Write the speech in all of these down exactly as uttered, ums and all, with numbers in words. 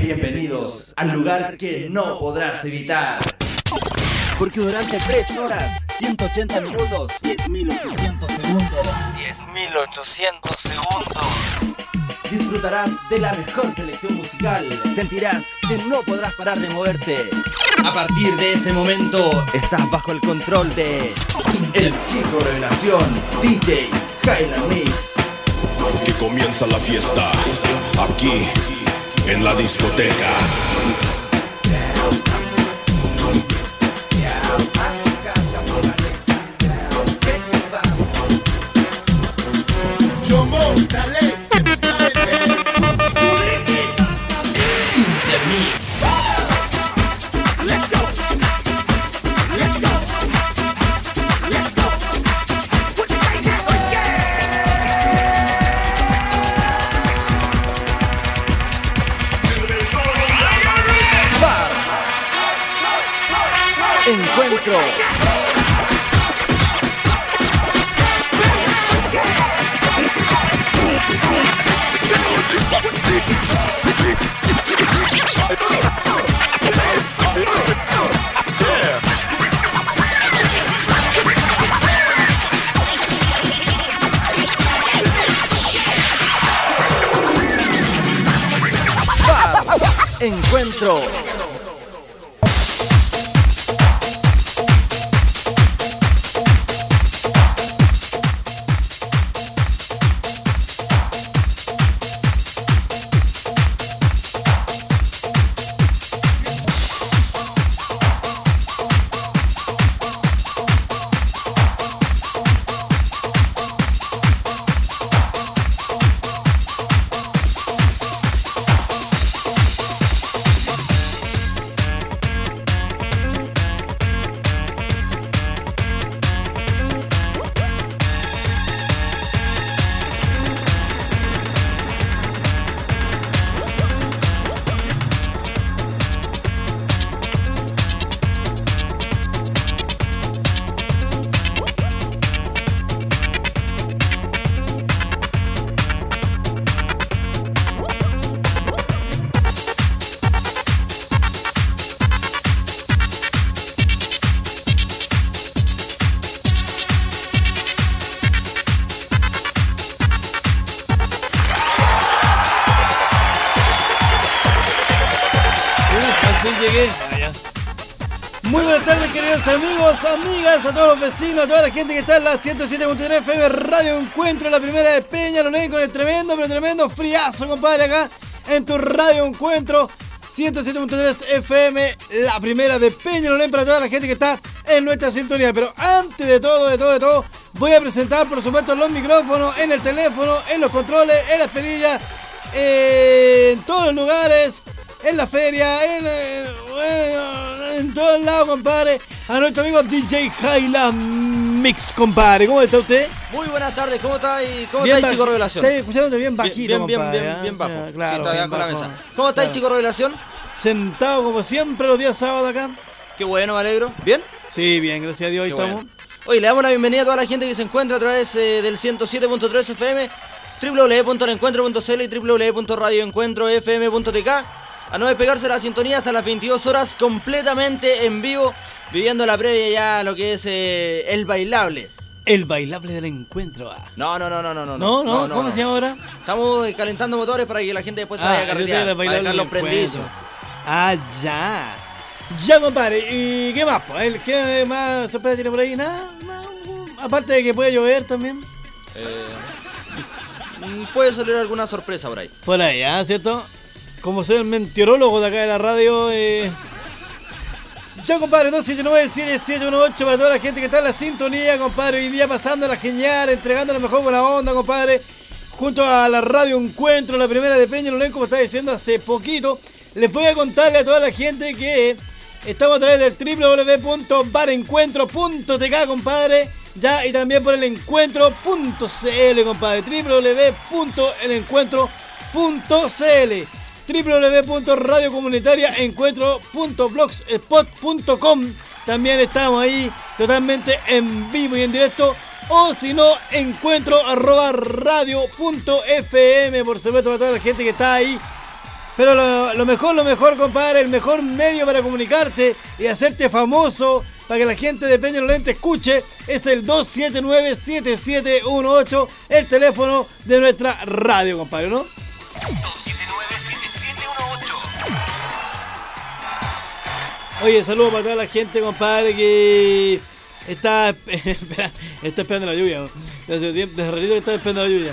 Bienvenidos al lugar que no podrás evitar. Porque durante tres horas, ciento ochenta minutos, diez mil ochocientos segundos. diez mil ochocientos segundos. Disfrutarás de la mejor selección musical. Sentirás que no podrás parar de moverte. A partir de este momento, estás bajo el control de el Chico Revelación, D J Highland Mix. Que comienza la fiesta aquí en la discoteca. Encuentro. Encuentro. Muy buenas tardes, queridos amigos, amigas, a todos los vecinos, a toda la gente que está en la ciento siete punto tres F M Radio Encuentro, la primera de Peñalolén, con el tremendo, pero tremendo friazo, compadre, acá en tu Radio Encuentro, ciento siete punto tres F M, la primera de Peñalolén, para toda la gente que está en nuestra sintonía. Pero antes de todo, de todo, de todo, voy a presentar, por supuesto, los micrófonos, en el teléfono, en los controles, en las perillas, eh, en todos los lugares, en la feria, en, en, en todos lados, compadre, a nuestro amigo D J Highland Mix, compadre. ¿Cómo está usted? Muy buenas tardes, ¿cómo está ahí? ¿Cómo está ahí, Chico Revelación? Estoy escuchando bien bajito, bien, bien, compadre. Bien, bien, bien bajo. O sea, claro, está bien bajo bajo, la mesa. ¿Cómo está ahí, claro. Chico Revelación? Sentado como siempre los días sábados acá. Qué bueno, me alegro. ¿Bien? Sí, bien, gracias a Dios, ahí Qué estamos. Bueno. Oye, le damos la bienvenida a toda la gente que se encuentra a través eh, del ciento siete punto tres F M, doble u doble u doble u punto encuentro punto c l y doble u doble u doble u punto radio encuentro f m punto t k. A no despegarse la sintonía hasta las veintidós horas, completamente en vivo, viviendo la previa ya lo que es eh, el bailable. El bailable del encuentro. Ah. No, no, no, no, no, no. No, no, no, no ¿cómo no. se llama ahora? Estamos eh, calentando motores para que la gente después se Ah, vaya a carretear, el para bailable dejarlos del prendidos. encuentro. Ah, ya. Ya, compadre. ¿Y qué más? Pues? ¿Qué más sorpresa tiene por ahí? Nada, nada. Aparte de que puede llover también. Eh, puede salir alguna sorpresa por ahí. Por ahí, ¿ah? ¿Cierto? Como soy el meteorólogo de acá de la radio, eh... ya, compadre, dos siete nueve, siete siete uno ocho para toda la gente que está en la sintonía, compadre. Hoy día pasándola genial, entregando la mejor buena onda, compadre. Junto a la Radio Encuentro, la primera de Peñalolén, como estaba diciendo hace poquito. Les voy a contarle a toda la gente que estamos a través del doble u doble u doble u punto bar encuentro punto t k, compadre. Ya, y también por el encuentro punto c l, compadre. doble u doble u doble u punto el encuentro punto c l. doble u doble u doble u punto radio comunitaria encuentro punto blogspot punto com. También estamos ahí totalmente en vivo y en directo. O si no, encuentro arroba radio punto f m. Por supuesto, para toda la gente que está ahí Pero lo, lo mejor, lo mejor, compadre, el mejor medio para comunicarte y hacerte famoso, para que la gente de Peñalolén escuche, es el dos siete nueve, siete siete uno ocho, el teléfono de nuestra radio, compadre, ¿no? dos siete nueve, siete siete uno ocho. Oye, saludos para toda la gente, compadre, que está, espera, está esperando la lluvia, ¿no? Desde, desde ratito que está esperando la lluvia.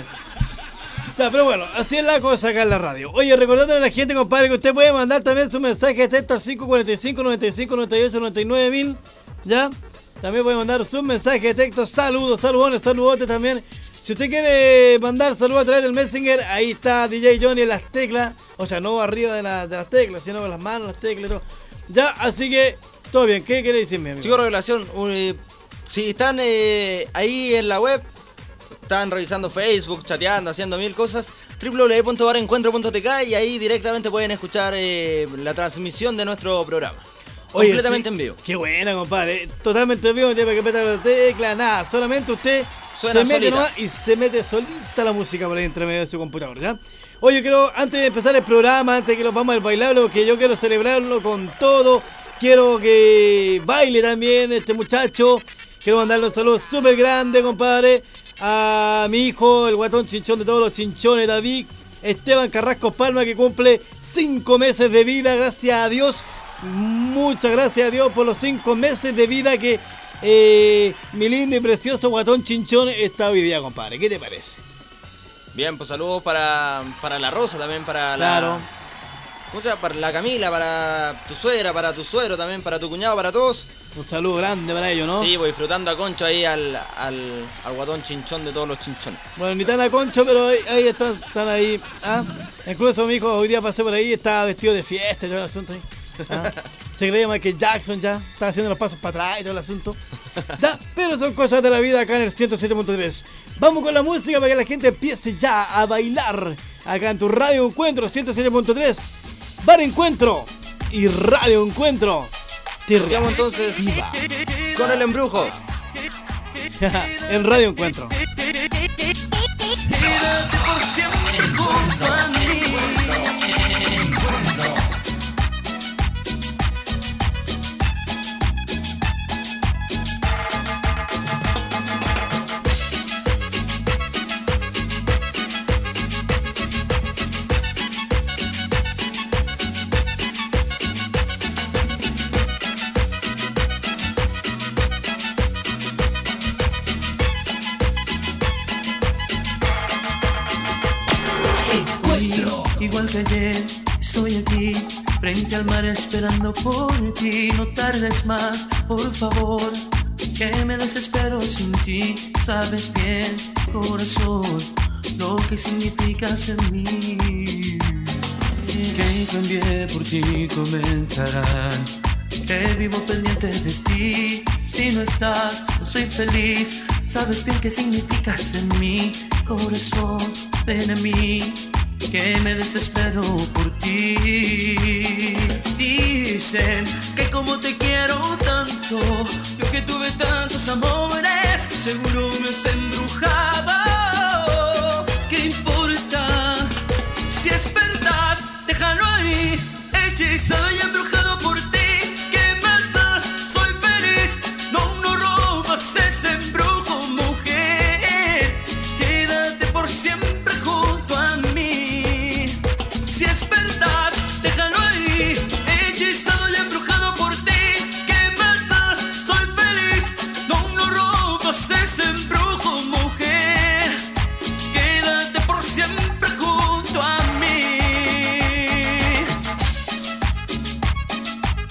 Ya, pero bueno, así es la cosa acá en la radio. Oye, recordándole a la gente, compadre, que usted puede mandar también su mensaje de texto al cinco cuatro cinco, nueve cinco, nueve ocho, nueve nueve mil, ¿ya? También puede mandar su mensaje de texto, saludos, saludones, saludotes también. Si usted quiere mandar saludos a través del Messenger, ahí está D J Johnny en las teclas. O sea, no arriba de, la, de las teclas, sino con las manos, las teclas y todo. Ya, así que, todo bien. ¿Qué quiere decirme, amigo? Sigo revelación. Eh, si están eh, ahí en la web, están revisando Facebook, chateando, haciendo mil cosas, doble u doble u doble u punto bar encuentro punto t k, y ahí directamente pueden escuchar eh, la transmisión de nuestro programa. Oye, completamente sí, en vivo. Qué buena, compadre. Totalmente en vivo, no tiene que apretar la tecla, nada. Solamente usted Suena se mete solita. nomás y se mete solita la música por ahí entre medio de su computador, ¿ya? Oye, quiero, antes de empezar el programa, antes de que nos vamos al bailable, porque yo quiero celebrarlo con todo. Quiero que baile también este muchacho. Quiero mandarle un saludo súper grande, compadre, a mi hijo, el guatón chinchón de todos los chinchones, David Esteban Carrasco Palma, que cumple cinco meses de vida, gracias a Dios. Muchas gracias a Dios por los cinco meses de vida que eh, mi lindo y precioso guatón chinchón está hoy día, compadre. ¿Qué te parece? Bien, pues saludos para, para la Rosa también, para la... Claro. ¿Cómo se llama? Para la Camila, para tu suegra, para tu suegro también, para tu cuñado, para todos. Un saludo grande para ellos, ¿no? Sí, voy disfrutando a Concho ahí al, al, al guatón chinchón de todos los chinchones. Bueno, ni tan a Concho, pero ahí, ahí están, están ahí. ¿Ah? Incluso mi hijo hoy día pasé por ahí, estaba vestido de fiesta y todo el asunto ahí. ¿Ah? Se creía Michael Jackson ya, estaba haciendo los pasos para atrás y todo el asunto. ¿Ya? Pero son cosas de la vida acá en el ciento siete punto tres. Vamos con la música para que la gente empiece ya a bailar acá en tu Radio Encuentro ciento siete punto tres. Bar Encuentro y Radio Encuentro. Vamos entonces con el embrujo. En Radio Encuentro. Quédate por siempre junto a mí. Igual que ayer, estoy aquí, frente al mar esperando por ti. No tardes más, por favor, que me desespero sin ti. Sabes bien, corazón, lo que significas en mí. Que cambié por ti, comentarán que vivo pendiente de ti. Si no estás, no soy feliz. Sabes bien qué significas en mí. Corazón, ven a mí, que me desespero por ti. Dicen que como te quiero tanto, yo que tuve tantos amores, seguro me has embrujado. ¿Qué importa? Si es verdad, déjalo ahí, hechizado y embrujado por ti. ¿Qué más da? Soy feliz, no, no robas ese embrujo, mujer. Quédate por siempre junto a mí. Si es verdad, déjalo ahí, hechizado y embrujado por ti. ¿Qué más da? Soy feliz, no, no robas ese embrujo, mujer. Quédate por siempre junto a mí.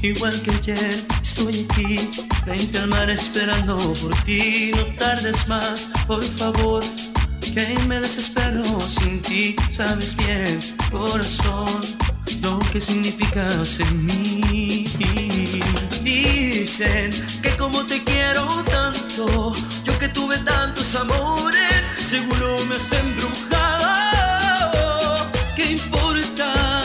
igual que ayer estoy aquí, frente al mar esperando por ti. No tardes más, por favor, que me desespero sin ti. Sabes bien, corazón, lo que significas en mí. Dicen que como te quiero tanto, yo que tuve tantos amores, seguro me has embrujado. ¿Qué importa?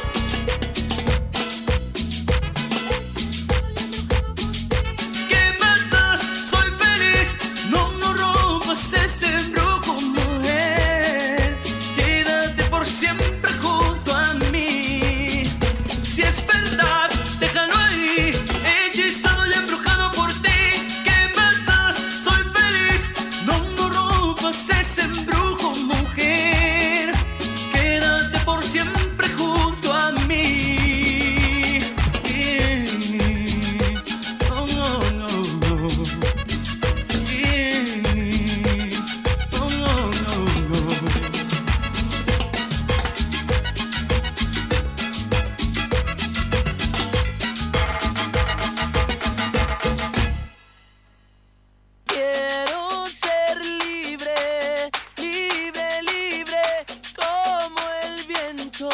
¿Qué más da? Soy feliz, no, no rompas ese embrujo, mujer. Quédate por siempre junto a mí. Si es verdad, déjalo ahí, hechizado y embrujado por ti. ¿Qué más da? Soy feliz, no, no rompas ese embrujo, mujer. Quédate por siempre junto a mí. Yeah. Oh, no, no, no. Yeah. Oh, no, no, no. Quiero ser libre, libre, libre, como el viento.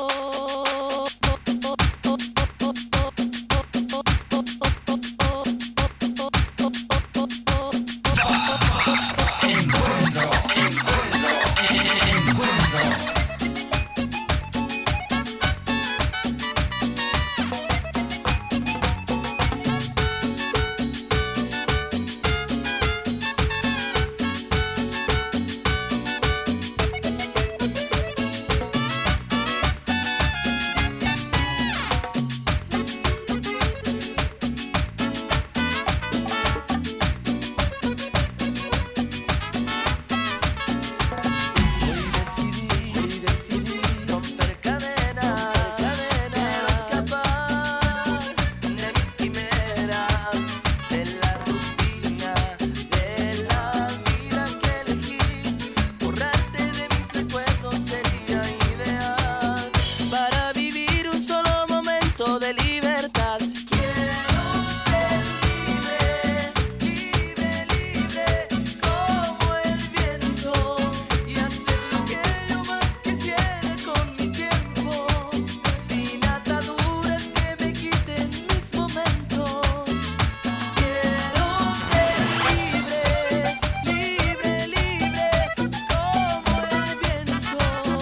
Hoy decidí, hoy decidí romper cadenas, cadenas, escapar de mis quimeras, de la rutina, de la vida que elegí. Borrarte de mis recuerdos sería ideal para vivir un solo momento de libertad. Quiero ser libre, libre, libre, como el viento, y hacer lo que yo más quisiera con mi tiempo, sin ataduras que me quiten mis momentos. Quiero ser libre, libre, libre, como el viento.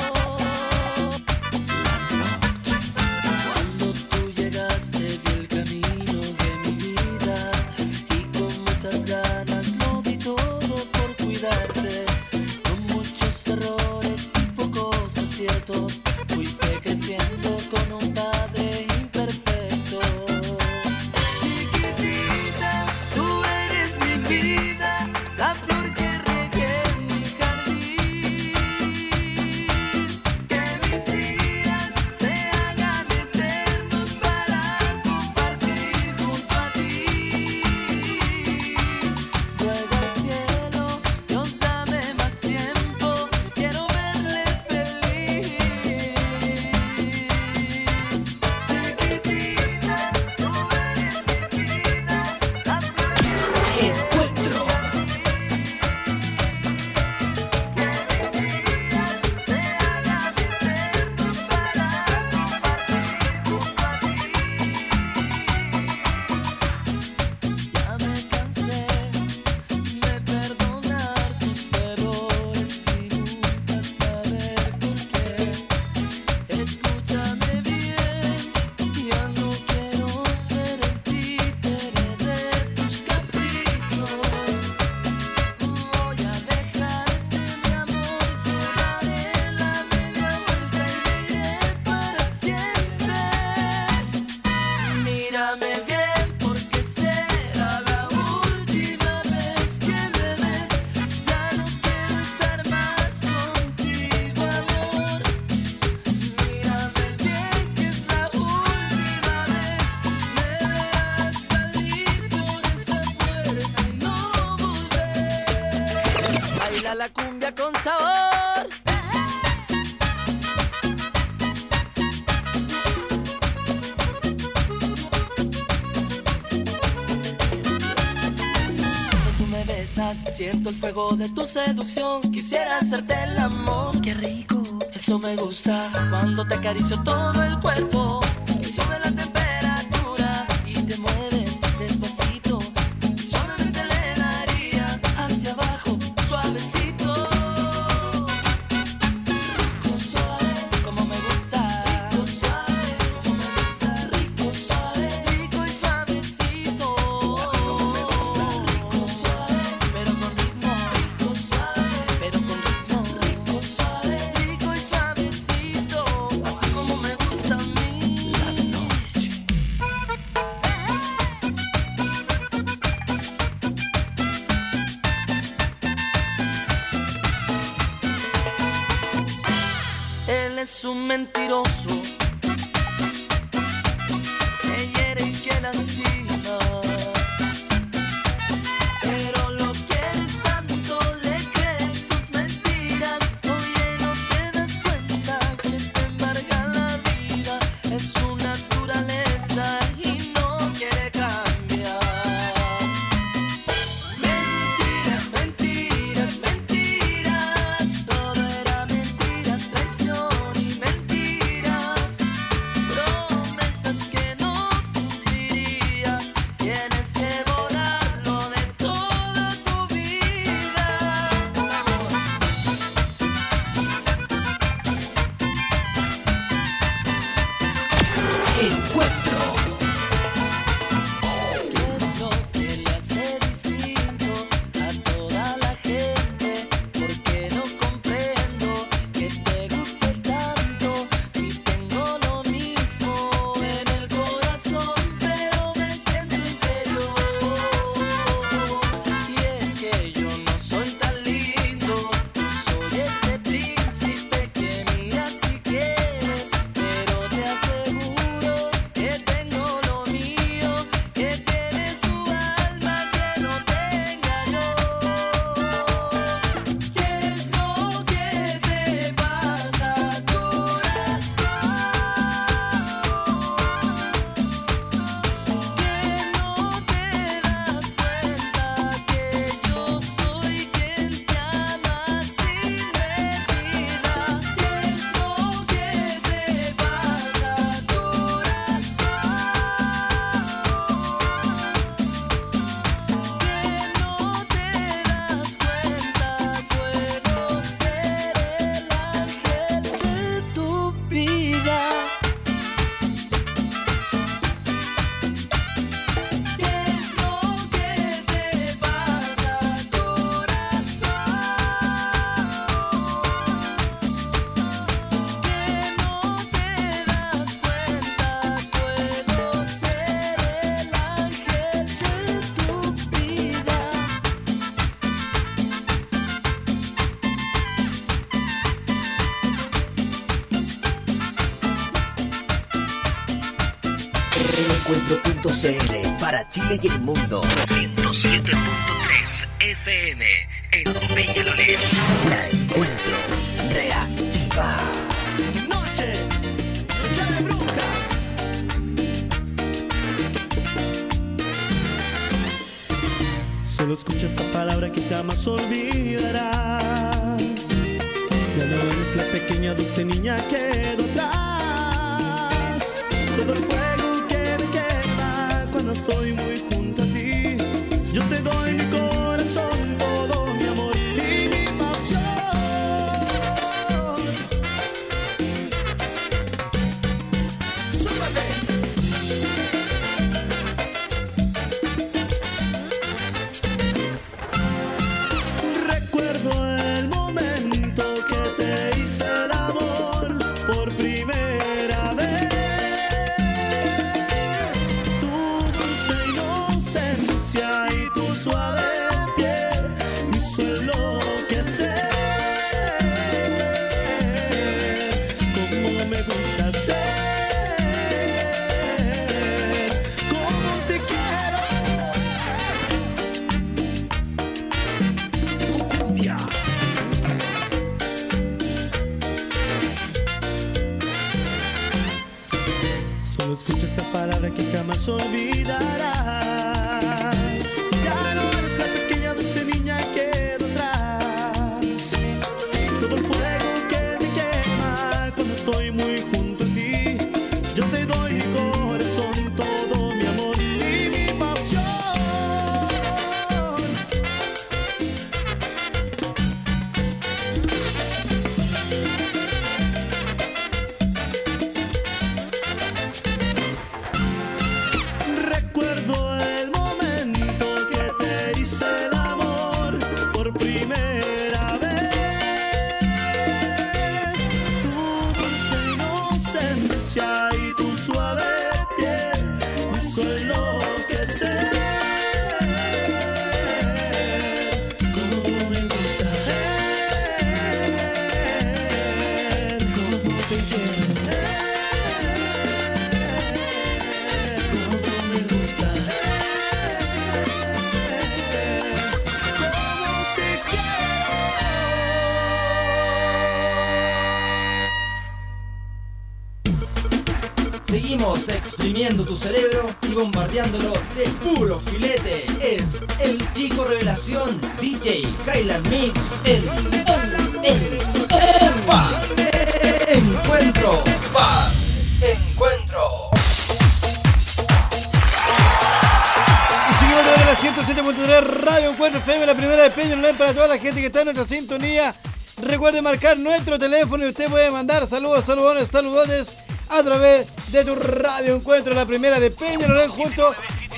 Cuando tú llegaste vi el camino de mi vida y con muchas ganas lo di todo por cuidarte. Con muchos errores y pocos aciertos fuiste creciendo con un padre imperfecto. Chiquitita, tú eres mi vida, la flor que regué en mi jardín. Que mis días se hagan eternos para compartir junto a ti. Ruego al cielo, Dios dame más tiempo, quiero verle feliz. Chiquitita, tú eres mi vida, la flor que Encuentro. Ya me cansé de perdonar tus errores y nunca saber por qué. Escúchame bien, ya no quiero ser el títere de tus caprichos. Voy a dejarte, mi amor, lloraré la media vuelta y me iré para siempre. Mírame bien porque será la última vez que me ves. Ya no quiero estar más contigo, amor. Mírame bien que es la última vez. Me verás salir por esa puerta y no volver. Baila la cumbia con sabor. miras, siento el fuego de tu seducción. Quisiera hacerte el amor, qué rico, eso me gusta. Cuando te acaricio todo el cuerpo, sube la temperatura y te mueves despacito. Suavemente le daría hacia abajo, suavecito. Rico suave, como me gusta. Rico suave, como me gusta. Rico suave, rico y suavecito. Así como me gusta. Rico suave, pero con ritmo. Rico suave, pero con ritmo. Rico suave, rico y suavecito. Así como me gusta a mí. La noche. Él es un mentiroso, que hiere y que lastima, pero lo quieres tanto, le crees sus mentiras. Oye, no te das cuenta que te embarga la vida, es su naturaleza y no quiere cambiar. Mentiras, mentiras, mentiras, todo era mentiras, traición y mentiras, promesas que no cumpliría. Tienes que borrarlo de toda tu vida. Encuentro. ¿Qué es lo que le hace distinto a toda la gente? Porque no comprendo que te guste tanto. Si tengo lo mismo en el corazón, pero me siento inferior. Y es que yo no soy tan lindo, soy ese príncipe que miras si quieres, pero te aseguro que tengo lo mío, que tiene su alma que no tenga yo. ¿Qué es lo que te pasa, corazón? Que no te das cuenta que yo soy quien te ama sin medida. ¿Qué es lo que te pasa, corazón? Que no te das cuenta, puedo ser el ángel de tu vida. ¿Qué es lo que te pasa, corazón? Que no te das cuenta, puedo ser el ángel de tu vida. Encuentro punto c l para Chile y el mundo. ciento siete punto tres F M en Peñalolén. La Encuentro reactiva. Noche, noche de brujas. Solo escucha esta palabra que jamás olvidarás. Ya no eres la pequeña dulce niña que quedó atrás. Todo el fuego que me quema cuando estoy muy junto a ti. Yo te doy mi corazón, todo mi amor y mi pasión. ¡Súbate! Recuerdo el momento que te hice el amor por primera vez. Tu dulce inocencia y tu suave piel me hizo enloquecer. Como me gusta ser, como te quiero. Cumbia. Solo escucha esa palabra que jamás olvidarás. Ya no eres la pequeña dulce niña Seguimos exprimiendo tu cerebro y bombardeándolo de puro filete. Es el Chico Revelación D J Highland Mix en el, el, el Bar Encuentro. Bar Encuentro. Y seguimos a través de la ciento siete punto tres Radio Encuentro F M, la primera de Peñalolén para toda la gente que está en nuestra sintonía. Recuerde marcar nuestro teléfono y usted puede mandar saludos, saludones, saludones a través de tu Radio Encuentro, la primera de Peñalolén junto.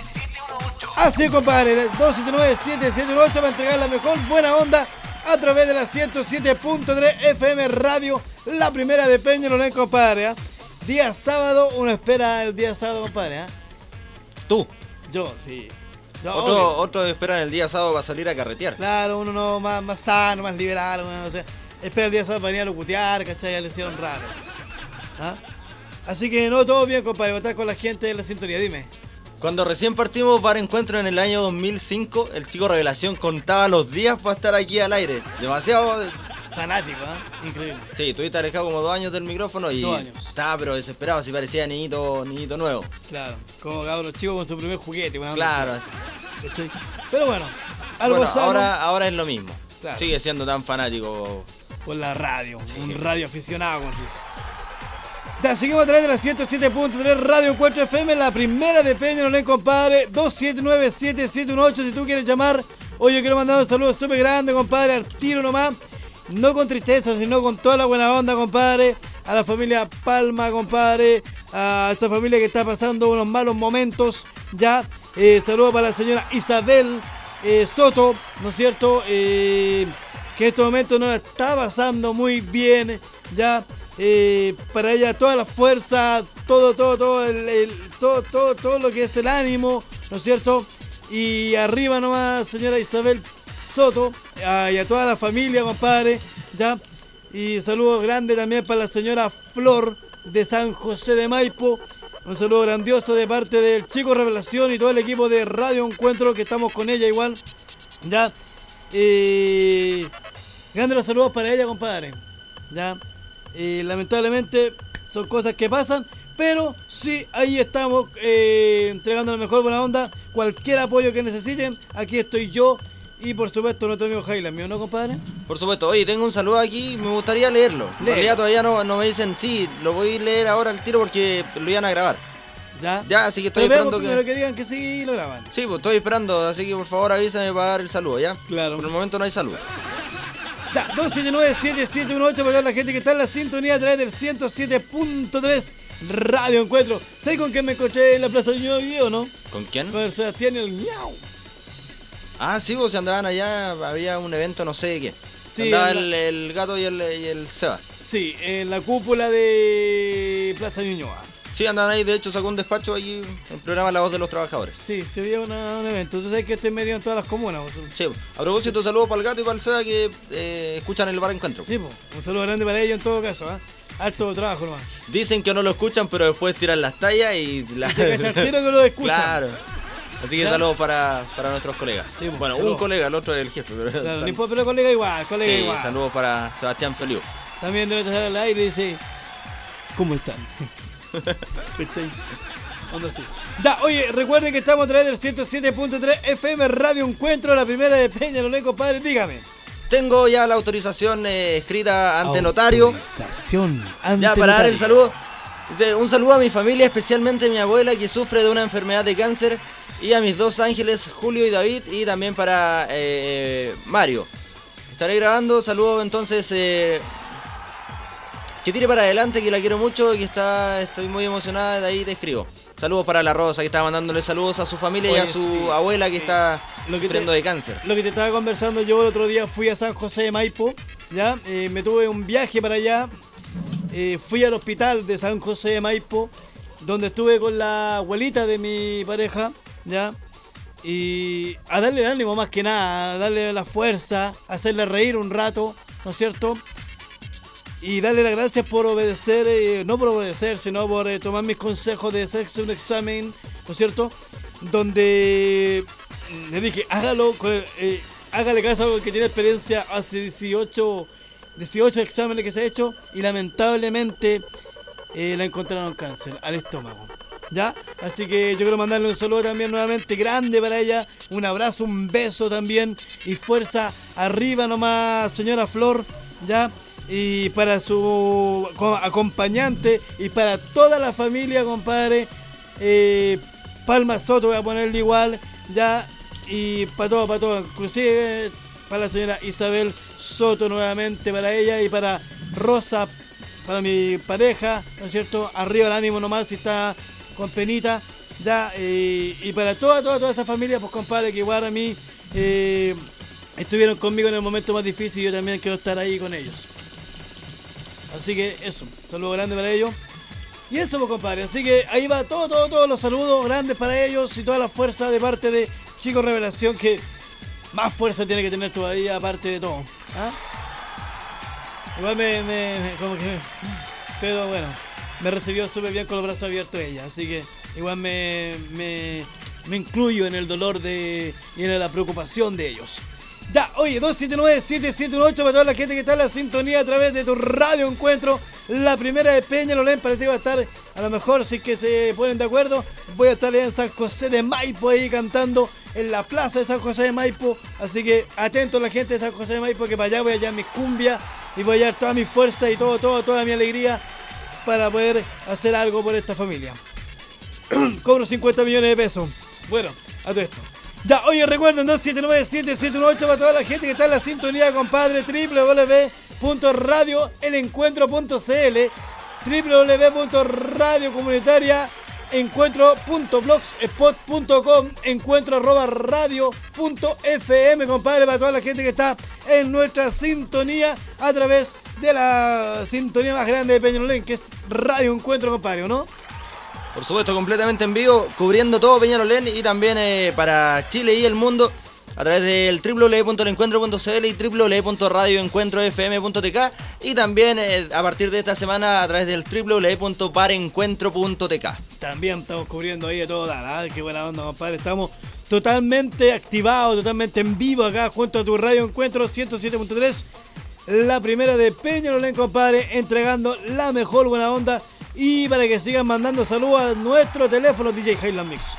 Así, compadre, dos siete nueve, siete siete uno ocho para entregar la mejor buena onda a través de la ciento siete punto tres F M Radio, la primera de Peñalolén, compadre. ¿eh? Día sábado, uno espera el día sábado, compadre. ¿eh? Tú. Yo, sí. Yo, Otro, obvio. otro esperan el día sábado para salir a carretear. Claro, uno no más, más sano, más liberal, bueno, no sé. Espera el día sábado para venir a locutear, ¿cachai? Ya le hicieron raro. ¿Ah? Así que no, todo bien, compadre, voy a estar con la gente de la sintonía, dime. Cuando recién partimos para Encuentro en el año dos mil cinco, el Chico Revelación contaba los días para estar aquí al aire. Demasiado. Fanático, ¿eh? Increíble. Sí, estuviste alejado como dos años del micrófono y Dos años. estaba pero desesperado, si parecía niñito, niñito nuevo. Claro, como cabros chicos con su primer juguete, bueno, Claro. no sé, ¿cachai? Pero bueno, algo Bueno, sano ahora, ahora es lo mismo. Claro. Sigue siendo tan fanático. por la radio, Sí. un radio aficionado, como se dice. Ya, seguimos a través de la ciento siete punto tres Radio Encuentro F M, la primera de Peñalolén, compadre, dos siete nueve, siete siete uno ocho si tú quieres llamar. Hoy yo quiero mandar un saludo súper grande, compadre, al tiro nomás. No con tristeza, sino con toda la buena onda, compadre. A la familia Palma, compadre. A esta familia que está pasando unos malos momentos. Ya, eh, saludo para la señora Isabel eh, Soto, ¿no es cierto? Eh, que en este momento no la está pasando muy bien. Ya, eh, para ella toda la fuerza, todo, todo, todo, el, el- todo, todo, todo lo que es el ánimo, ¿no es cierto? Y arriba nomás, señora Isabel Soto, a- y a toda la familia, compadre, ya. Y saludo grande también para la señora Flor de San José de Maipo. Un saludo grandioso de parte del Chico Revelación y todo el equipo de Radio Encuentro, que estamos con ella igual, ya. Y grandes los saludos para ella, compadre, ya. Y lamentablemente son cosas que pasan, pero sí, ahí estamos eh, entregando la mejor buena onda. Cualquier apoyo que necesiten, aquí estoy yo y por supuesto nuestro amigo Highland, ¿mío no, compadre? Por supuesto, oye, tengo un saludo aquí, me gustaría leerlo. En Lee. realidad todavía no, no me dicen, sí, lo voy a leer ahora al tiro porque lo iban a grabar. Ya, Ya, así que estoy pero veamos esperando primero que... que digan que sí y lo graban. Sí, pues estoy esperando, así que por favor avísame para dar el saludo, ¿ya? Claro. Por el momento no hay saludo. Ya, dos siete nueve, siete siete uno ocho para la gente que está en la sintonía a través del ciento siete punto tres Radio Encuentro. ¿Sabes con quién me encontré en la Plaza de Ñuñoa hoy día o no? ¿Con quién? Con el Sebastián y el Miau. Ah, sí, pues si andaban allá, había un evento no sé de qué. Sí, Andaba en el, la- el gato y el, y el Seba. Sí, en la cúpula de Plaza Ñuñoa. Sí, andaban ahí, de hecho sacó un despacho ahí en el programa La Voz de los Trabajadores. Sí, se veía una- un evento. Tú sabes que este medio en todas las comunas. vos. Sí, a propósito, saludos para el gato y para el Seba que eh, escuchan el bar Encuentro. Sí, po. Un saludo grande para ellos en todo caso. ¿eh? Harto trabajo nomás. Dicen que no lo escuchan, pero después tiran las tallas y... La... Se cae al tiro que lo escuchan. Claro. Así que ¿Ya? saludos para, para nuestros colegas. Sí, pues, bueno, saludos. un colega, el otro es el jefe. Pero, Claro, sal- ni puedo, pero colega igual, colega sí, igual. saludos para Sebastián Feliu. También debe estar al aire y dice, ¿cómo están? ¿Cachai? Onda así. Ya, oye, recuerden que estamos a través del ciento siete punto tres F M Radio Encuentro, la primera de Peñalolén, compadre, dígame. Tengo ya la autorización eh, escrita ante notario. Autorización ante Ya, para dar el notario. saludo. Dice, un saludo a mi familia, especialmente a mi abuela que sufre de una enfermedad de cáncer. Y a mis dos ángeles, Julio y David. Y también para eh, Mario. Estaré grabando. Saludo entonces. Eh, que tire para adelante, que la quiero mucho y que está, estoy muy emocionada. De ahí te escribo. Saludos para la Rosa, que está mandándole saludos a su familia y Oye, a su sí, abuela que sí. está Lo que te- sufriendo de cáncer. Lo que te estaba conversando yo el otro día, fui a San José de Maipo, ya, eh, me tuve un viaje para allá, eh, fui al hospital de San José de Maipo, donde estuve con la abuelita de mi pareja, ya, y a darle el ánimo más que nada, a darle la fuerza, a hacerle reír un rato, ¿no es cierto? Y darle las gracias por obedecer, eh, no por obedecer, sino por eh, tomar mis consejos de hacerse un examen, ¿no es cierto? Donde mm, le dije, hágalo, con el- eh, hágale caso a algo que tiene experiencia hace dieciocho, dieciocho exámenes que se ha hecho y lamentablemente eh, la encontraron cáncer al estómago. ¿Ya? Así que yo quiero mandarle un saludo también nuevamente grande para ella, un abrazo, un beso también y fuerza arriba nomás, señora Flor, ¿ya? Y para su acompañante y para toda la familia, compadre, eh, Palma Soto voy a ponerle igual, ¿ya? Y para todo, para todo, inclusive para la señora Isabel Soto nuevamente, para ella y para Rosa, para mi pareja, ¿no es cierto? Arriba el ánimo nomás si está con penita, ya, eh, y para toda, toda, toda esa familia, pues compadre, que igual a mí eh, estuvieron conmigo en el momento más difícil y yo también quiero estar ahí con ellos. Así que eso, saludo grande para ellos. Y eso, pues compadre, así que ahí va todo, todo, todos los saludos grandes para ellos y toda la fuerza de parte de Chico Revelación, que más fuerza tiene que tener todavía aparte de todo. ¿Ah? Igual me, me, me como que, pero bueno. Me recibió súper bien con los brazos abiertos ella, así que igual me, me, me incluyo en el dolor de y en la preocupación de ellos. Ya, oye, dos siete nueve, siete siete uno ocho para toda la gente que está en la sintonía a través de tu radio encuentro. La primera de Peñalolén parece que va a estar, a lo mejor si es que se ponen de acuerdo, voy a estar en San José de Maipo ahí cantando en la plaza de San José de Maipo. Así que atento a la gente de San José de Maipo, que para allá voy a hallar mis cumbias y voy a hallar toda mi fuerza y todo, todo, toda mi alegría para poder hacer algo por esta familia. Cobro cincuenta millones de pesos. Bueno, a todo esto. Ya, oye, recuerden, dos siete nueve, siete siete uno ocho para toda la gente que está en la sintonía, compadre, doble u doble u doble u punto radio el encuentro punto c l, doble u doble u doble u punto radio comunitaria encuentro punto blogspot punto com, encuentro arroba radio punto f m, compadre, para toda la gente que está en nuestra sintonía a través de la sintonía más grande de Peñalolén, que es Radio Encuentro, compadre, ¿no? Por supuesto, completamente en vivo, cubriendo todo Peñalolén y también eh, para Chile y el mundo a través del doble u doble u doble u punto el encuentro punto c l y doble u doble u doble u punto radio encuentro f m punto t k y también eh, a partir de esta semana a través del doble u doble u doble u punto parencuentro punto t k. También estamos cubriendo ahí de todo, ¿ah? Qué buena onda, compadre. Estamos totalmente activados, totalmente en vivo acá junto a tu Radio Encuentro ciento siete punto tres, la primera de Peñalolén, compadre, entregando la mejor buena onda y para que sigan mandando saludos a nuestro teléfono D J Highland Mix.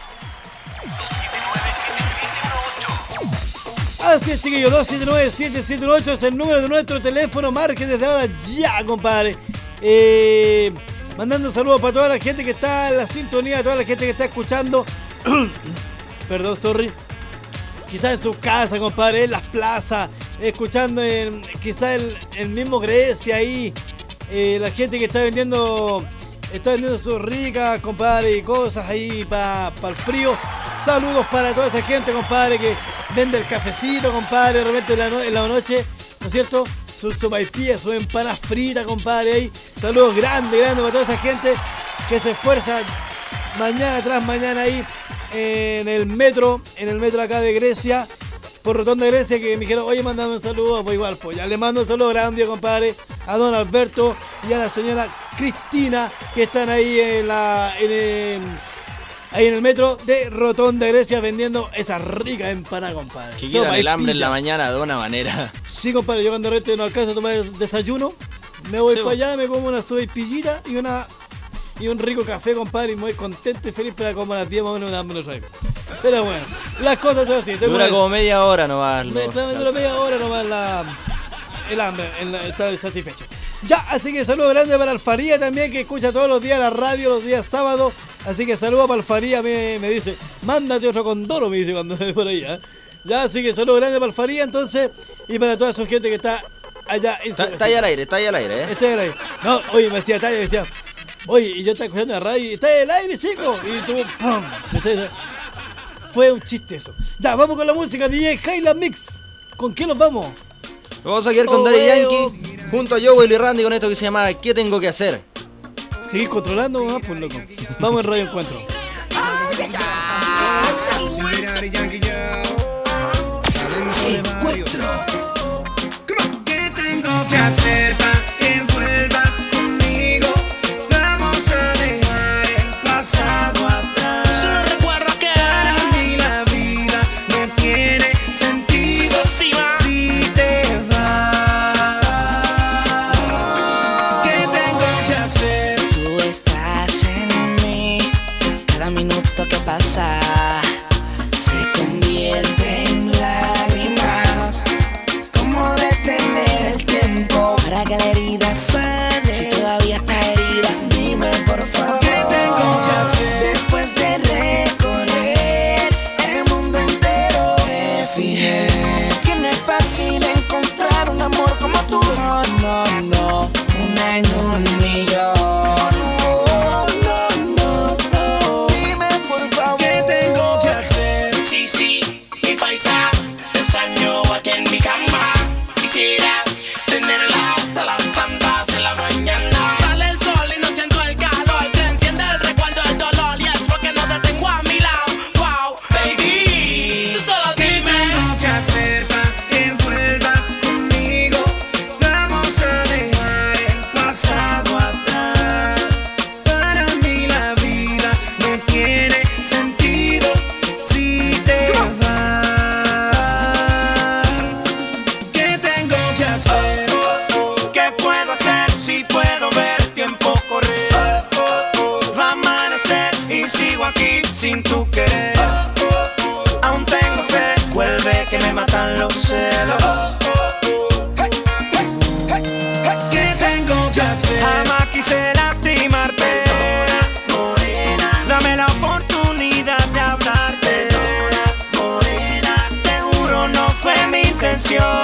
Así es, chiquillos, dos siete nueve, siete siete uno ocho es el número de nuestro teléfono. Marque desde ahora ya, compadre. Eh, mandando saludos para toda la gente que está en la sintonía, toda la gente que está escuchando. Perdón, sorry. Quizás en su casa, compadre, en las plazas, escuchando en, quizás el, el mismo Grecia ahí. Eh, la gente que está vendiendo, está vendiendo sus ricas, compadre, y cosas ahí para pa el frío. Saludos para toda esa gente, compadre, que vende el cafecito, compadre, de repente en la, no en la noche, ¿no es cierto? Sus sopaipillas, sus empanadas fritas, compadre, ahí. Saludos grandes, grandes para toda esa gente que se esfuerza mañana tras mañana ahí en el metro, en el metro acá de Grecia, por Rotonda de Grecia, que me dijeron, oye, mandame un saludo, pues igual, pues ya le mando un saludo grande, compadre, a don Alberto y a la señora Cristina, que están ahí en la... En el, ahí en el metro de Rotonda de Grecia vendiendo esa rica empanada, compadre. Que quitan el hambre en la mañana de una manera. Sí, compadre, yo cuando rete no alcanzo a tomar el desayuno, me voy sí, para allá, me como una sopaipillita y una y un rico café, compadre, y me voy contento y feliz para como a las diez más o menos dándome los ricos. Pero bueno, las cosas son así. Dura el, como media hora nomás. Me, no, me dura media hora nomás la, el hambre, el, estar satisfecho. Ya, así que saludo grande para Alfaría también, que escucha todos los días la radio, los días sábados. Así que saludo para Alfaría, me, me dice, mándate otro condoro, me dice cuando me por ahí, ¿eh? Ya, así que saludo grande para Alfaría entonces, y para toda su gente que está allá en su Está, está ahí al aire, está ahí al aire, ¿eh? Está ahí al aire. No, oye, me decía Taya, me decía, oye, y yo estaba escuchando la radio y está ahí al aire, chico. Y tú, ¡pum! Fue un chiste eso. Ya, vamos con la música, D J Highland Mix. ¿Con qué nos vamos? Vamos a quedar con Oh, Daddy veo. Yankee junto a Joel y Randy con esto que se llama ¿Qué tengo que hacer? Seguir controlando, mamá, pues loco. Vamos en Radio Encuentro. Encuentro. ¿Qué tengo que hacer para que vuelvas conmigo? Vamos a dejar el pasado atrás. Solo recuerdo que Para mí la vida no tiene sentido Sí, va. si te vas. ¿Qué tengo que hacer? Tú aquí sin tu querer. Aún tengo fe, vuelve que me matan los celos. ¿Qué tengo que hacer? Jamás quise lastimarte. Morena, dame la oportunidad de hablarte. Morena, te juro no fue mi intención.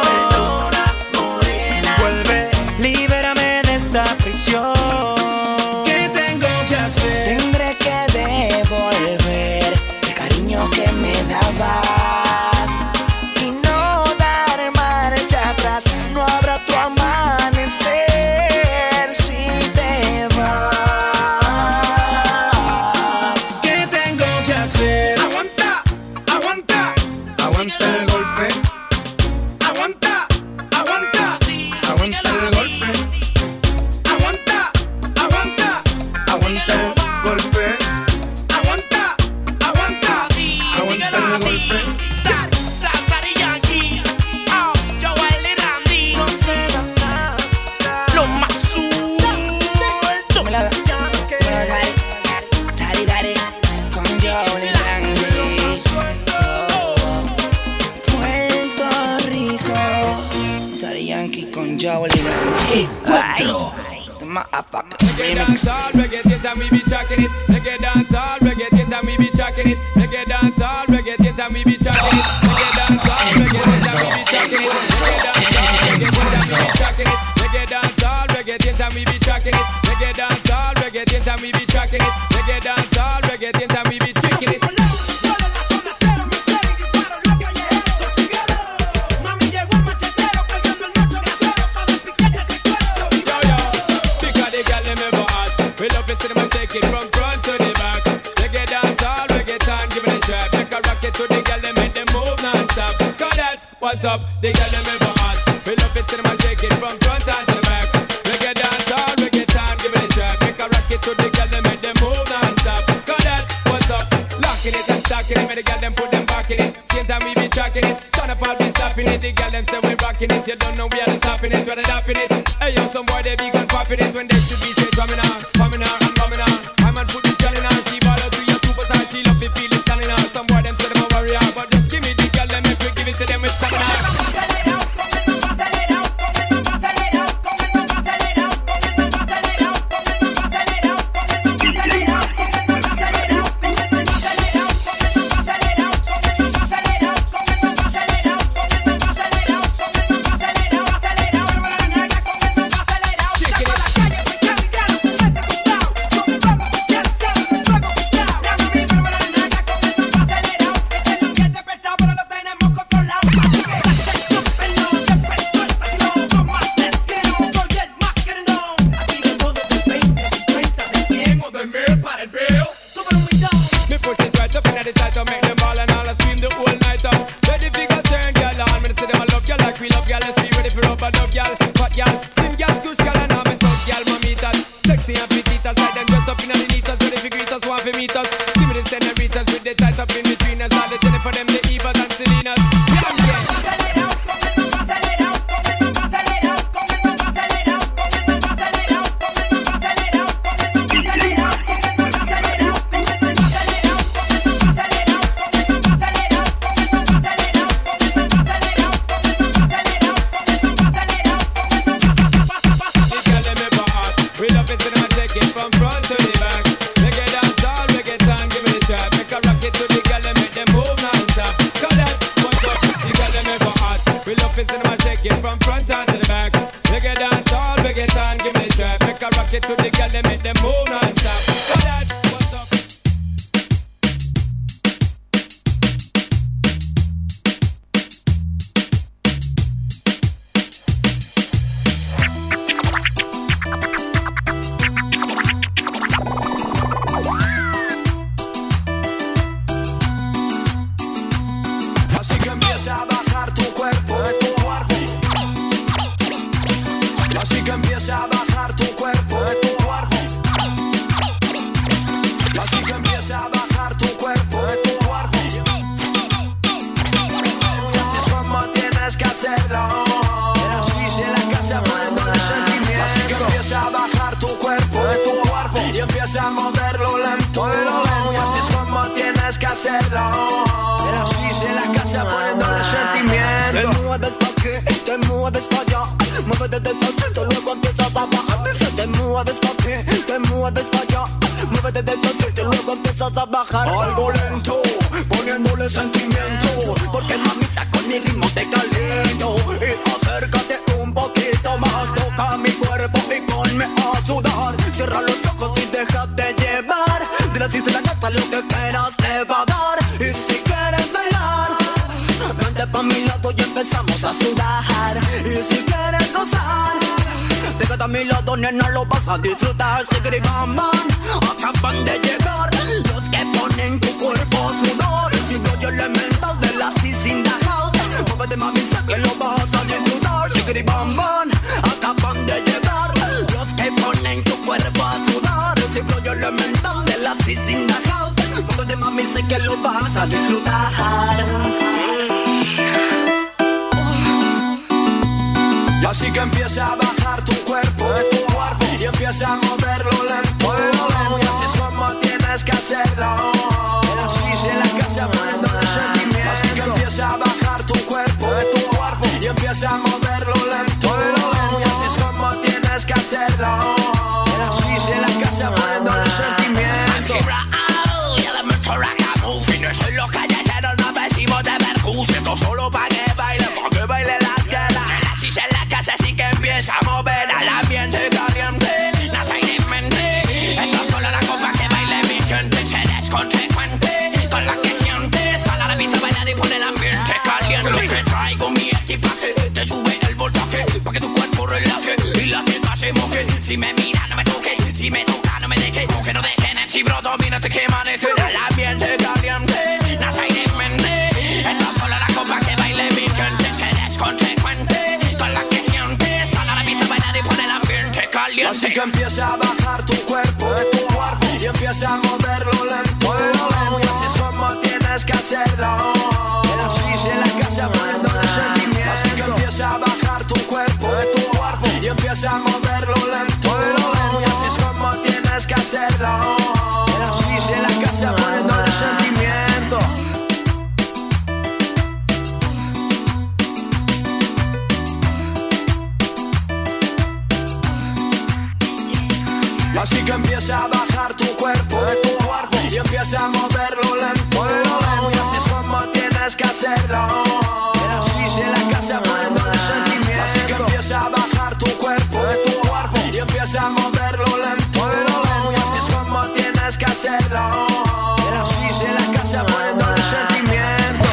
Vuelve, libérame de esta prisión. ¿Qué tengo que hacer? Tendré que devolver el cariño que me dabas y no dar marcha atrás. No habrá otro amanecer si te vas. ¿Qué tengo que hacer? Aguanta, aguanta, aguanta el golpe. Aguanta, aguanta, aguanta el golpe. Aguanta, aguanta, aguanta el golpe. Aguanta, aguanta, aguanta el golpe. Lo más suelto. Me la da. Dale, dale, con Johnny Grande. Puerto Rico. Daddy Yankee con Johnny Grande. Ay, the motherfucker. Reggae dancehall, reggae theater, me be tracking it. Reggae dancehall, reggae theater, me be tracking it. Reggae dancehall, reggae theater, me be tracking it. Reggae dancehall, reggae theater, me be tracking it. Reggae dancehall, reggae theater, me be tracking it. Reggae dancehall, reggae theater, me be tracking it. Reggae dancehall, reggae theater, me be tracking it. Reggae dancehall, reggae theater, me be tracking it. Mami llegó el machetero cargando el macho casero para el piquete ese cuero. Yo yo, because the girl them ever hot. We love it to them and take it from front to the back. Reggae dancehall, reggae time, give it a trap. Make a rock it to the girl them make them move non-stop. Cause that's what's up. The girl them ever hot. We love it to them and take it from front and to back. Reggae dancehall, reggae time, give it a trap. Make a rock it to the girl them make them move non-stop. Cause that's what's up. Locking it and stocking it, make the girl them put them back in it. Same time we be tracking it. Son of all be stopping it. The girl them say we rocking it. You don't know we are the topping it, we're the topping it. Hey yo, some boy they be gun popping it when they should be say drumming on, coming on, and coming on. I'm on put the girl in on. She ball out to your superstar. She love it, feel it standing on. Some boy them say them a warrior, but just give me the girl them if we give it to them with stamina. Me push it right up in the tight up, make them ball and all I scream the whole night up. Ready fi go turn girl on, me say them I love girl like we love girl. Let's be ready for rubber dub girl, fat girl, slim girl, tush girl and I'm in touch girl, mamitas, sexy and petitas, like them just up in the neatas, ready fi greet us, want fi meet us. Give me the senoritas with the tight up in between us, all the telling for them the Evas and Selenas. Yeah, yeah. From front to the back, reggae dancehall, reggae time, give me the trap. Make a rock it to the girl and make them move non-stop. Cause that's what's up, the girl them ever hot. We love it and shake it from front and to the back. Reggae dancehall, reggae time, give me the trap. Make a rock it to the girl and make them move non-stop. Cause that's what's up. Empieza a moverlo lento, lo lento, y así es como hacerlo. En la suiza, en la casa poniéndole sentimiento. Te mueves pa' aquí, te mueves pa' allá. Muévete despacito, luego empiezas a bajar. Dice, te mueves pa' aquí, te mueves pa' allá. Muévete despacito, luego empiezas a bajar. Algo lento, poniéndole sentimiento. Porque mamita con mi ritmo te caliento. Y acércate un poquito más, toca mi cuerpo y ponme a sudar. Cierra los ojos y déjate llevar. Dile así se la gasta, lo que quieras te va a dar. Y si quieres bailar, vente pa' mi lado y empezamos a sudar. Y si quieres gozar, déjate a mi lado, nena, lo vas a disfrutar. Sigri bam bam, acaban de llegar los que ponen tu cuerpo a sudar. Si rollo elemental de la Cis in the house, muévete mami, sé que lo vas a disfrutar. Sigri bam bam, acaban de llegar los que ponen tu cuerpo a sudar. Si rollo elemental de la Cis in the house, muévete mami, sé que lo vas a disfrutar. Y así que empieza a bajar tu cuerpo, tu cuerpo, y empieza a moverlo lento, lento. Y así es como tienes que hacerlo. En la suiza, en la casa poniéndole sentimiento. Así que empieza a bajar tu cuerpo, tu cuerpo, y empieza a moverlo lento, lento. Y así es como tienes que hacerlo. En la suiza, en la casa poniéndole sentimiento. Y elemental ragamuffin, no soy los callejeros, no vestimos de percusión. Esto solo pa' que baile, pa' que baile las galas. Si en la casa sí que empieza a mover al ambiente caliente, nace y de mente. Esto solo la copa que baile mi gente. Serás consecuente con la que sientes. A la vista bailar y pone el ambiente caliente. Que traigo mi equipaje, te sube el voltaje, pa' que tu cuerpo relaje y las tetas se mojen. Si me mira no me toque, si me toca no me deje, que no dejen el chibro, domínate que maneje. El ambiente caliente, nace y de mente. Esto solo la copa que baile mi gente. Serás consecuente. Así que empieza a bajar tu cuerpo, tu cuerpo, y empieza a moverlo lento, lento. Y así es como tienes que hacerlo. En la suiza, en la casa poniéndole sentimiento. Así que empieza a bajar tu cuerpo, tu cuerpo, y empieza a moverlo lento, lento. Y así es como tienes que hacerlo. En la suiza, en la casa poniéndole sentimiento. Así que empieza a bajar tu cuerpo, tu cuerpo, y empieza a moverlo lento, lento. Y así es como tienes que hacerlo. En la suiza, en la casa poniéndole sentimiento. Así que empieza a bajar tu cuerpo, tu cuerpo, y empieza a moverlo lento, lento. Y así es como tienes que hacerlo. En la suiza, en la casa poniéndole sentimiento.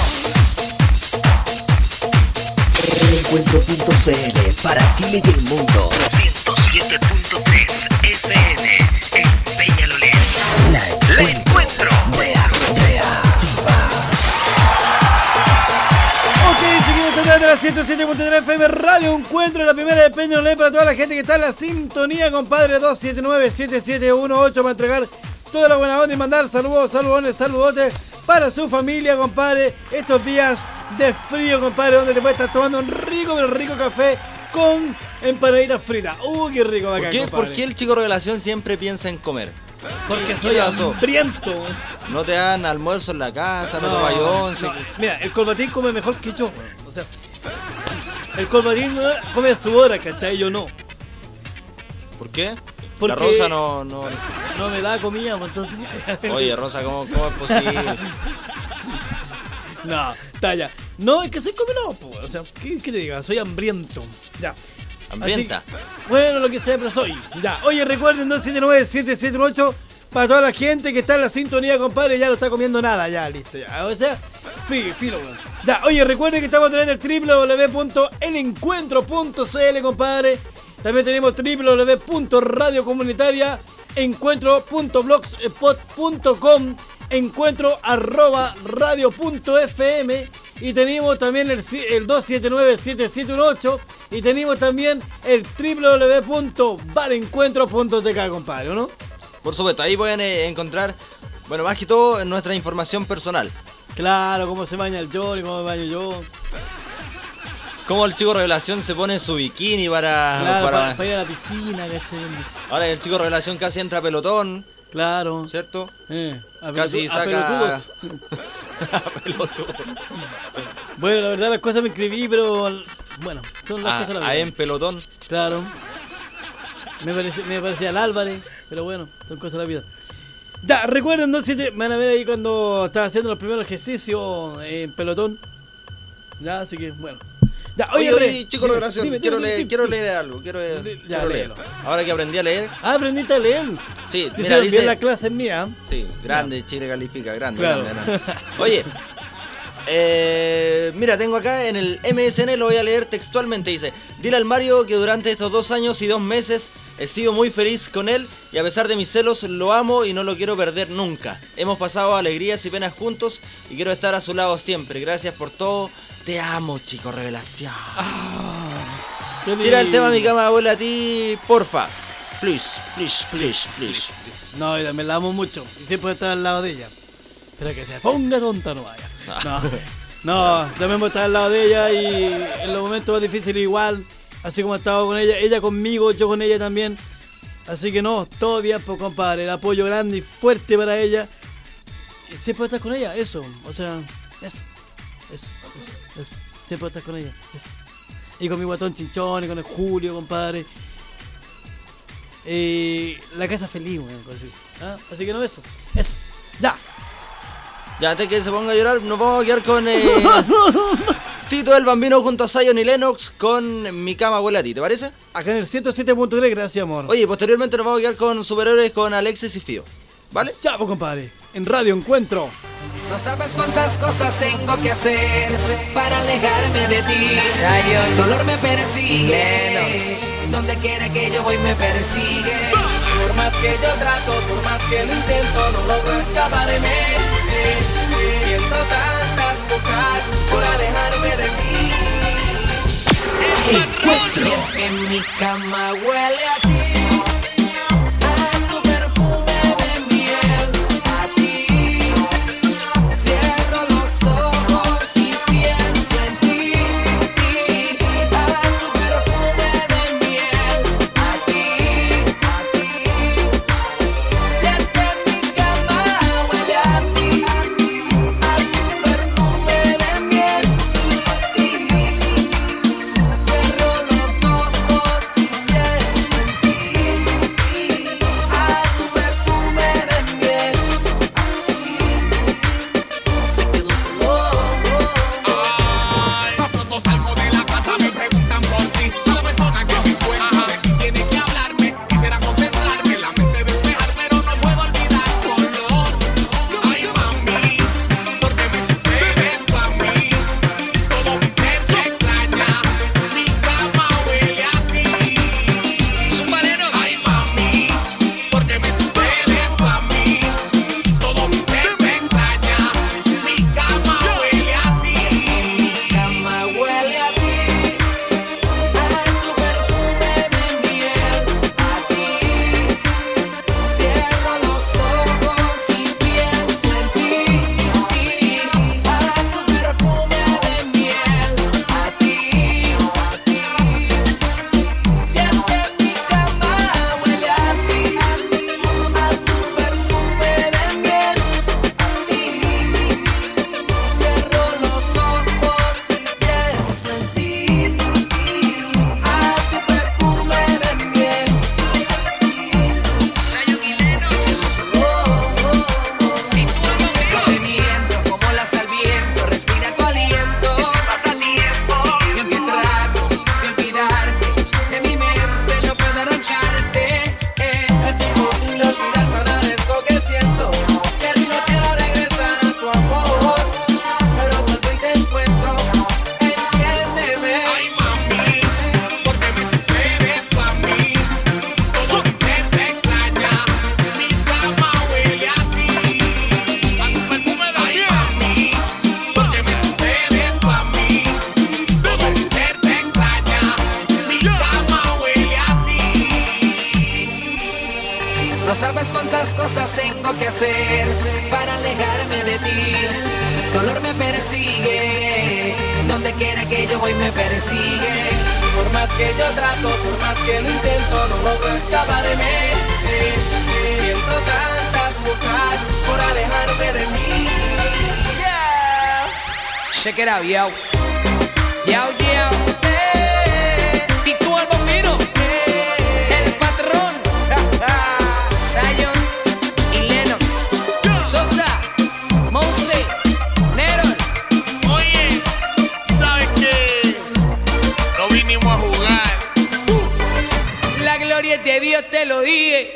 El encuentro punto c l para Chile y el mundo. ciento siete punto tres F M en Peñalolén. La, la encuentro reactiva. Ok, seguimos tratando de la ciento siete punto tres F M Radio Encuentro, la primera de Peñalolén para toda la gente que está en la sintonía, compadre. Dos siete nueve, siete siete uno ocho para entregar toda la buena onda y mandar saludos, saludones, saludotes para su familia, compadre. Estos días de frío, compadre, donde te puedes estar tomando un rico, pero rico café con empanaditas fritas. Uy, qué rico de acá, ¿Por qué, compadre. ¿Por qué el chico revelación siempre piensa en comer? Porque ¿Qué soy pasó? hambriento. No te dan almuerzo en la casa, no, No, te vayas once. no. Mira, el corbatín come mejor que yo, weón. O sea, el corbatín come a su hora, ¿cachai? Yo no. ¿Por qué? Porque La Rosa no, no... no me da comida, pues, entonces. Oye, Rosa, ¿cómo, cómo es posible? No, está ya. No, es que soy comido, pues. O sea, ¿qué, qué te diga? Soy hambriento. Ya. ¿Hambrienta? Así- bueno, lo que sea, pero soy. Ya. Oye, recuerden dos siete nueve, siete siete ocho para toda la gente que está en la sintonía, compadre. Ya no está comiendo nada, ya, listo. Ya. O sea, filo, filo, weón. Ya, oye, recuerden que estamos teniendo el doble u doble u doble u punto el encuentro punto c l, compadre. También tenemos doble u doble u doble u punto radio comunitaria encuentro punto blogspot punto com, encuentro arroba radio punto f m, y tenemos también el, el dos siete nueve, siete siete uno ocho, y tenemos también el doble u doble u doble u punto barencuentro punto t k, compadre, ¿no? Por supuesto, ahí pueden eh, encontrar, bueno, más que todo, nuestra información personal. Claro, cómo se baña el Johnny, cómo me baño yo. Cómo el chico revelación se pone su bikini para... Claro, para... para, para ir a la piscina, ¿cachai? Ahora el chico revelación casi entra a pelotón. Claro. ¿Cierto? Eh, a Casi pelotu- a saca... pelotudos. A pelotudo. Bueno, la verdad las cosas me inscribí, pero bueno, son las Ah, cosas de la ahí vida. en pelotón. Claro. Me parecía, me parecía el Álvarez, pero bueno, son cosas de la vida. Ya, recuerden, ¿no? Si te- me van a ver ahí cuando estaba haciendo los primeros ejercicios en pelotón. Ya, así que bueno. Ya, Oye, Re, oye, chico dime, revelación, dime, quiero, dime, leer, dime, quiero dime. leer algo, quiero, Ya, quiero léelo. leerlo. Ahora que aprendí a leer, Ah, aprendiste a leer. sí, Te mira, hicieron dice, bien la clase mía. sí, grande, Chile califica, grande, Claro. grande, grande. Oye, eh, mira, tengo acá en el M S N, lo voy a leer textualmente, dice, dile al Mario que durante estos dos años y dos meses he sido muy feliz con él y a pesar de mis celos lo amo y no lo quiero perder nunca. Hemos pasado alegrías y penas juntos y quiero estar a su lado siempre. Gracias por todo. Te amo, chico revelación. Qué Tira el lindo. tema mi cama, abuela, a ti, porfa. Please, please, please, please. No, ella me la amo mucho y siempre voy a estar al lado de ella. Pero que se ponga tonta no vaya. No, no, también voy a estar al lado de ella y en los momentos más difíciles igual, así como he estado con ella, ella conmigo, yo con ella también. Así que no, todo bien, pues compadre, el apoyo grande y fuerte para ella. Y siempre voy a estar con ella, eso, o sea, eso, eso, eso, eso. Siempre voy a estar con ella, eso. Y con mi guatón Chinchón y con el Julio, compadre. Eh, la casa feliz, weón, cosas así. ¿Ah? Así que no, eso, eso, ya. Ya, antes que se ponga a llorar, nos vamos a quedar con eh, Tito el Bambino junto a Zion y Lennox con Mi Cama Huele a Ti, ¿te parece? Acá en el ciento siete punto tres, gracias, amor. Oye, posteriormente nos vamos a quedar con Superhéroes con Alexis y Fío, ¿vale? Ya, pues, compadre, en Radio Encuentro. No sabes cuántas cosas tengo que hacer para alejarme de ti. El dolor me persigue, donde quiera que yo voy me persigue. Por más que yo trato, por más que lo intento, no logro escaparme. Siento tantas cosas por alejarme de ti. Y es que mi cama huele a ti. A tu perfume de miel, a ti. Cierro los ojos y pienso en ti. A tu perfume de miel, a ti, a ti. Y es que mi cama huele a ti, a tu perfume de miel. Cierro los ojos y pienso en ti, a tu perfume de miel. Se quedó Tan pronto salgo de la casa me preguntan por ti. Soy la persona que me encuentro, de ti tiene que hablarme. Quisiera concentrarme, la mente despejar, pero no puedo olvidar tu olor. Ay, mami, ¿por qué me sucede esto a mí? Todo mi ser se extraña, mi cama huele a ti. Ay, mami, ¿por qué me sucede esto a mí? Todo mi ser se extraña, mi cama huele a ti. Cama huele a ti, a tu perfume de miel, a ti. Cierro los ojos y pienso en ti, a tu perfume de miel, a ti, a ti. Y es que mi cama huele a ti, a tu perfume de miel. Cierro los ojos y pienso en ti, a tu perfume de miel. No te miento, como la sal viento, respira tu aliento. Y aunque trato de olvidarte, de mi mente no puedo arrancarte. eh. Es imposible olvidar nada de esto que siento, que no quiero regresar a tu amor, pero vuelvo y te encuentro, entiéndeme. Ay, mami, ¿por qué me sucede esto a mí? Todo mi ser te extraña, mi cama huele a ti. A tu perfume de Ay, mami, ¿por qué me sucede esto a mí? Todo mi ser te extraña, mi cama huele a ti. No sabes cuántas cosas tengo que hacer para alejarme de ti. Dolor me persigue, donde quiera que yo voy me persigue. Por más que yo trato, por más que lo intento, no logro escaparme. Siento tanto buscar por alejarme de mí. Check it out, yo. Yo, yo. Eh. Tito el Bambino. Eh. El patrón. Zion y Lennox. Sosa. Monse. Neron. Oye, ¿sabes qué? No vinimos a jugar. Uh. La gloria de Dios, te lo dije.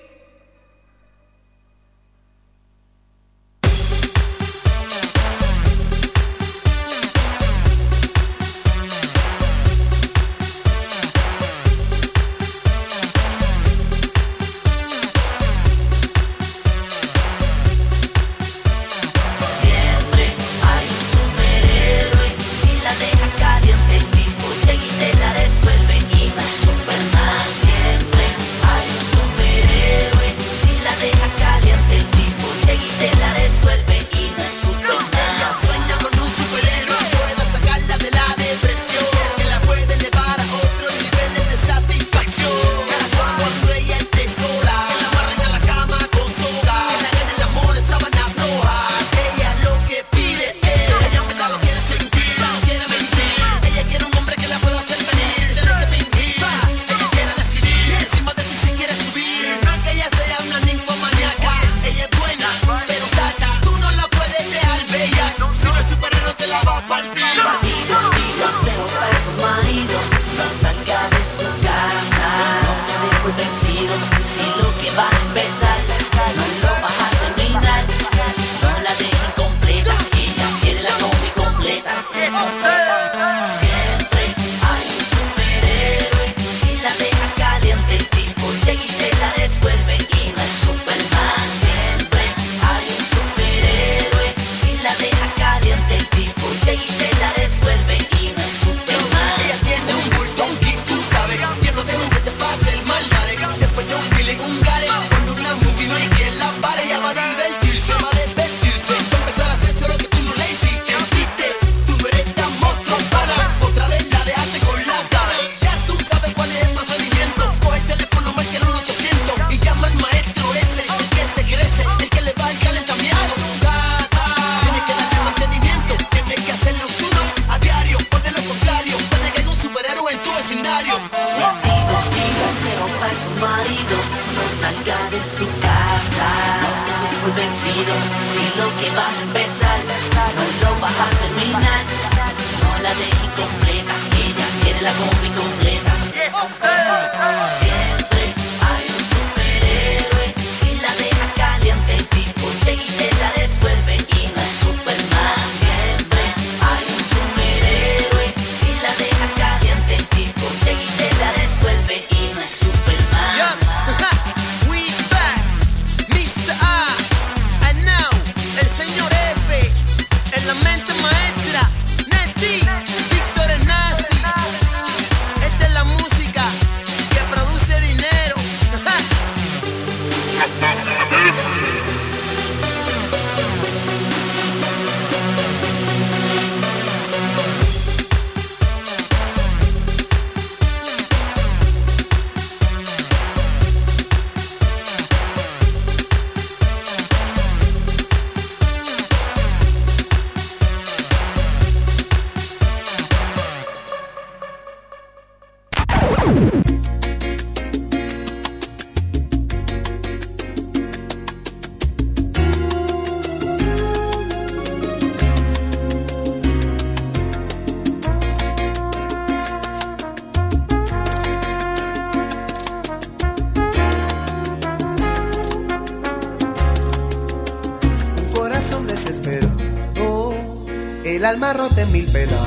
El alma rota en mil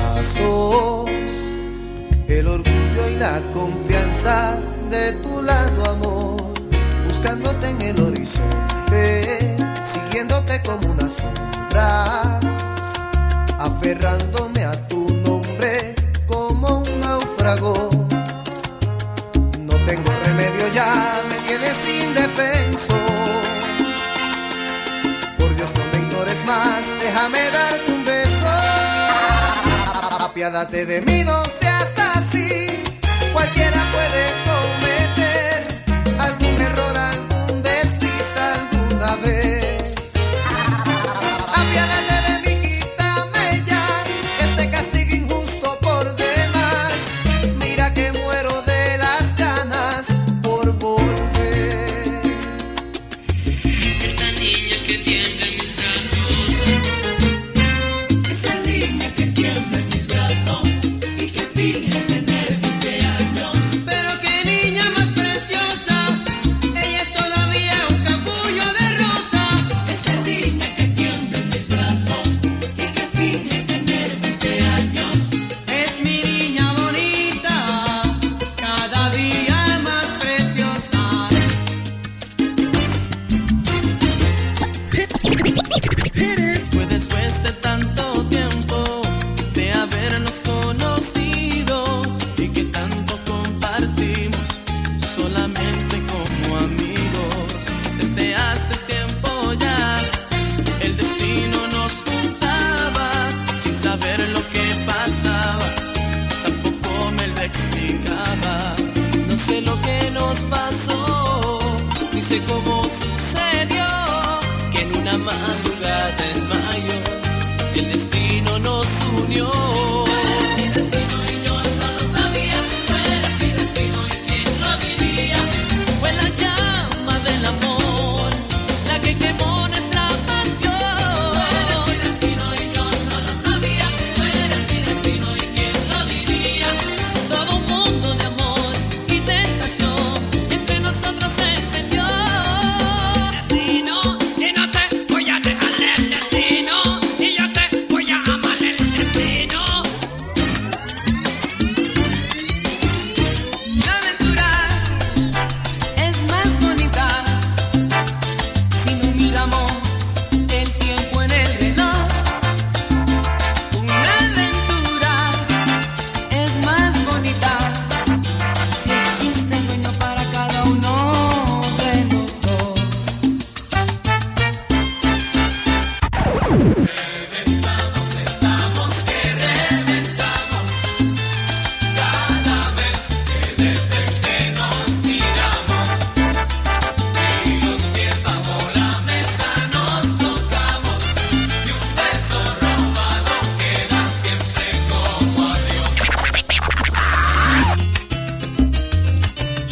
pedazos, el orgullo y la confianza de tu lado, amor, buscándote en el horizonte, siguiéndote como una sombra, aferrándome a tu nombre como un náufrago. No tengo remedio ya, me tienes indefenso. Por Dios, no me ignores más, déjame darte un beso. Apiádate de mí, no seas así. Cualquiera puede cometer algún error, algún desliz alguna vez.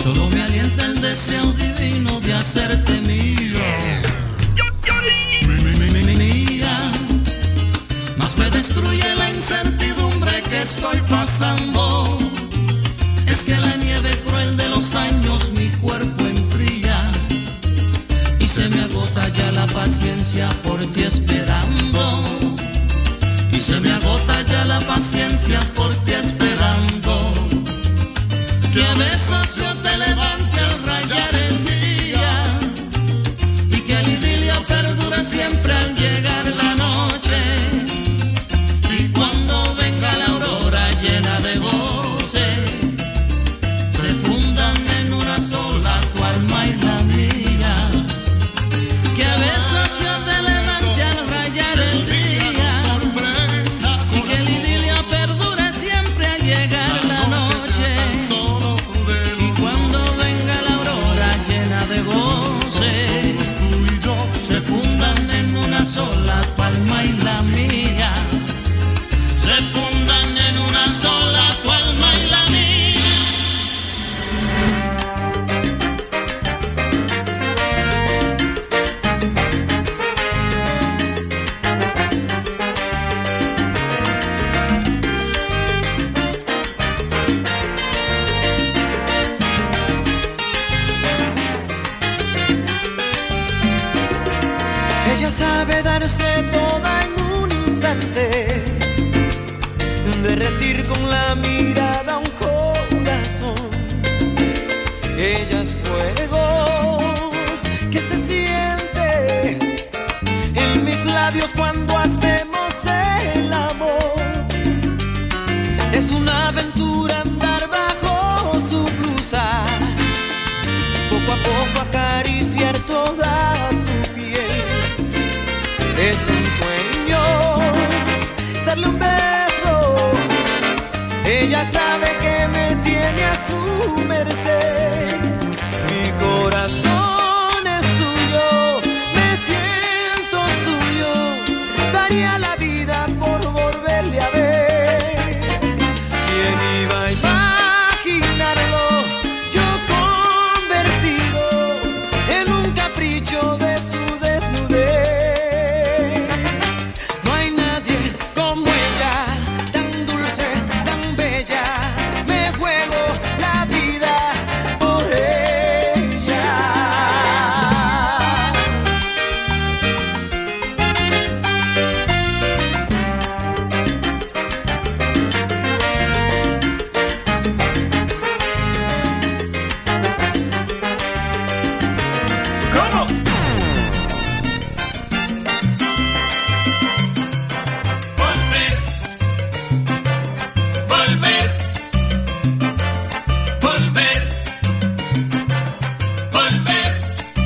Solo me alienta el deseo divino de hacerte mía. Mi, mi, mi, mía. Más me destruye la incertidumbre que estoy pasando. Es que la nieve cruel de los años mi cuerpo enfría. Y se me agota ya la paciencia por ti esperando. Y se me agota ya la paciencia por ti esperando. Que a veces yo te levante al rayar el día. Y que el idilio perdure siempre al llegar la noche. Y cuando venga la aurora llena de goce, se fundan en una sola tu alma y la mía. Que a veces yo te levante al rayar el día. Y que el idilio perdure siempre al llegar la noche. Y cuando venga la aurora llena de goce, se fundan en una sola tu alma y la mía. Se fundan en una sola tu alma y la mía. Ella sabe darse toda en un instante, derretir con la mirada un corazón. Ella es fuego que se siente en mis labios cuando hacemos el amor. Es una aventura andar bajo su blusa, poco a poco acariciar toda su piel. Es un sueño darle un beso. Ella sabe que me tiene a su merced. Mi corazón es suyo, me siento suyo. Daría la vida por volverle a ver. ¿Quién iba a imaginarlo? Yo convertido en un capricho de su desnudez. No hay nadie como ella, tan dulce, tan bella. Me juego la vida por ella. ¿Cómo? Volver, volver, volver, volver.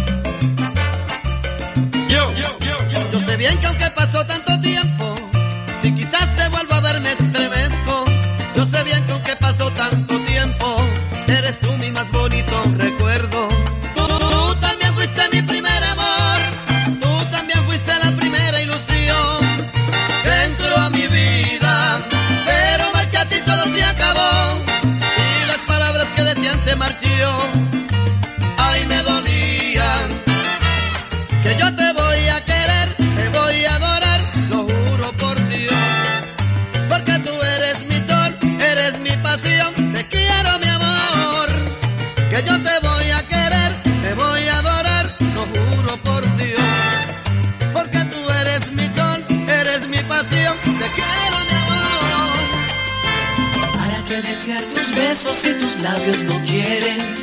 Yo, yo, yo, yo. Yo sé bien que aunque pasó tanto tiempo, si quizás te vuelvo a ver me estremezco. Yo sé bien que aunque pasó tanto tiempo, eres tú mi más bonito recuerdo. Tú, tú también fuiste mi primer amor, tú también fuiste la primera ilusión que entró a mi vida, pero mal que a ti todo se acabó y las palabras que decían se marchó. Ay, me dolían. Que yo te voy a querer, te voy a adorar, lo juro por Dios. Porque tú eres mi sol, eres mi pasión, te quiero mi amor. Que yo te voy a querer, te voy a adorar, lo juro por Dios. Porque tú eres mi sol, eres mi pasión, te quiero mi amor. Para que desear tus besos y tus labios no quieren.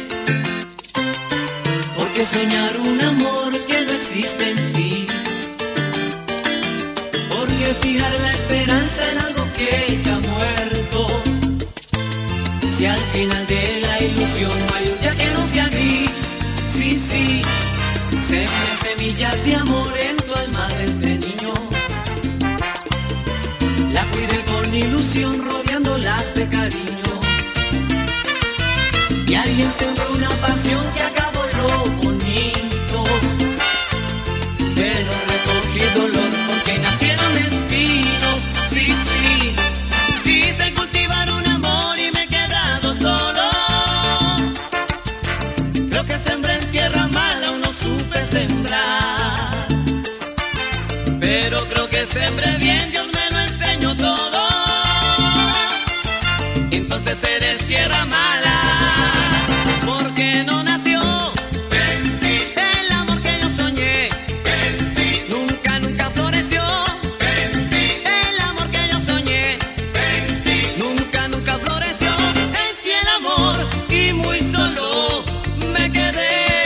Porque soñar un amor que no existe en ti. Porque fijar la esperanza en algo que ya ha muerto. Si al final de la ilusión no hay un día que no sea gris. Sí, sí, sembré semillas de amor en tu alma desde niño. La cuidé con ilusión rodeándolas de cariño. Y alguien sembró una pasión que acabó en lo bonito. Pero recogí dolor porque nacieron espinos. Sí, sí, quise cultivar un amor y me he quedado solo. sembrar. Pero creo que sembré bien, Dios me lo enseñó todo. Entonces eres tierra mala, porque no nació en ti el amor que yo soñé. En ti nunca, nunca floreció. En ti el amor que yo soñé. En ti nunca, nunca floreció. En ti el amor y muy solo me quedé.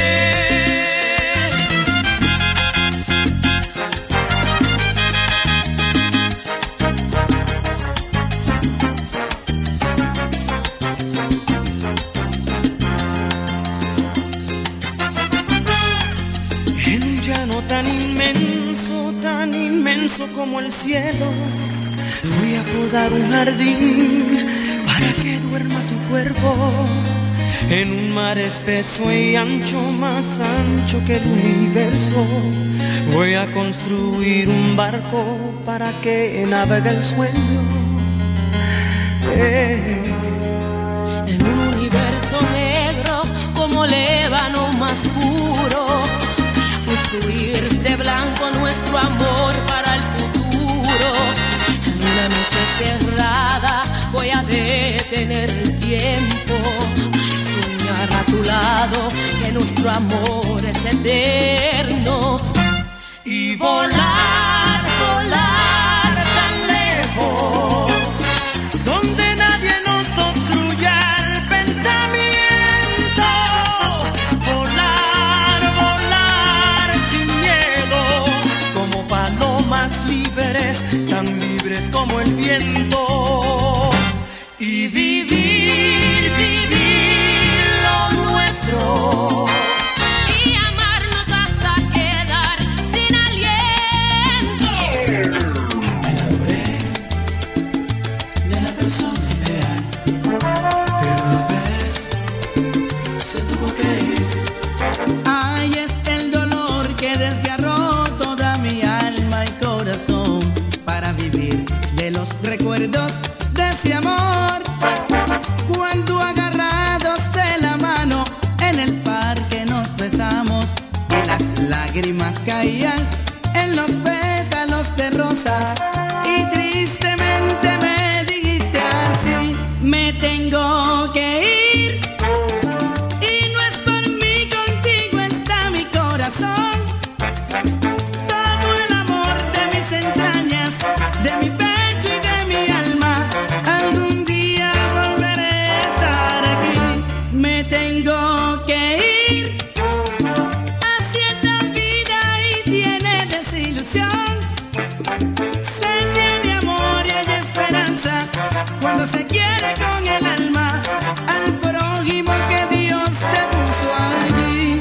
En un llano tan inmenso, tan inmenso como el cielo, voy a podar un jardín para que duerma tu cuerpo. En un mar espeso y ancho, más ancho que el universo, voy a construir un barco para que navegue el sueño. Eh. En un universo negro como el ébano más puro, construir de blanco nuestro amor para el futuro. En una noche cerrada voy a detener el tiempo para soñar a tu lado que nuestro amor es eterno. Y volar, volar tan lejos, donde nadie nos obstruya el pensamiento. Volar, volar sin miedo, como palomas libres, tan libres como el viento. Y vivir, vivir lo nuestro. Y amarnos hasta quedar sin aliento. Me enamoré de la persona ideal, pero a la vez se tuvo que ir. Ay, es el dolor que desgarró toda mi alma y corazón para vivir de los recuerdos de ese amor. Cuando agarrados de la mano en el parque nos besamos y las lágrimas caían en los pétalos de rosas. Y tristemente me dijiste así: me tengo que ir. Y no es por mí, contigo está mi corazón. Todo el amor de mis entrañas, de mi pecho y de mi alma. Algún día volveré a estar aquí. Me tengo que ir. Así es la vida y tiene desilusión. Se tiene amor y hay esperanza cuando se quiere con el alma al prójimo que Dios te puso allí.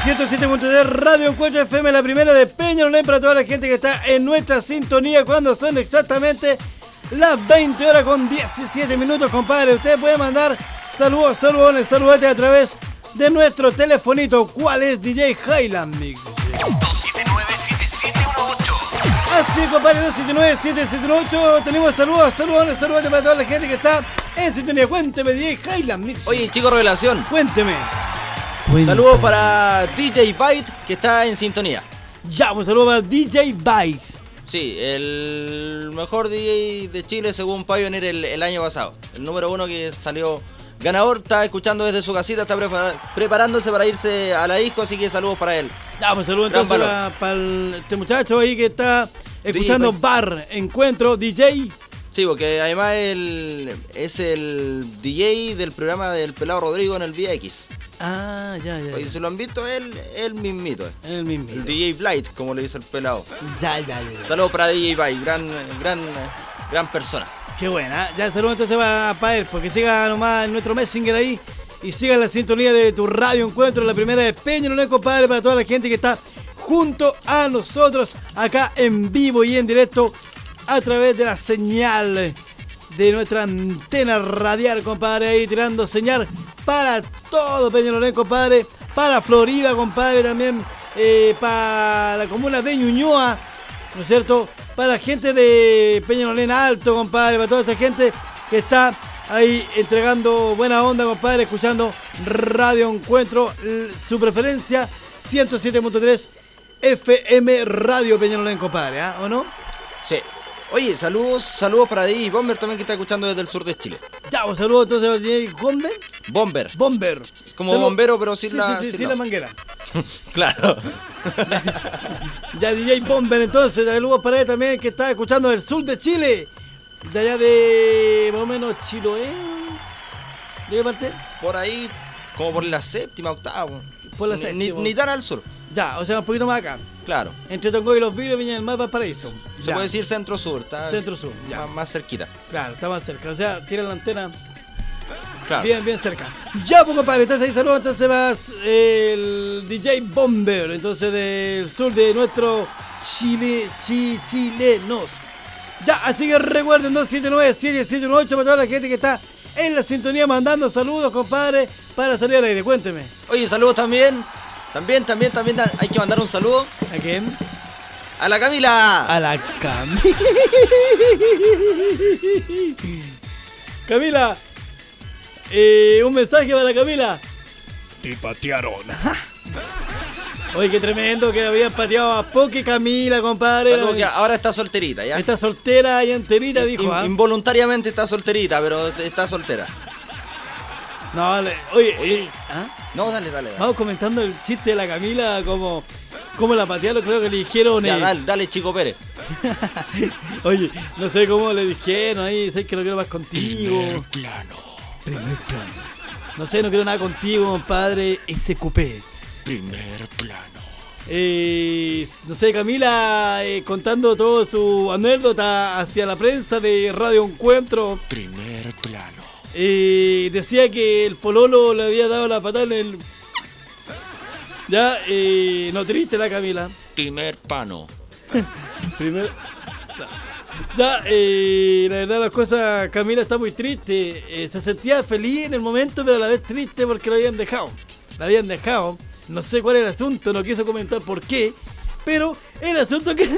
ciento siete punto tres Radio Encuentro F M, la primera de Peñalolén, para toda la gente que está en nuestra sintonía cuando son exactamente las veinte horas con diecisiete minutos, compadre. Usted puede mandar saludos, saludones, saludate a través de nuestro telefonito. ¿Cuál es? D J Highland Mix. dos siete nueve, siete siete uno ocho. Así, compadre, dos siete nueve, siete siete uno ocho. Tenemos saludos, saludones, saludate para toda la gente que está en sintonía. Cuénteme, D J Highland Mix. Oye, chico revelación. Cuénteme. Saludos para D J Byte, que está en sintonía. Ya, un saludo para D J Byte. Sí, el mejor D J de Chile según Pioneer el, el año pasado. El número uno que salió ganador, está escuchando desde su casita, está prepara- preparándose para irse a la disco, así que saludos para él. Ya, pues saludos Gran entonces valor. para, para este muchacho ahí que está escuchando pues. Bar Encuentro D J. Sí, porque además él es el D J del programa del Pelado Rodrigo en el V X. Ah, ya, ya. Oye, si lo han visto, él, él mismito. El mismito. El D J Blight, como le dice el pelado. Ya, ya, ya. Saludos para D J Blight, gran, gran, gran persona. Qué buena. Ya, saludos entonces para, para él, porque siga nomás en nuestro Messenger ahí y siga la sintonía de tu Radio Encuentro, la primera de Peñalolén, compadre, para toda la gente que está junto a nosotros acá en vivo y en directo a través de la señal de nuestra antena radial, compadre, ahí tirando señal para todo Peñalolén, compadre, para Florida, compadre, también eh, para la comuna de Ñuñoa, ¿no es cierto? Para la gente de Peñalolén Alto, compadre, para toda esta gente que está ahí entregando buena onda, compadre, escuchando Radio Encuentro, l- su preferencia, ciento siete punto tres F M Radio Peñalolén, compadre, ¿ah? ¿O no? Sí. Oye, saludos, saludos para D J Bomber también, que está escuchando desde el sur de Chile. Ya, un saludo entonces a D J Bomber. Bomber. Bomber. Como Salud. bombero, pero sin sí, la... Sí, sí, sin sin la- la manguera. Claro. Ya, D J Bomber, entonces, saludos para él también, que está escuchando del sur de Chile. De allá de, más o menos, Chiloé. ¿De qué parte? Por ahí, como por la séptima, octava. Por la Ni- séptima. Ni, ni tan al sur. Ya, o sea, un poquito más acá. Claro. Entre Tongoy y Los Vilos, Viña del Mar, Valparaíso. Se Ya. puede decir centro-sur. Está Centro-sur, ya. Más, más cerquita. Claro, está más cerca. O sea, tira la antena Claro. bien, bien cerca. Ya, pues, compadre, entonces ahí saludos. Entonces va el D J Bomber, entonces del sur de nuestro Chile, chi, chilenos. Ya, así que recuerden, dos siete nueve, siete siete uno ocho para toda la gente que está en la sintonía mandando saludos, compadre, para salir al aire. Cuénteme. Oye, saludos también. También, también, también da- hay que mandar un saludo. ¿A quién? A la Camila. A la Camila. Camila, eh, un mensaje para Camila. Te patearon. Oye, qué tremendo que habían pateado a Poke Camila, compadre. Como que ahora está solterita, ¿ya? Está soltera y enterita, dijo. In- ¿ah? Involuntariamente está solterita, pero está soltera. No, le- oye, eh, ¿ah? No, dale, dale. dale. Vamos comentando el chiste de la Camila, como, como la patearon, creo que le dijeron. Ya, eh, dale, dale, Chico Pérez. Oye, no sé cómo le dijeron ahí, sé que no quiero más contigo. Primer plano. Primer plano. No sé, no quiero nada contigo, compadre. S Q P. Primer plano. Eh, no sé, Camila eh, contando toda su anécdota hacia la prensa de Radio Encuentro. Primer plano. Eh, decía que el pololo le había dado la patada en el... Ya, eh, no, triste la Camila. Primer pano. Primero... Ya, eh, la verdad las cosas, Camila está muy triste. Eh, se sentía feliz en el momento, pero a la vez triste porque lo habían dejado. La habían dejado. No sé cuál es el asunto, no quiso comentar por qué. Pero el asunto que...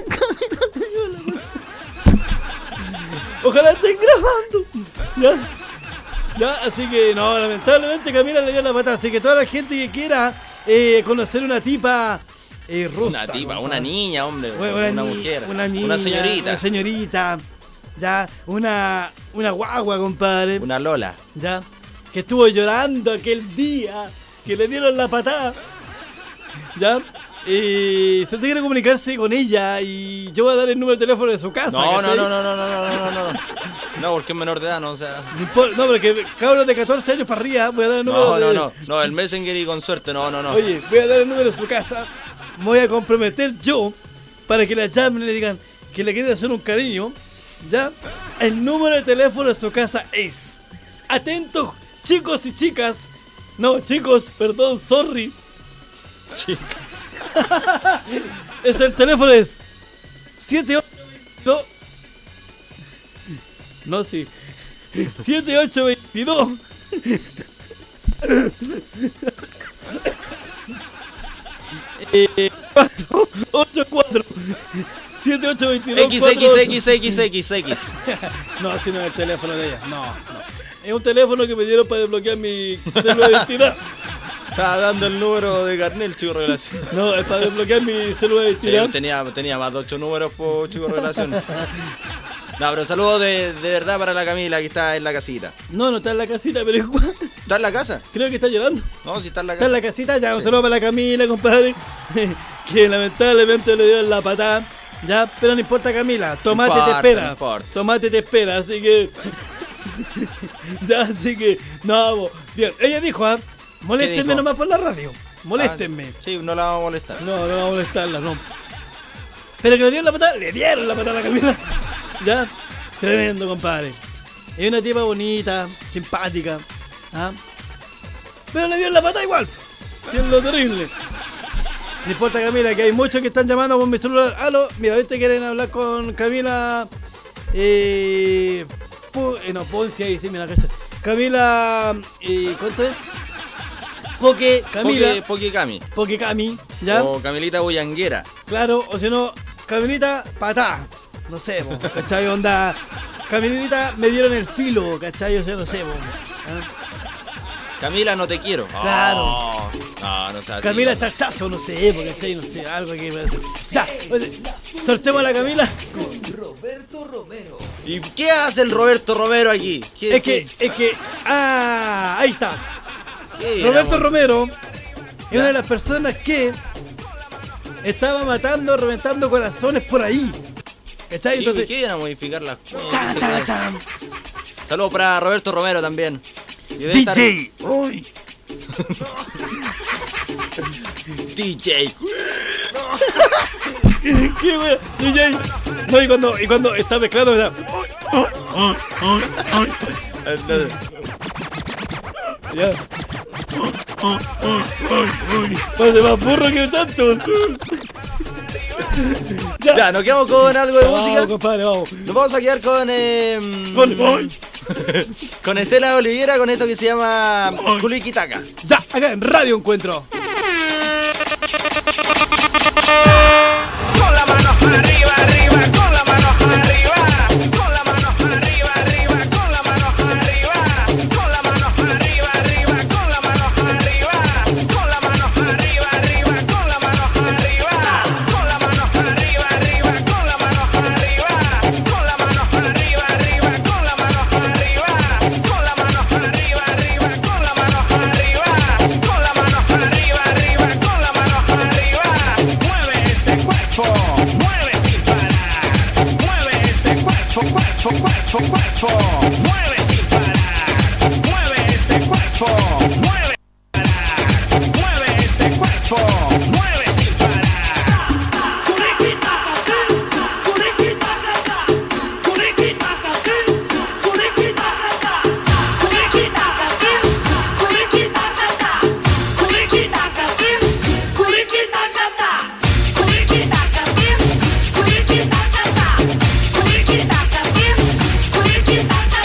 Ojalá estén grabando. Ya. Ya, así que no, lamentablemente Camila le dio la patada. Así que toda la gente que quiera eh, conocer una tipa eh, rusta, Una tipa, compadre. una niña, hombre. Una, Una, una ni- mujer. una niña, Una señorita. Una señorita. Ya, una, una guagua, compadre. Una Lola. Ya, que estuvo llorando aquel día que le dieron la patada. Ya, y se quiere comunicarse con ella y yo voy a dar el número de teléfono de su casa. No, no, ¿cachai? no, no, no, no, no, no, no. No, porque es menor de edad, no, o sea. No, importa, no, porque cabros de catorce años para arriba, voy a dar el número No, de... no, no. No, el Messenger y con suerte, no, no, no. Oye, voy a dar el número de su casa. Me voy a comprometer yo para que la llamen y le digan que le quieren hacer un cariño. ¿Ya? El número de teléfono de su casa es... Atentos, chicos y chicas. No, chicos, perdón, sorry. Es el teléfono es siete ocho dos. No, sí. siete ocho dos. eh, cuatro ocho cuatro siete ocho dos dos X X X X X X. No, si no es el teléfono de ella. No, no. Es un teléfono que me dieron para desbloquear mi celular de identidad. Estaba dando el número de carnet, chico revelación. No, es para desbloquear mi celular de identidad. Sí, tenía, tenía más de ocho números por chico revelación. No, pero saludos de, de verdad para la Camila que está en la casita. No, no está en la casita, pero igual. ¿Está en la casa? Creo que está llorando. No, si está en la Está casa. en la casita, ya, un saludo para la Camila, compadre. Que lamentablemente le dieron la patada. Ya, pero no importa, Camila. Tomate No te importa, espera. no importa. Tomate te espera, así que. Ya, así que. No, bo- bien. Ella dijo, ah, moléstenme dijo? nomás por la radio. Moléstenme. Ah, sí, no la vamos a molestar. No, no vamos a molestarla, no. Pero que le dieron la patada, le dieron la patada a la Camila. Ya, tremendo, compadre. Es una tipa bonita, simpática. ¿Ah? Pero le dieron la patada igual. Sí, es lo terrible. No importa, Camila, que hay muchos que están llamando por mi celular. Aló, mira, ¿viste? Quieren hablar con Camila. Eh. Pu- eh no, Ponce ahí, sí, mira, ¿qué es? Camila. Eh, ¿Cuánto es? Poke Camila. Poke, Poke Cami. Poke Cami, ¿ya? O Camilita Bullanguera. Claro, o si no, Camilita Patá. No sé, po, ¿cachai? Onda. Camilita me dieron el filo, ¿cachai? O sea, no sé, po. ¿Ah? Camila, no te quiero. Claro. Oh, no, no sé. así. Camila Chachazo, no sé, porque ¿cachai? No sé, algo que. Ya, oye, sortemos a la Camila. Roberto Romero. ¿Y qué hace el Roberto Romero aquí? ¿Qué- Es que, qué- es que. Ah, ahí está. qué Roberto era, Romero es una de las personas que estaba matando, reventando corazones por ahí. ¿Cachai? Sí, Entonces. ¿qué viene a modificar las cosas? Chan, chan, chan. Saludos para Roberto Romero también. Y debe D estar- J, uy. D J. Qué wea, D J. No, y cuando, y cuando está mezclando, o sea, ya. Parece más burro que chancho. Ya. ya, nos quedamos con algo de Vamos, música. compadre, vamos. Nos vamos a quedar con. Eh, Con- con Estela Oliviera, con esto que se llama Kulikitaka. Ya, acá en Radio Encuentro. Con la mano arriba, arriba, con la mano arriba, con la mano arriba, arriba, con la mano arriba, con la mano arriba, arriba, con la mano arriba, con la mano arriba, arriba, con la mano arriba, con la mano arriba, arriba, con la mano arriba, con la mano arriba, arriba, con la mano arriba, con la mano arriba, arriba, con la mano arriba, con la mano arriba, arriba, con la mano arriba. Mueve ese cuerpo, mueve sin parar. Mueve ese cuerpo, cuerpo, cuerpo, cuerpo. Mueve sin parar. Mueve ese cuerpo, mueve sin parar. Mueve ese cuerpo, mueve sin parar. Kurikita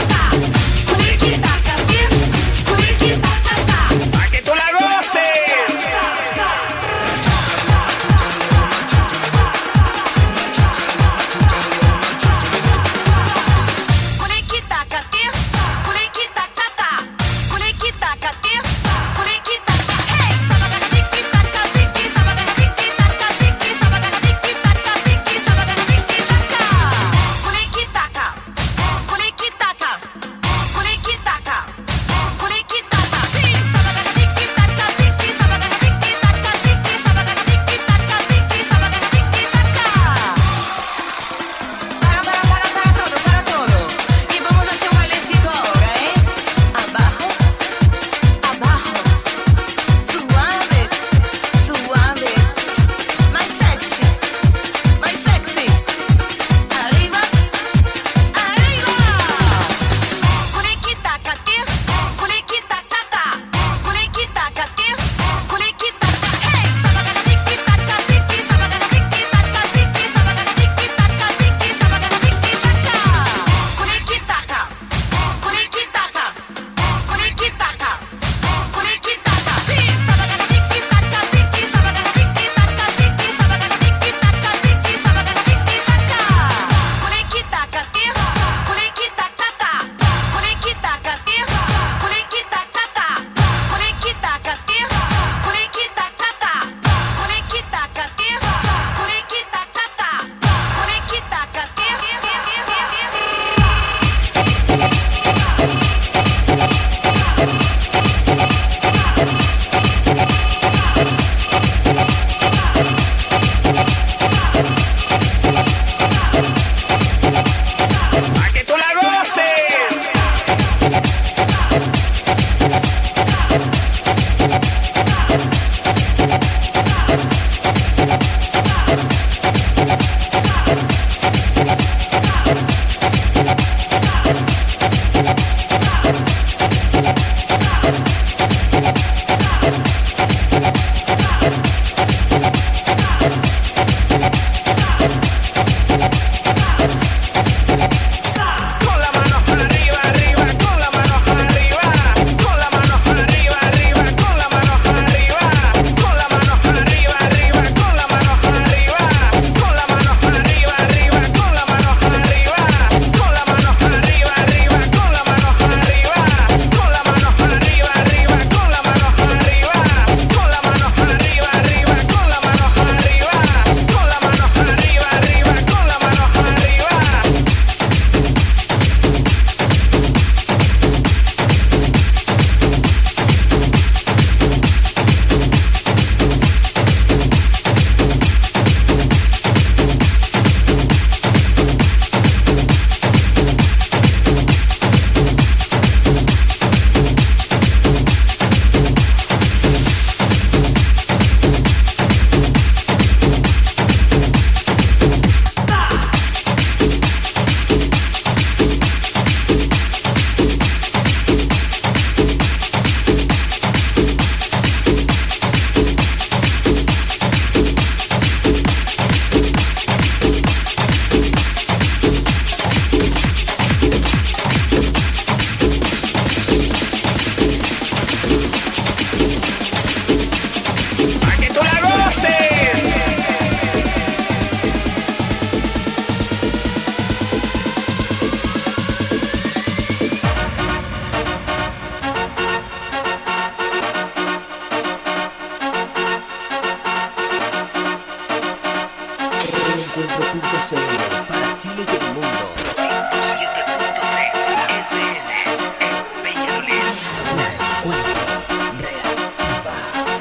encuentro punto c l para Chile y el mundo. ciento siete punto tres F M en Peñalolén. La encuentro reactiva.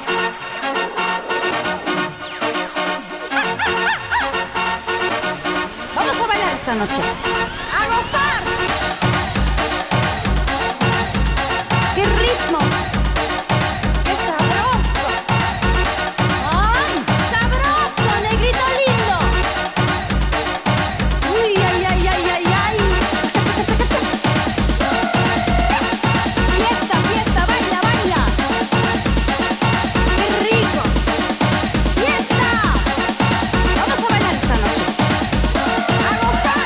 Vamos a bailar esta noche. ¡A gozar! ¡Qué ritmo! ¡Qué sabroso! ¡Ay! ¡Sabroso, negrito lindo! ¡Uy, ay, ay, ay, ay, ay! ¡Fiesta, fiesta! ¡Baila, baila! ¡Qué rico! ¡Fiesta! Vamos a bailar esta noche. ¡A gozar!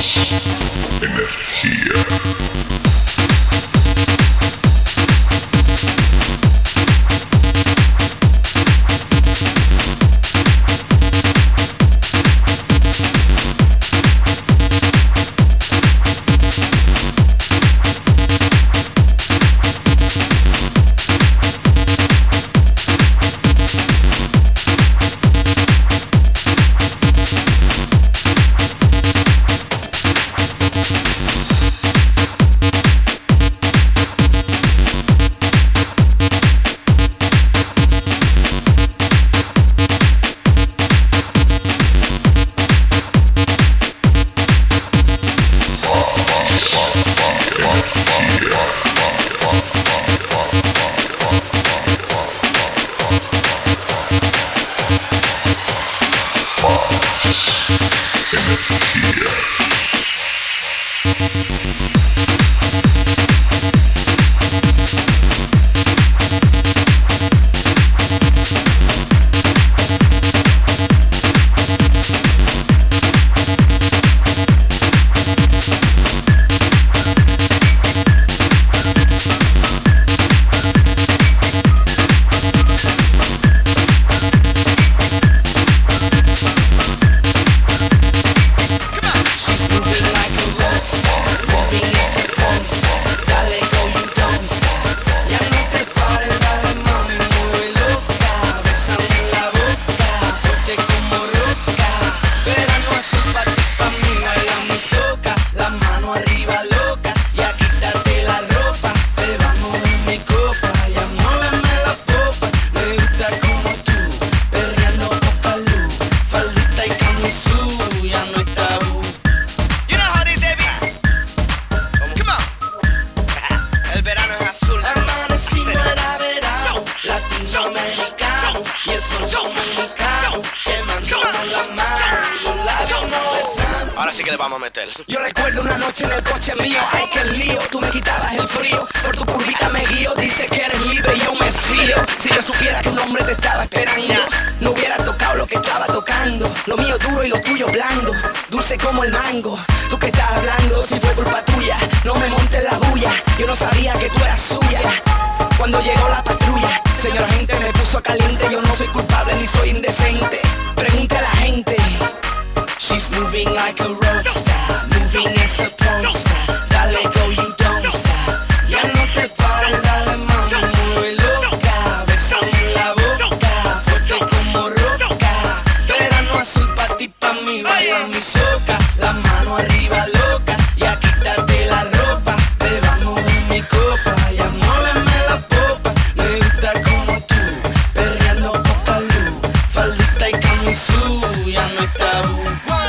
Ahora sí que le vamos a meter. Yo recuerdo una noche en el coche mío, ay qué lío, tú me quitabas el frío, por tu curvita me guío, dice que eres libre y yo me fío. Si yo supiera que un hombre te estaba esperando, no hubiera tocado lo que estaba tocando. Lo mío duro y lo tuyo blando, dulce como el mango. Tú que estás hablando, si fue culpa tuya, no me montes la bulla, yo no sabía que tú eras suya. Cuando llegó la patrulla, señor agente me puso caliente, yo no soy culpable ni soy indecente. Pregunte a la gente. She's moving like a rockstar, moving as a porn star. Dale go, you don't stop. Ya no te pares, dale mami, muy loca. Bésame en la boca, fuerte como roca. Verano azul pa' ti, pa' mí, baila mi soca. La mano arriba loca, ya quítate la ropa. Bebamos en mi copa, ya muéveme la popa. Me gusta como tú, perreando poca luz. Faldita y camisú, ya no hay tabú.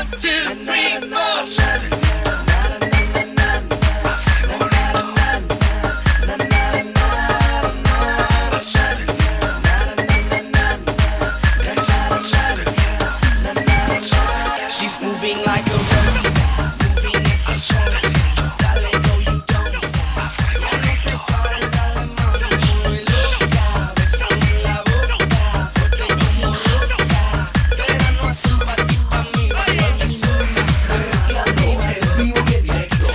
She's moving like a rockstar, moving as a pornstar. Dale go, you don't stop. Ya no te pares, dale mami, muy loca. Bésame en la boca, fuerte como roca. Verano azul pa' ti, pa' mí, baila mi soca. La mezcla arriba, el vivo y directo.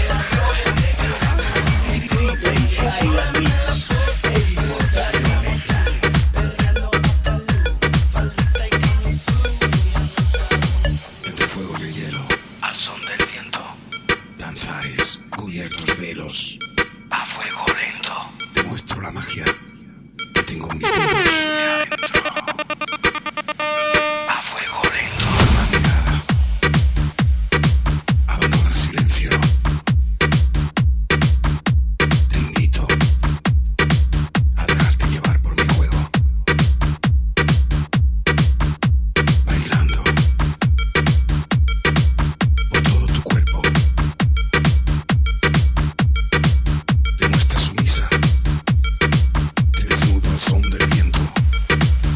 D J Kyla Mix, el inmortal de la mezcla. Perreando poca luz, faldita y camisú. Entre fuego y el hielo, Al son del viento, danzáis cubiertos velos. a fuego lento. Demuestro la magia que tengo en mis dedos. A fuego lento. Una mirada. Abandona el silencio. Te invito a dejarte llevar por mi juego. Bailando por todo tu cuerpo. Demuestra sumisa. Te desnudo al son del viento.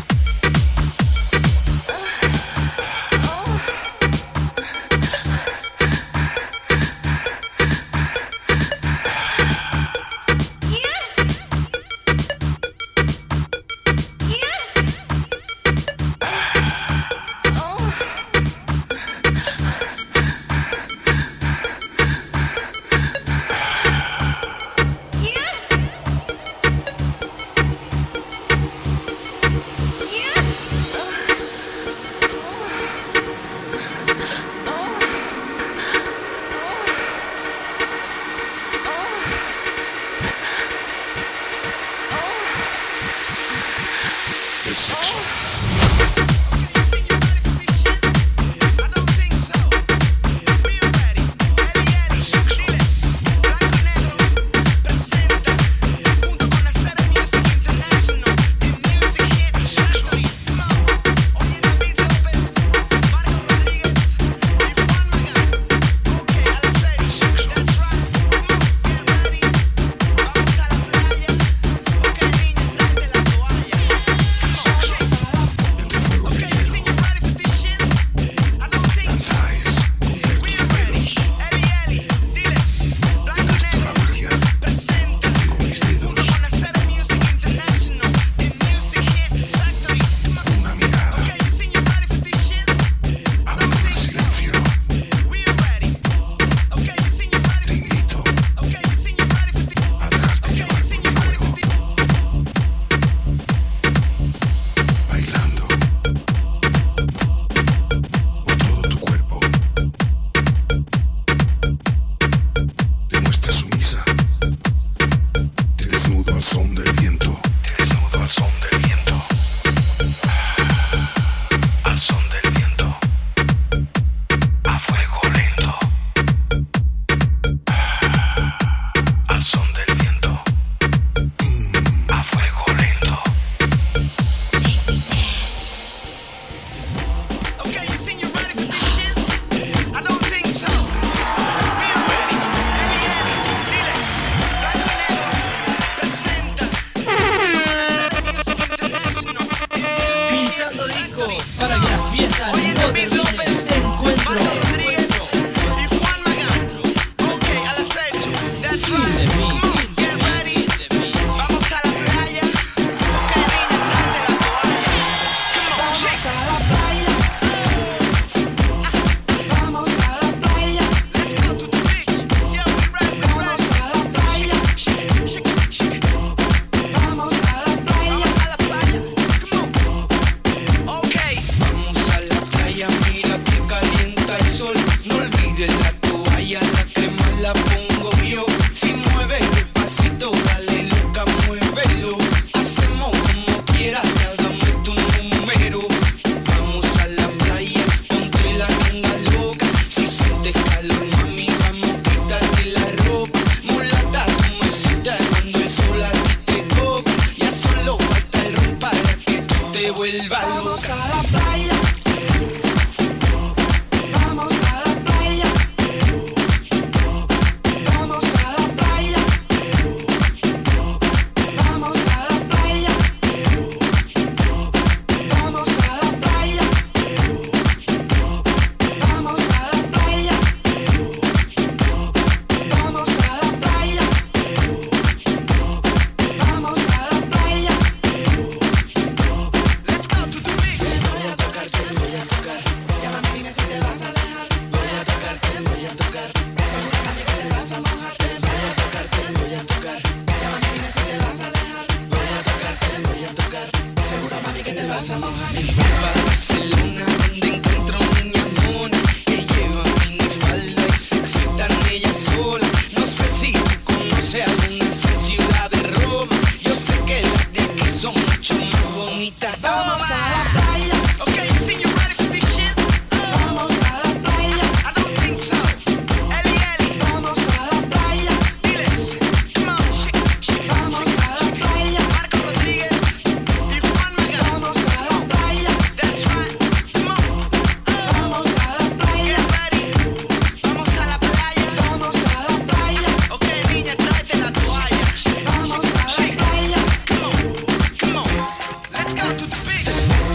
vas a mojar. Me voy para Barcelona, donde encuentro niñas monas que llevan minifalda y se excitan ellas solas. No sé si tú conoces alguna en Ciudad de Roma. Yo sé que las de aquí son mucho más bonitas. Vamos a la playa. Okay, you think you're ready for this shit? Vamos a la playa. I don't think so. Eli, Eli. Vamos a la playa. Diles. Come on, shake, shake. Vamos a la playa. Marco Rodríguez. Y Juan Magán. Vamos a la playa. That's right. Come on. Vamos a la playa. Get ready. Vamos a la playa. Vamos a la playa. Okay, niña, tráete la toalla. Vamos a la playa. Come on, come on. Let's go to the beach.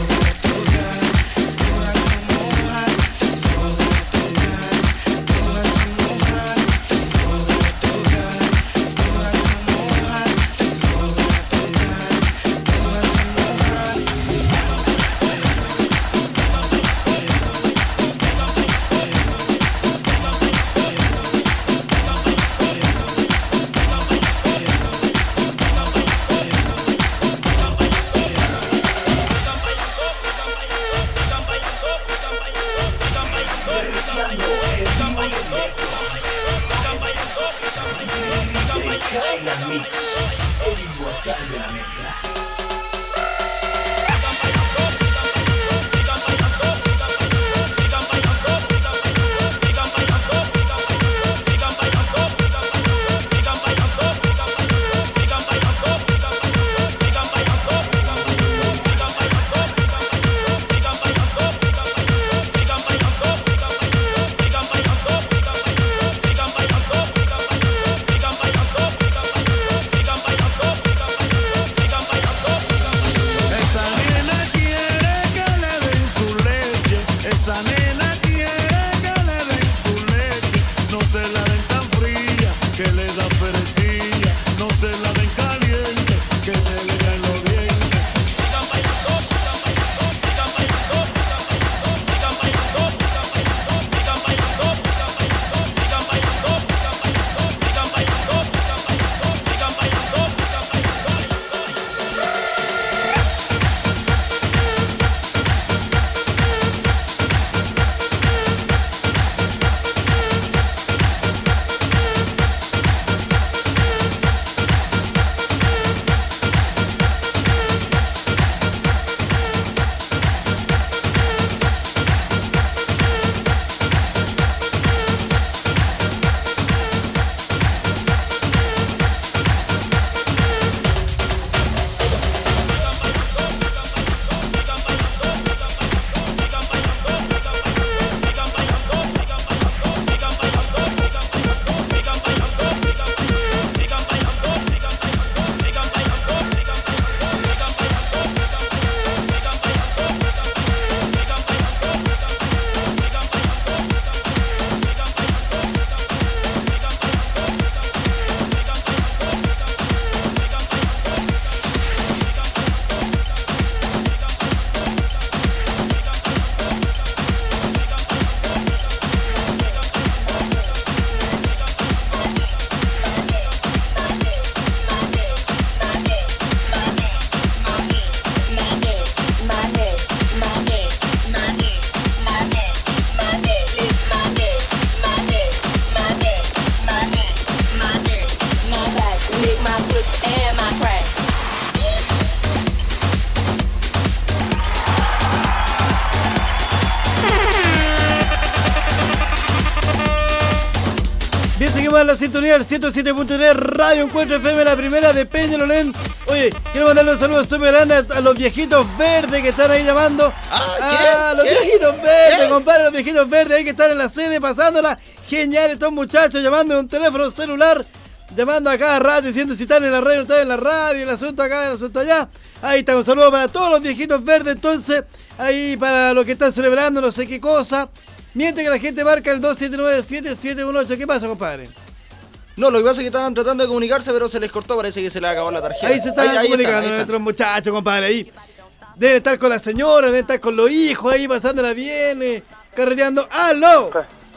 Kailan Mix, el inmortal de la mezcla. En la sintonía del ciento siete punto tres Radio Encuentro F M, la primera de Peñalolén. Oye, quiero mandarle un saludo súper grande a, a los viejitos verdes que están ahí llamando. Ah, ah los ¿Qué? viejitos verdes, ¿Qué? compadre, los viejitos verdes ahí que están en la sede pasándola. Genial estos muchachos llamando en un teléfono celular, llamando a cada radio diciendo si están en la radio, no están en la radio, el asunto acá, el asunto allá. Ahí está, un saludo para todos los viejitos verdes, entonces, ahí para los que están celebrando no sé qué cosa. Mientras que la gente marca el dos siete nueve siete siete uno ocho. ¿Qué pasa, compadre? No, lo que pasa es que estaban tratando de comunicarse, pero se les cortó, parece que se les acabó la tarjeta. Ahí se están ahí, ahí comunicando están, ahí nuestros muchachos, compadre, ahí. Deben estar con la señora, deben estar con los hijos ahí, pasándola bien, eh, carreteando. ¡Aló!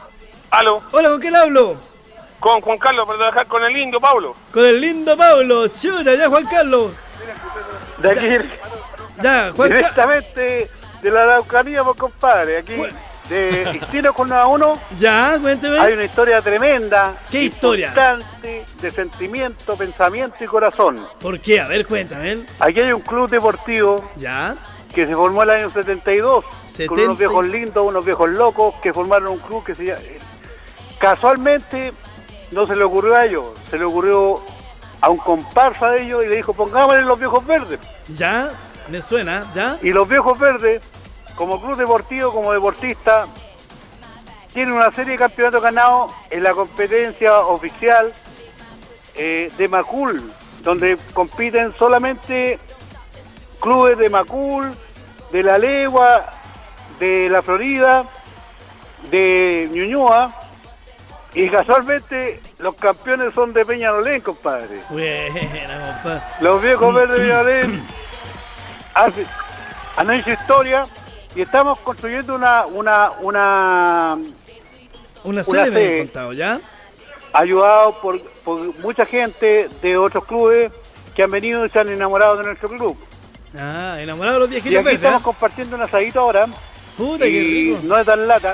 ¿Aló? Hola, ¿con quién hablo? Con Juan Carlos, para trabajar con el lindo Pablo. Con el lindo Pablo. Chuta, ya Juan Carlos. De aquí. Ya, Juan Ca- Directamente de la Araucanía, pues, compadre. Aquí, de Ixtino con nueve a uno. Ya, cuénteme. Hay una historia tremenda. ¿Qué historia? Importante, de sentimiento, pensamiento y corazón. ¿Por qué? A ver, cuéntame. Aquí hay un club deportivo. Ya. Que se formó en el año setenta y dos. Con setenta. unos viejos lindos, unos viejos locos, que formaron un club que se llama... Casualmente, no se le ocurrió a ellos. Se le ocurrió a un comparsa de ellos y le dijo, pongámosle los viejos verdes. Ya, me suena, ya. Y los viejos verdes, como club deportivo, como deportista, tienen una serie de campeonatos ganados en la competencia oficial eh, de Macul, donde compiten solamente clubes de Macul, de La Legua, de La Florida, de Ñuñoa, y casualmente los campeones son de Peñalolén, compadre. Buena, compadre. Los viejos verdes de Peñalolén hace- han hecho historia y estamos construyendo una una una Una sede me han contado, ¿ya? ayudado por, por mucha gente de otros clubes que han venido y se han enamorado de nuestro club. Ah, enamorado de los Y viejitos aquí verdes. estamos ¿ah? compartiendo un asadito ahora. Puta, y qué rico. no es tan lata.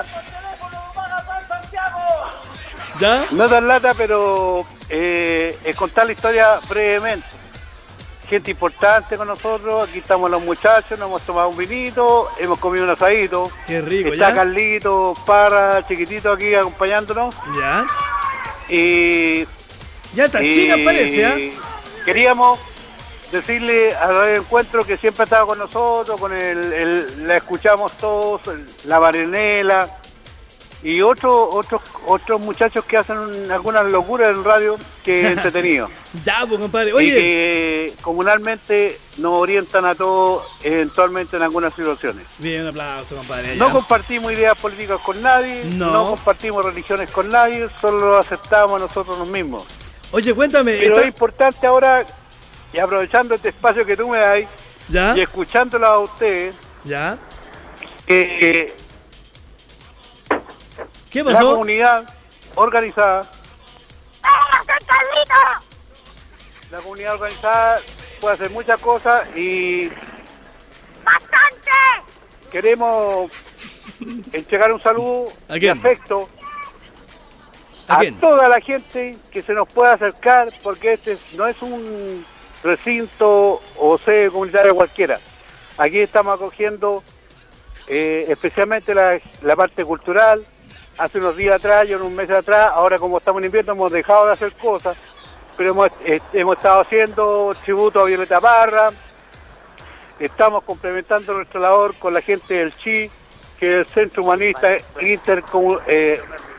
¿Ya? No es tan lata, pero eh, es contar la historia brevemente. Gente importante con nosotros, aquí estamos los muchachos, nos hemos tomado un vinito, hemos comido un asadito. Qué rico, Está ¿ya? Carlito, Parra, chiquitito aquí acompañándonos. Ya. Y... Ya está, chica parece, ¿ah? Queríamos decirle a Radio Encuentro que siempre ha estado con nosotros, con el, el- la escuchamos todos, el- la Varenela y otros otros otros muchachos que hacen un- algunas locuras en radio que es entretenido. Ya, pues, compadre. Y Oye, que comunalmente nos orientan a todos eventualmente en algunas situaciones. bien, un aplauso, compadre. No ya. compartimos ideas políticas con nadie, No. no, compartimos religiones con nadie, solo lo aceptamos nosotros mismos. Oye, cuéntame. Pero está- es importante ahora, y aprovechando este espacio que tú me das, ¿Ya? y escuchándolo a ustedes, ¿Ya? que ¿Qué la pasó? comunidad organizada, la comunidad organizada puede hacer muchas cosas y queremos entregar un saludo ¿A de quién? afecto ¿A a quién? toda la gente que se nos pueda acercar, porque este no es un recinto o sede comunitaria cualquiera. Aquí estamos acogiendo eh, especialmente la, la parte cultural. Hace unos días atrás, yo en un mes atrás, ahora como estamos en invierno hemos dejado de hacer cosas, pero hemos, eh, hemos estado haciendo tributo a Violeta Parra, estamos complementando nuestra labor con la gente del C H I, que es el Centro Humanista Intercomu- eh,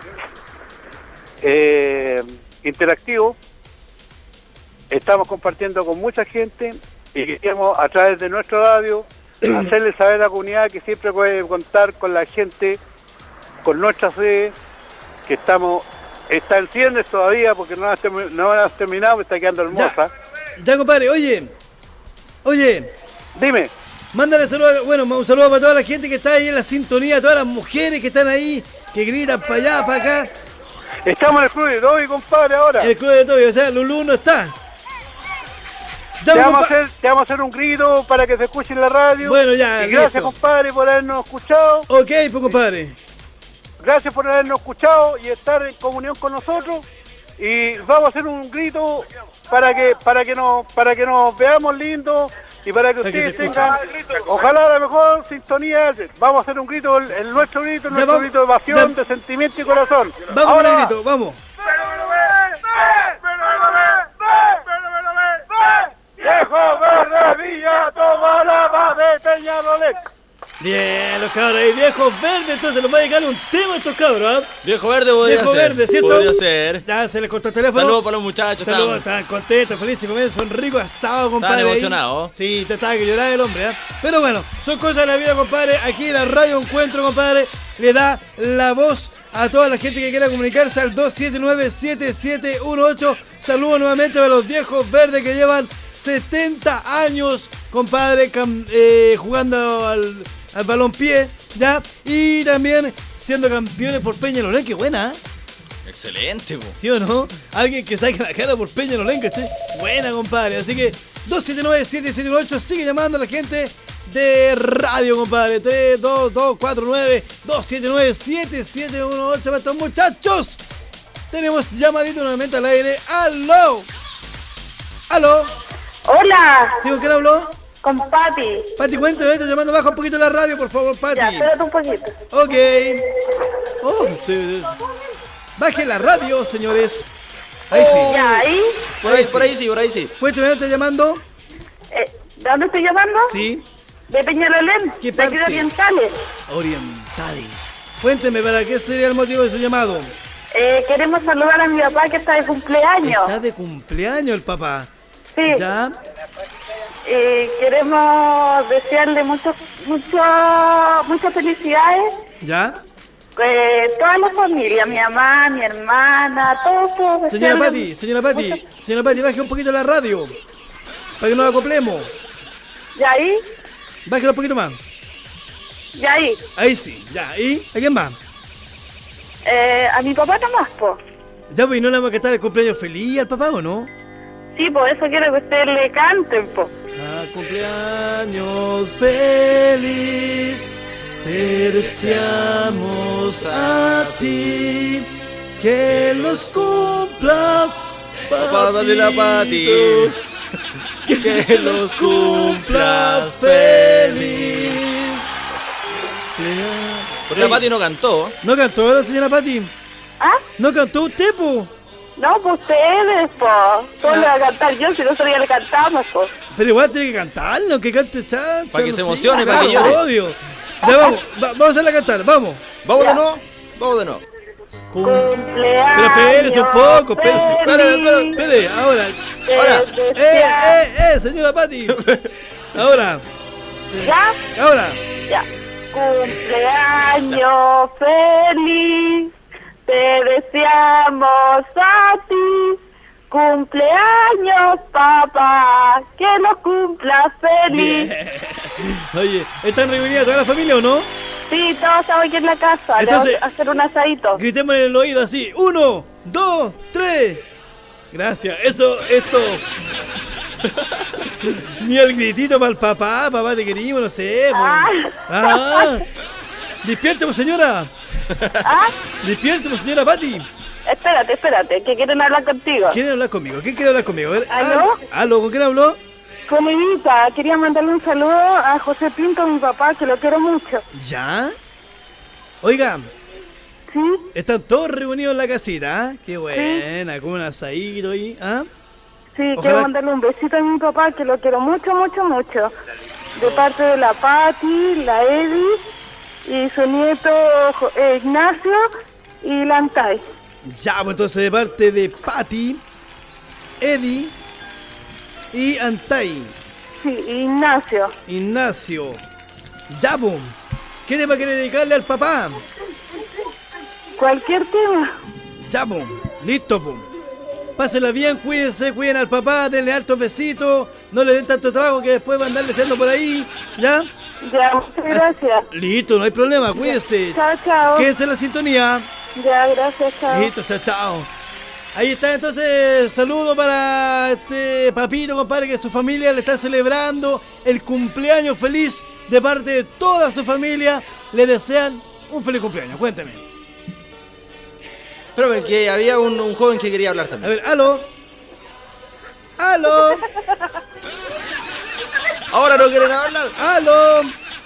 eh, Interactivo. Estamos compartiendo con mucha gente y queremos a través de nuestro radio hacerle saber a la comunidad que siempre puede contar con la gente, con nuestra sede, que estamos, está en ciernes todavía porque no han termi- no han terminado, está quedando hermosa. Ya, compadre, oye. Oye. Dime. Mándale saludos, bueno, un saludo para toda la gente que está ahí en la sintonía, todas las mujeres que están ahí, que gritan para allá, para acá. Estamos en el club de Toby, compadre, ahora. El club de Toby, o sea, Lulú no está. Te vamos, a hacer, te vamos a hacer un grito para que se escuche en la radio. Bueno, ya, Y gracias, listo. compadre, por habernos escuchado. Ok, pues, compadre. Gracias por habernos escuchado y estar en comunión con nosotros. Y vamos a hacer un grito para que para que nos para que nos veamos lindos y para que Para que ustedes se escuche. tengan, ojalá la mejor sintonía. Vamos a hacer un grito, el, el nuestro grito, el Ya, nuestro vamos. grito de pasión, Ya. de sentimiento y corazón. Vamos Ahora con el va. grito, vamos. Viejo verde, Villa, toma la paz de Peñalolén. Bien, los cabros ahí, viejos verdes, entonces los va a dedicar un tema a estos cabros, ¿ah? Viejo verde podría Viejo ser. verde, ¿cierto? Podría ser. Ya se les cortó el teléfono. Saludos para los muchachos. Saludos, estamos- están contentos, felices, comen, son ricos asados, compadre. ahí. emocionados. Sí, te estaba que llorar el hombre, ¿eh? Pero bueno, son cosas de la vida, compadre. Aquí en la Radio Encuentro, compadre, le da la voz a toda la gente que quiera comunicarse al dos siete nueve, siete siete uno ocho. Saludos nuevamente para los viejos verdes que llevan setenta años, compadre, cam- eh, jugando al, al balompié, ¿ya? Y también siendo campeones por Peñalolén, qué buena, ¿eh? Excelente, po. ¿Sí o no? Alguien que saque la cara por Peñalolén, que esté buena, compadre. Así que dos siete nueve, siete siete uno ocho, sigue llamando a la gente de radio, compadre. tres dos dos cuatro nueve dos siete nueve siete siete uno ocho para estos muchachos. Tenemos llamadito nuevamente al aire. ¡Aló! ¡Aló! Hola. ¿Sí, con quién habló? Con Pati. Pati, cuéntame, estoy llamando, baja un poquito la radio, por favor, Pati. Ya, espérate un poquito. Ok. Oh, sí. Baje la radio, señores. Ahí sí. Ya, ahí. Por ahí, por ahí sí, por ahí sí. Cuéntame, ¿dónde estás llamando? Eh, ¿De dónde estoy llamando? Sí. De Peñalolén. ¿Qué de aquí de parte? Orientales. Orientales. Cuénteme, ¿para qué sería el motivo de su llamado? Eh, queremos saludar a mi papá que está de cumpleaños. Está de cumpleaños el papá. Sí. Ya. Eh, queremos desearle mucho, mucho, muchas felicidades. Ya. Eh, toda la familia, mi mamá, mi hermana, todos. todos Señora desearle Pati, señora Pati, mucho- señora Pati, baje un poquito la radio. Para que nos acoplemos. ¿Ya ahí? Bájelo un poquito más. ¿Ya ahí? Ahí sí, ya. ¿Y a quién más? Eh, a mi papá nomás, po. Ya, pues, ¿y no le vamos a cantar el cumpleaños feliz al papá o no? Sí, por eso quiero que ustedes le canten, po. Ah, cumpleaños feliz, te deseamos a ti, que los cumpla Papá de la Pati. que los cumpla feliz. Porque la Pati no cantó. ¿No cantó la señora Pati? ¿Ah? ¿No cantó usted, po? No, pues ustedes, po. Solo le voy a cantar yo, si no solo ya le cantamos, po. Pero igual tiene que cantarlo, que cante chancho. Para que no se sé, emocione, para que claro, llore. obvio. Ya vamos, va- vamos a hacerla cantar, vamos. ¿Vamos de nuevo? Vamos de nuevo. Cumpleaños. Pero espérese un poco, espérese. feliz. Espere, espere, espere, ahora. Te Ahora. ¡Eh, desea- eh, eh, señora Pati! Ahora. ¿Ya? Ahora. Ya. Cumpleaños feliz, te deseamos a ti. Cumpleaños, papá, que lo cumpla feliz. Oye, ¿están reunidas toda la familia o no? Sí, todos estamos aquí en la casa. Entonces- le vamos a hacer un asadito. Gritemos en el oído así. Uno, dos, tres. Gracias. Eso, esto. Ni el gritito para el papá, papá te querimos, no sé. po. Ah. Ah. Despierte, pues, señora. ¿Ah? Despierte, pues, señora Pati. Espérate, espérate, que quieren hablar contigo. ¿Quieren hablar conmigo? ¿Quién quiere hablar conmigo? A ver, ¿Aló? ¿Aló? ¿Con quién habló? Con mi hija, quería mandarle un saludo a José Pinto, mi papá, que lo quiero mucho. ¿Ya? Oiga. ¿Sí? Están todos reunidos en la casita, ¿ah? Qué buena, con un asadito ahí, ¿ah? Sí, Ojalá- quiero mandarle un besito a mi papá, que lo quiero mucho, mucho, mucho. De parte de la Pati, la Eddie y su nieto Jo- eh, Ignacio y la Antay. Ya, pues entonces de parte de Pati, Eddie y Antay, Sí, Ignacio. Ignacio. Ya, pues. ¿Qué tema quiere dedicarle al papá? Cualquier tema. Ya, pues. Listo, pues. Pásenla bien, cuídense, cuiden al papá, denle altos besitos, no le den tanto trago que después van a andarle haciendo por ahí, ¿ya? Ya, muchas gracias. Listo, no hay problema, cuídense. Chao, chao. Quédense en la sintonía. Ya, gracias, chao. Listo, chao, chao. Ahí está entonces, saludo para este papito, compadre, que su familia le está celebrando el cumpleaños feliz de parte de toda su familia. Le desean un feliz cumpleaños, cuénteme. Pero que había un, un joven que quería hablar también. A ver, aló. Aló. Ahora no quieren hablar. Aló.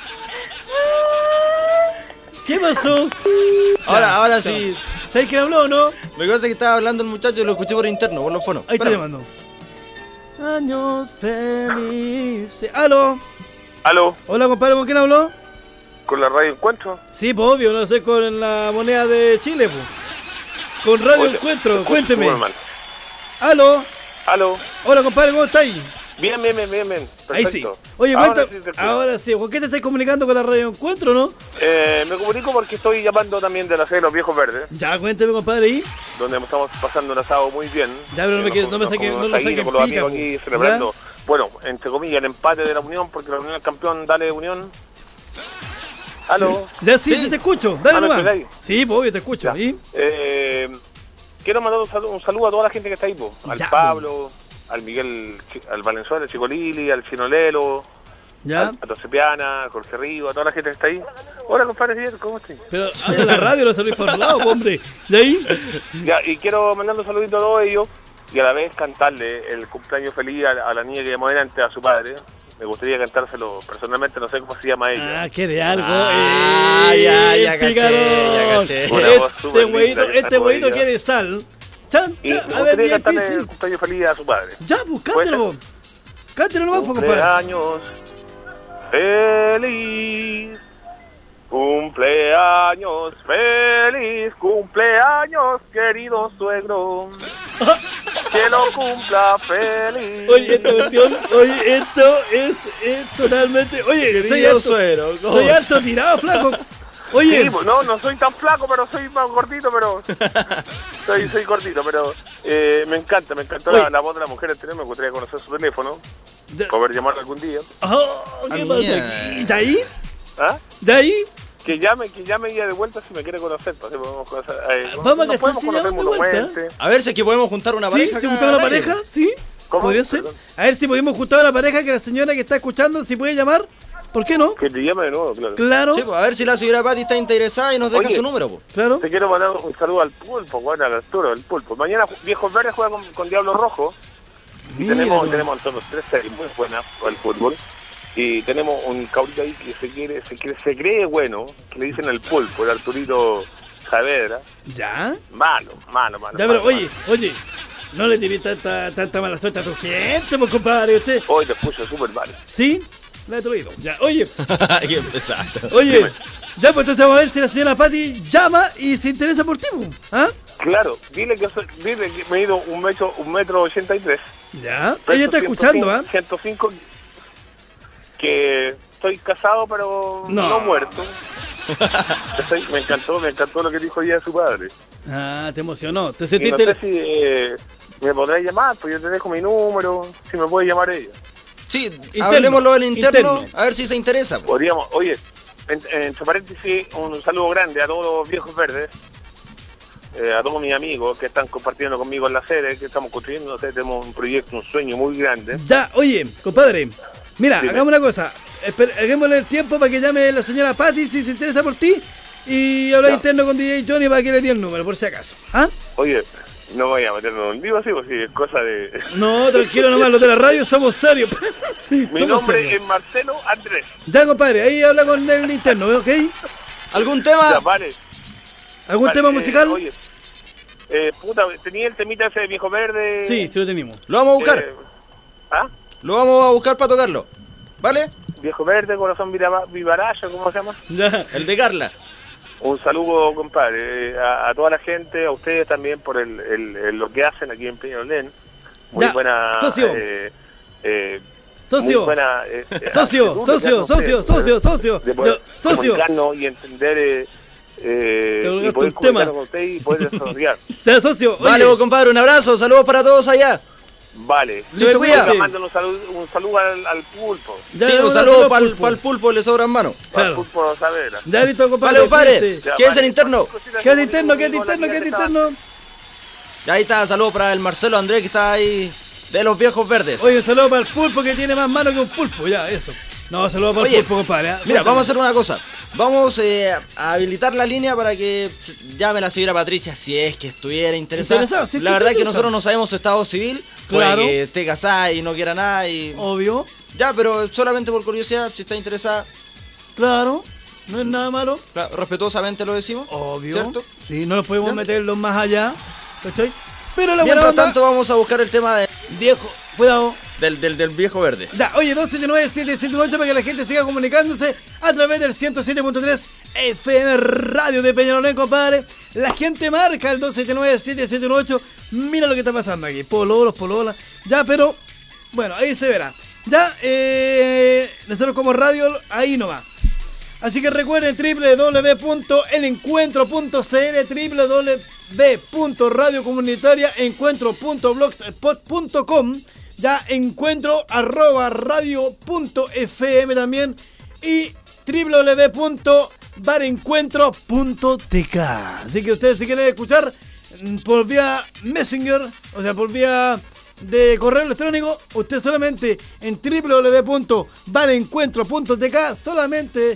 ¿Qué pasó? Ahora, Ya, ahora chao. sí. ¿Sabes quién habló o no? Lo que pasa es que estaba hablando el muchacho y lo escuché por interno, por los fonos. Ahí está Espérame. llamando. Años felices. Aló. ¿Aló? Hola, compadre, ¿con quién habló? ¿Con la radio Encuentro? Sí, pues obvio, no sé, con la moneda de Chile, pues. Con Radio Oye, Encuentro, te cuénteme. escucho súper mal. Aló. ¿Aló? Hola, compadre, ¿cómo está ahí? Bien, bien, bien, bien, bien. Ahí sí. Perfecto. Oye, Ahora cuenta. sí te escucho. Ahora sí, ¿con qué te estás comunicando con la Radio Encuentro, no? Eh, me comunico porque estoy llamando también de la sede de los Viejos Verdes, Ya, cuénteme, compadre, ahí. donde estamos pasando un asado muy bien. Ya, pero no me Eh, quede- con- no me con saque- unos no lo asaídos saque con los pica, amigos po. aquí celebrando, bueno, entre comillas, el empate de la Unión, porque la Unión es campeón, dale Unión. ¿Aló? Ya sí, sí, te escucho. Dale Ah, ¿me nomás. escucháis? Sí, pues obvio, te escucho. ¿Y? Eh, quiero mandar un saludo, un saludo a toda la gente que está ahí, po. Al Ya, Pablo, al Miguel, Chi- al Valenzuela, al Chico Lili, al Chino Lelo, ¿Ya? A, a Tosepiana, a Jorge Rigo, a toda la gente que está ahí. Hola, compadre, Javier, ¿cómo estás? Pero habla la radio, no salís por el lado, hombre. ¿De ahí? Ya, y quiero mandarle un saludito a todos ellos y a la vez cantarle el cumpleaños feliz a, a la niña que llamó delante, a su padre. Me gustaría cantárselo personalmente, no sé cómo se llama ella. Ah, quiere algo. Ah, eh, ya, ya caché, picarón. ya caché. Una voz Este súper huevito, linda que este sacó huevito ella. quiere sal. Chan, Y chan, me a ver, gustaría diez cantarle piscis. el cumpleaños feliz a su padre. Ya, pues cántalo, vos. Cántalo nomás, pues, compadre. Cumpleaños feliz, cumpleaños feliz, cumpleaños querido suegro, que lo cumpla feliz. Oye, esta cuestión, oye, esto es, es totalmente. Oye, soy Querido harto, suegro, ¿cómo? soy harto tirado, flaco. Oye, Sí, pues, no, no soy tan flaco, pero soy más gordito, pero soy, soy gordito, pero eh, me encanta, me encantó la, Oye. la voz de la mujer anterior, me gustaría conocer su teléfono, De- poder llamarla algún día. oh, ¿qué Ah, pasa mierda. aquí? ¿De ahí? ¿Ah? ¿De ahí? Que llame, que llame ella de vuelta si me quiere conocer, pues, así podemos conocer, eh, Vamos a nos cachar podemos si conocer llaman de vuelta. mutuamente. A ver si es que podemos juntar una ¿Sí? pareja. ¿Se acá juntaba la al aire. pareja? ¿Sí? ¿Cómo? ¿Podría ser? Perdón. A ver si podemos juntar a la pareja que la señora que está escuchando, si puede llamar. ¿Por qué no? Que te llame de nuevo, claro. Claro, Sí, pues, a ver si la señora Pati está interesada y nos deja Oye. su número, pues. claro. Te quiero mandar un saludo al pulpo, bueno, al Arturo, el pulpo. Mañana Viejos Verdes juega con, con Diablo Rojo. Y Mira, tenemos, no. tenemos entonces tres series muy buenas para el fútbol. Y tenemos un cabrito ahí que se quiere, se quiere, se cree bueno, que le dicen el pulpo, el Arturito Saavedra. ¿Ya? Malo, malo, malo. Ya, pero malo, oye, oye, no le tiré tanta, tanta mala suerte a tu gente, pues, compadre, usted. Hoy te puso súper mal. ¿Sí? La he traído. Ya, oye, Aquí empezaste. oye. Dime. Ya, pues entonces vamos a ver si la señora Pati llama y se interesa por ti, pues. ¿Ah? Claro, dile que, soy, dile que me he ido un metro, un metro ochenta y tres. Ya. Peso Ella está escuchando, ¿ah? ciento cinco, que estoy casado pero No. no, muerto. Estoy- me encantó, me encantó lo que dijo ella de su padre. Ah, te emocionó. Te Y no sentiste. sé si eh, me podrá llamar, pues yo te dejo mi número, si me puede llamar ella. Sí, Interno, hablemoslo del interno, interno. a ver si se interesa, pues. Podríamos, oye, en- entre paréntesis, un saludo grande a todos los viejos verdes, eh, a todos mis amigos que están compartiendo conmigo en la sede, que estamos construyendo, no sé, tenemos un proyecto, un sueño muy grande. Ya, oye, compadre. Mira, Dime. hagamos una cosa. Esper- Hagámosle el tiempo para que llame la señora Pati si se interesa por ti. Y habla Ya. interno con D J Johnny para que le dé el número, por si acaso. ¿Ah? Oye, no voy a meternos en un lío así, porque es cosa de... No, tranquilo nomás, los de la radio somos serios. Mi Somos nombre serios. es Marcelo Andrés. Ya, compadre, ahí habla con el interno, ¿ok? ¿Algún tema? Ya, vale. ¿Algún Vale, tema eh, musical? oye, eh, puta, tenía el temita ese de Viejo Verde. Sí, sí lo tenemos. Lo vamos a buscar. Eh, ¿Ah? Lo vamos a buscar para tocarlo. ¿Vale? Viejo Verde, Corazón Vira- Vivaracho, ¿cómo se llama? Ya. El de Carla. Un saludo, compadre, eh, a, a toda la gente, a ustedes también por el, el- el- lo que hacen aquí en Peñalolén. Muy Ya, buena... socio. eh, eh, Socio. muy buena, eh, eh, Socio, actitud socio, que hacen socio, ustedes, socio, de- socio. De poder Yo- socio. comunicarnos y entender... Eh, eh, Te y olvidaste poder un tema. comunicarnos con ustedes y poder desarrollar. Ya, socio. Oye, Vale, vos, compadre, un abrazo, saludos para todos allá. Vale. Se me cuida. Oiga, manden un saludo, un saludo al, al pulpo. ya, Sí, un vamos a saludo hacerlo para el pulpo. pulpo, le sobran manos. Al Claro. pulpo Saavedra. Ya, listo, compadre. Vale, compadre, cuídense. Ya, quédense en vale. interno. Quédate interno, quédate interno, quédate interno. Y ahí está, saludos para el Marcelo Andrés que está ahí de los viejos verdes. Oye, un saludo para el pulpo que tiene más mano que un pulpo, ya, eso. No, saludo para Oye, el pulpo, compadre. ¿ah? Mira, vamos a hacer una cosa. Vamos eh, a habilitar la línea para que llame la señora Patricia si es que estuviera interesada. Interesado, si es que la verdad está que interesado. nosotros no sabemos su estado civil. Claro. Puede que esté casada y no quiera nada y... Obvio, Ya, pero solamente por curiosidad, si está interesada, claro. No es nada malo. claro, respetuosamente lo decimos. Obvio. ¿Cierto? Sí, no nos podemos Ya. meterlos más allá. ¿Cachai? Pero la buena Mientras onda, tanto vamos a buscar el tema de- viejo, cuidado. del, del, del viejo verde. Ya, oye, dos siete nueve, siete siete ocho para que la gente siga comunicándose a través del ciento siete punto tres F M Radio de Peñalolén, compadre. La gente marca el dos siete nueve, siete siete ocho. Mira lo que está pasando aquí. Pololos, pololas. Ya, pero bueno, ahí se verá. Ya, eh, nosotros como radio, ahí nomás. Así que recuerden doble u doble u doble u punto el encuentro punto c l, doble u doble u doble u punto radio comunitaria encuentro punto blogspot punto com, ya encuentro arroba radio punto f m también, y doble u doble u doble u punto barencuentro punto t k. Así que ustedes si quieren escuchar mm, por vía Messenger, o sea por vía de correo electrónico, usted solamente en doble u doble u doble u punto valencuentro punto t k solamente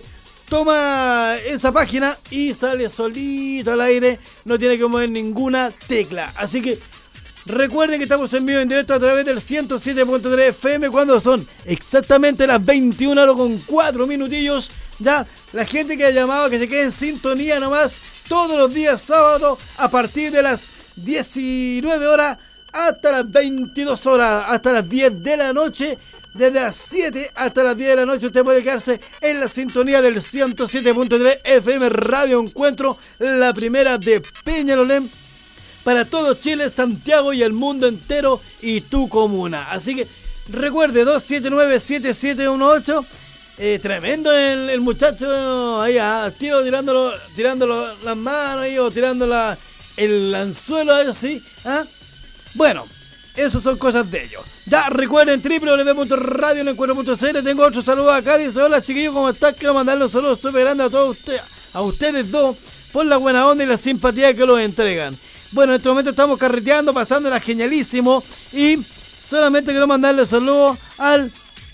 toma esa página y sale solito al aire, no tiene que mover ninguna tecla. Así que recuerden que estamos en vivo en directo a través del ciento siete punto tres F M cuando son exactamente las veintiuna horas con cuatro minutillos. Ya, la gente que ha llamado, que se quede en sintonía nomás todos los días sábados a partir de las diecinueve horas hasta las veintidós horas, hasta las diez de la noche. Desde las siete hasta las diez de la noche usted puede quedarse en la sintonía del ciento siete punto tres F M Radio Encuentro, la primera de Peñalolén, para todo Chile, Santiago y el mundo entero y tu comuna. Así que recuerde, dos siete nueve, siete siete uno ocho. Eh, tremendo el, el muchacho ahí, ah, tío, tirándolo, tirándolo las manos ahí, o tirando la, el anzuelo ahí, así. ¿Ah? Bueno, esas son cosas de ellos. Ya recuerden, doble u doble u doble u punto radio encuentro punto c l. Tengo otro saludo acá. Dice: hola chiquillos, ¿cómo están? Quiero mandarle un saludo súper grande a todos ustedes, a ustedes dos, por la buena onda y la simpatía que los entregan. Bueno, en este momento estamos carreteando, pasándola genialísimo. Y solamente quiero mandarle saludos al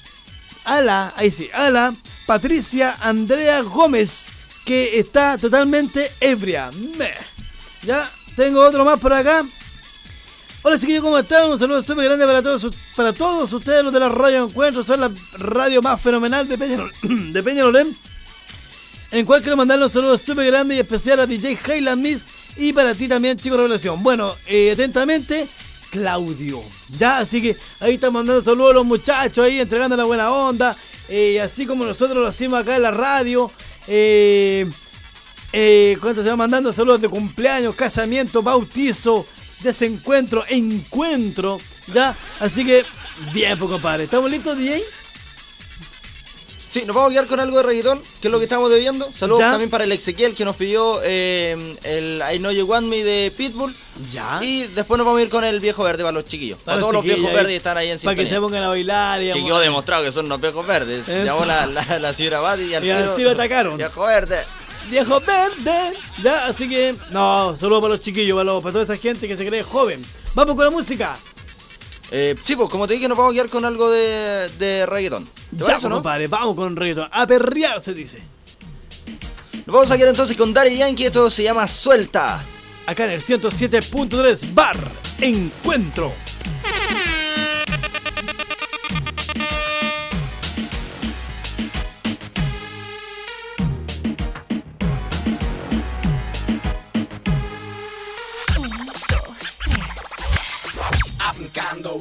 a la, ahí sí, a la Patricia Andrea Gómez, que está totalmente ebria. Meh. Ya tengo otro más por acá. Hola chiquillos, ¿cómo están? Un saludo súper grande para todos, para todos ustedes, los de la Radio Encuentro. Son la radio más fenomenal de Peñalolén, de Peñalolén, en cual quiero mandarle un saludo súper grande y especial a D J Highland Miss, y para ti también, Chico Revelación. Bueno, eh, atentamente, Claudio. Ya, así que ahí están mandando saludos a los muchachos, ahí entregando la buena onda, eh, así como nosotros lo hacemos acá en la radio. Eh, eh, ¿Cuánto se va mandando? Saludos de cumpleaños, casamiento, bautizo, desencuentro, encuentro, ya, así que bien, pues compadre, ¿estamos listos, D J? Sí, nos vamos a quedar con algo de reggaetón, que es lo que estamos debiendo. Saludos ¿Ya? también para el Ezequiel, que nos pidió eh, el I Know You Want Me de Pitbull. Ya. Y después nos vamos a ir con el Viejo Verde para los chiquillos. Para, Para todos los los viejos chiquillos, verdes ahí, que están ahí en para sintonía. que se pongan a bailar. Y Que quedó demostrado que son los viejos verdes. Entonces- Llamó la, la, la señora Bati y al Y al tiro, tiro atacaron. Viejo Verde. Viejo verde. Ya, así que, no, saludos para los chiquillos, para, los- para toda esa gente que se cree joven. Vamos con la música. Eh, sí, pues como te dije, nos vamos a quedar con algo de, de reggaetón. ¿Te Ya, parece, pues, no? compadre, vamos con reggaetón. A perrear, se dice. Nos vamos a quedar entonces con Daddy Yankee. Esto se llama Suelta. Acá en el ciento siete punto tres Bar Encuentro. Africando.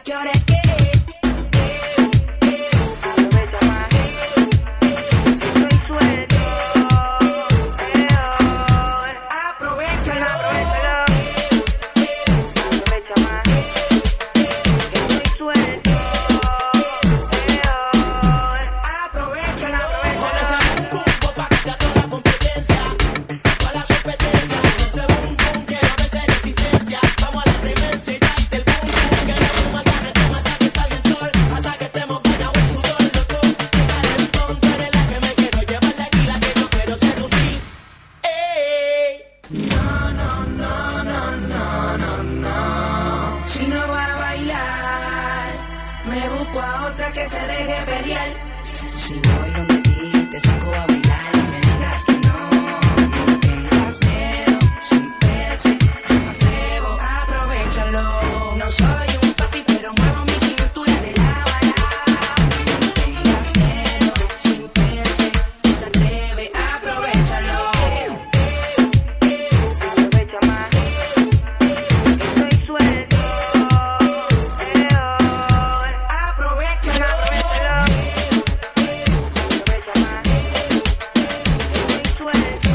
¿Qué hora es que? Aprovecha más. Estoy suelto. Aprovechala, aprovechala. Aprovecha más. Estoy suelto. Aprovechala, aprovechala. Si no va a bailar, me busco a otra que se deje pelear. Si voy donde ti te saco a bailar y me digas que no, no tengas miedo, sin perse, no me atrevo, aprovechalo. No soy un papi, pero muevo mi cintura de lado a lado. No tengas miedo, sin perse, no te atreves, aprovechalo. Aprovecha más. Estoy suelto. Aprovechala, aprovechala. Aprovecha más. Estoy suelto.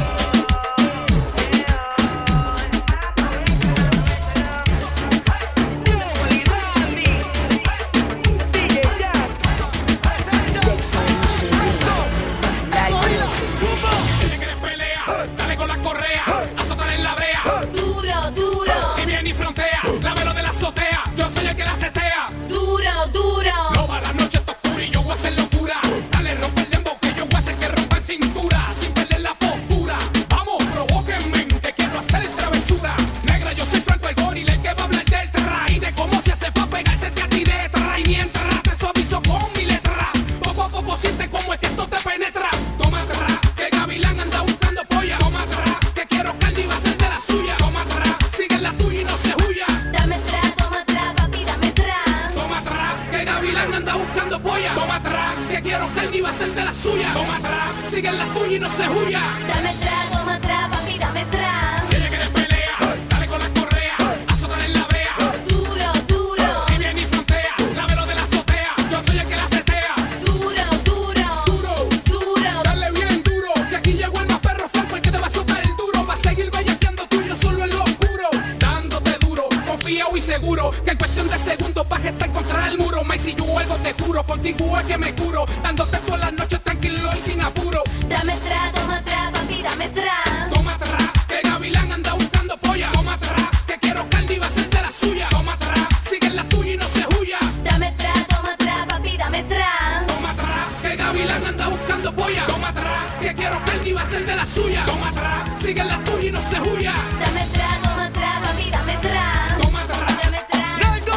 Dale con la correa, azótala en la brea. Duro, duro. Si viene y frontea, lámelo de la azotea. Yo soy el que la setea. Duro, duro. No va la noche está oscura y yo voy a hacer locura. Dale, rompe el dembow que yo voy a hacer que rompan cintura. Sin perder la postura. Vamos, provóquenme, que quiero hacer travesura. Negra, yo soy Franco el goril, el que va a hablar del terra y de cómo se hace pa' pegarse de a ti de terra. Y mientras te suavizo con mi letra, poco a poco siente como es que esto te penetra. Toma atrás, que Gavilán anda buscando polla. Toma atrás, que quiero Candy va a ser de la suya. Toma atrás, sigue la tuya y no se huya. Dame atrás, toma atrás, papi, dame atrás. Toma atrás, que Gavilán anda buscando polla. Toma atrás, que quiero que él va a ser de la suya. Toma atrás, sigue la tuya y no se huya. Dame atrás, toma atrás, papi, dame atrás. Si ella quiere pelea, dale con la correa, azótala en la brea. Duro, duro. Si viene y frontea, lámelo de la azotea. Yo soy el que la setea. Duro, duro. Duro, duro. Dale bien duro, que aquí llegó el más perro Franco, el que te va a azotar el duro. Va a seguir bellaqueando tuyo solo en lo oscuro. Dándote duro, confiado y seguro, que en cuestión de segundos vas a estar contra el muro. May, si yo algo te juro, contigo es que me curo. Dándote todas las noches tranquilo y sin apuro. Dame atrás, toma atrás, papi, dame atrás. Toma atrás, que Gavilán anda buscando polla. Toma atrás, que quiero Candy va a ser de la suya. Toma atrás, sigue la tuya y no se huya. Dame atrás, toma atrás, papi, dame atrás. Toma atrás, que Gavilán anda buscando polla. Toma atrás, que quiero Candy va a ser de la suya. Toma atrás, sigue la tuya y no se huya. Dame atrás, toma atrás, papi, dame atrás. Toma atrás, Dame atrás.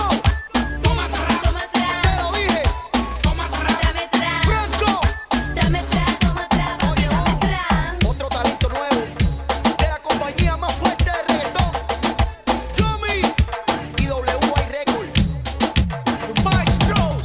toma atrás, Toma atrás. te lo dije. Toma atrás, Dame atrás. Franco. Dame atrás, toma atrás, papi, dame atrás. Otro talento nuevo de la compañía más fuerte de reggaetón, Tommy y W I Record, los maestros.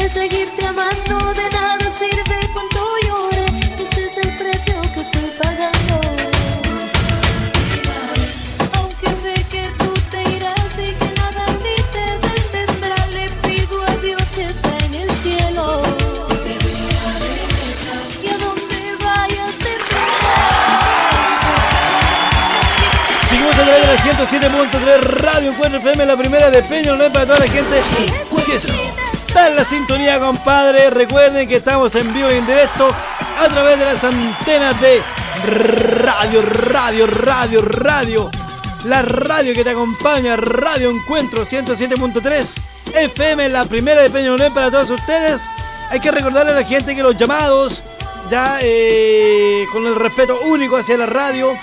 que seguirte amando. De nada sirve cuánto llore, ese es el precio que estoy pagando. Aunque sé que tú te irás y que nada en mí te detendrá, le pido a Dios que está en el cielo. Y a donde vayas te Seguimos a través de la ciento siete punto tres Radio Encuentro F M, la primera de Peñalolén para toda la gente que está en la sintonía, compadre. Recuerden que estamos en vivo y en directo a través de las antenas de Radio, Radio, Radio, Radio. La radio que te acompaña, Radio Encuentro ciento siete punto tres F M, la primera de Peñalolén para todos ustedes. Hay que recordarle a la gente que los llamados, ya eh, con el respeto único hacia la radio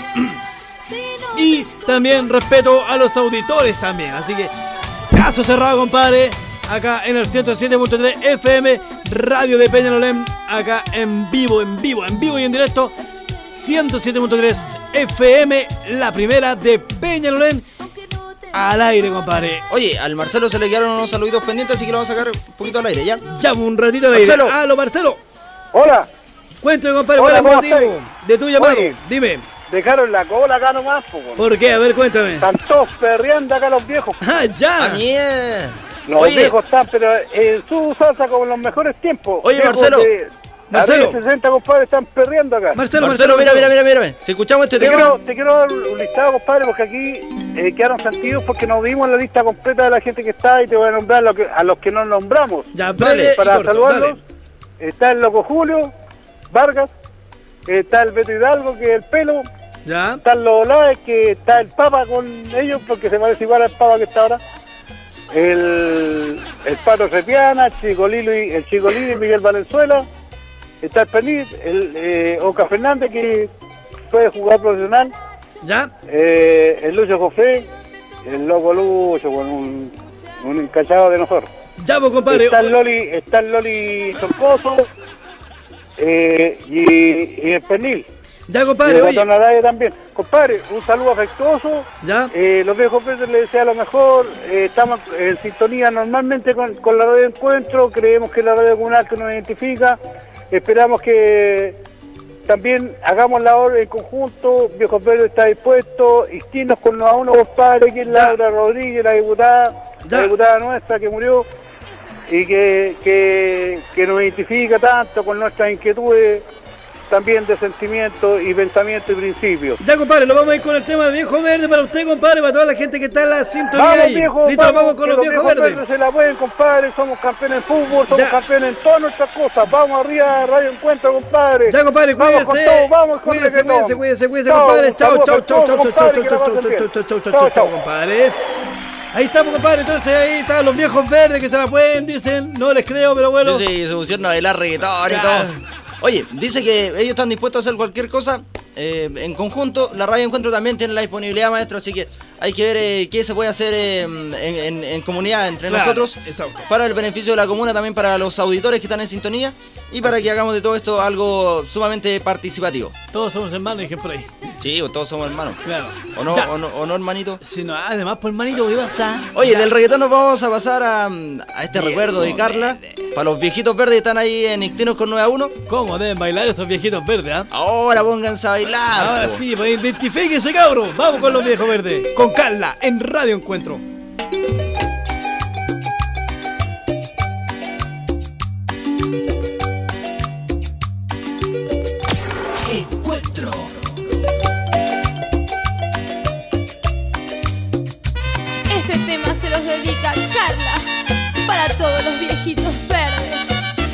y también respeto a los auditores también. Así que, caso cerrado, compadre. Acá en el ciento siete punto tres F M, Radio de Peñalolén. Acá en vivo, en vivo, en vivo y en directo. ciento siete punto tres F M, la primera de Peñalolén. Al aire, compadre. Oye, al Marcelo se le quedaron unos saluditos pendientes, así que lo vamos a sacar un poquito al aire, ¿ya? Ya, un ratito al aire. Marcelo. Aló, Marcelo. Hola. Cuéntame, compadre, Hola, ¿cuál es el ¿cómo motivo estáis? de tu llamado? Oye, Dime. Dejaron la cola acá nomás, po, weón. ¿Por qué? A ver, cuéntame. Están todos perreando acá los viejos. ¡Ah, ya! A mí es... Los Oye. viejos están, pero en su salsa como en los mejores tiempos. Oye, Viejos Marcelo. de Marcelo. arriba de sesenta, compadre, están perreando acá. Marcelo, Marcelo, mira, mira, mira, mira. Si escuchamos este Te tema... quiero, te quiero dar un listado, compadre, porque aquí eh, quedaron sentidos porque nos dimos la lista completa de la gente que está y te voy a nombrar lo que, a los que no nombramos. Ya, Vale, breve y para corto, saludarlos, está el Loco Julio Vargas, está el Beto Hidalgo, que es el pelo, ya. están los Olaves, que está el Papa con ellos, porque se parece igual al Papa que está ahora. El, el Pato Repiana, Chico Lilo y, el Chico Lilo y Miguel Valenzuela. Está el Penit, el eh, Oca Fernández, que puede jugar profesional. Ya. Eh, el Lucho Jofé, el Loco Lucho, con un, un encachado de nosotros. Ya, pues, compadre. Está el Loli, está el Loli Troncoso, eh, y, y el Pernil. Ya, compadre, Y el oye. Ratón Araya también. Compadre, un saludo afectuoso. Ya. Eh, los viejos verdes les desea lo mejor. Eh, estamos en sintonía normalmente con, con la radio de Encuentro. Creemos que es la radio comunal que nos identifica. Esperamos que también hagamos la obra en conjunto. Viejos Verdes está dispuesto. Inscribirnos con a uno, compadre, que es Laura Rodríguez, la diputada, la diputada nuestra que murió y que, que, que nos identifica tanto con nuestras inquietudes también de sentimientos y pensamientos y principios. Ya, compadre, lo vamos a ir con el tema de Viejo Verde para usted, compadre, para toda la gente que está en la sintonía. Vamos, ahí. viejo, Listo, vamos, vamos con que los Viejos Verdes. Se la pueden, compadre, somos campeones en fútbol, somos Ya. campeones en todas nuestras cosas. Vamos arriba, Radio Encuentro, compadre. Ya, compadre, Vamos con cuídese. todo, vamos con Cuídese, reggaetón. cuídese, cuídese, cuídese, Chao, compadre. Chao, saludos chao, a chao, todos, chao, chao, compadre, chao, que la chao, pasen chao, bien. chao, chao, chao, Chao, chao, chao, chao. compadre. Ahí estamos, compadre. Entonces ahí están los Viejos Verdes que se la pueden, dicen. No les creo, pero bueno. Sí, se pusieron a bailar reggaetón y Ya. todo. Oye, dice que ellos están dispuestos a hacer cualquier cosa eh, en conjunto. La Radio Encuentro también tiene la disponibilidad, maestro, así que hay que ver eh, qué se puede hacer eh, en, en- en comunidad entre Claro, nosotros exacto. para el beneficio de la comuna, también para los auditores que están en sintonía y para Así que es. hagamos de todo esto algo sumamente participativo. Todos somos hermanos, dije por ahí. Sí, pues todos somos hermanos. Claro. ¿O no, Ya. o no, o no, hermanito? Si no, además, por hermanito, ¿qué pasa? Oye, Ya. del reggaetón nos vamos a pasar a, a este recuerdo de Carla. Para los viejitos verdes que están ahí en Ictinos con nueve a uno. ¿Cómo deben bailar esos viejitos verdes, ah? Ahora pónganse a bailar. Ahora po. sí, pues identifíquese, cabro. Vamos con los Viejos Verdes. Con Carla en Radio Encuentro. Encuentro. Este tema se los dedica a Carla para todos los viejitos verdes.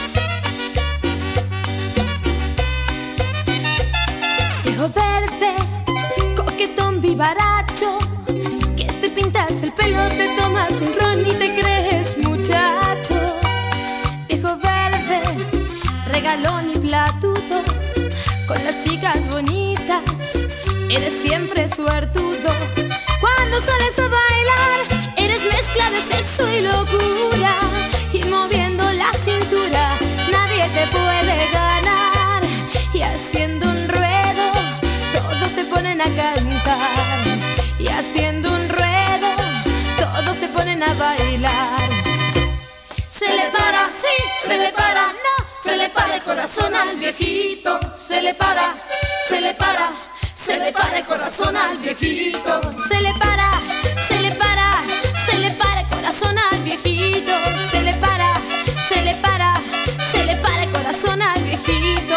Viejo verde, coquetón vivaracho, que te pintas el pelo, te tomas un ron y te crees muchacho. Viejo verde, regalón y platudo, con las chicas bonitas, eres siempre suertudo. Cuando sales a bailar, eres mezcla de sexo y locura, y moviendo la cintura, nadie te puede ganar. Y haciendo un ruedo, todos se ponen a cantar. Y haciendo un ruedo, todos se ponen a bailar. Se le para, sí, se le para, no, se le para el corazón al viejito, se le para, se le para, se le para el corazón al viejito, Se le para, se le para, se le para el corazón al viejito. Se le para, se le para, se le para el corazón al viejito.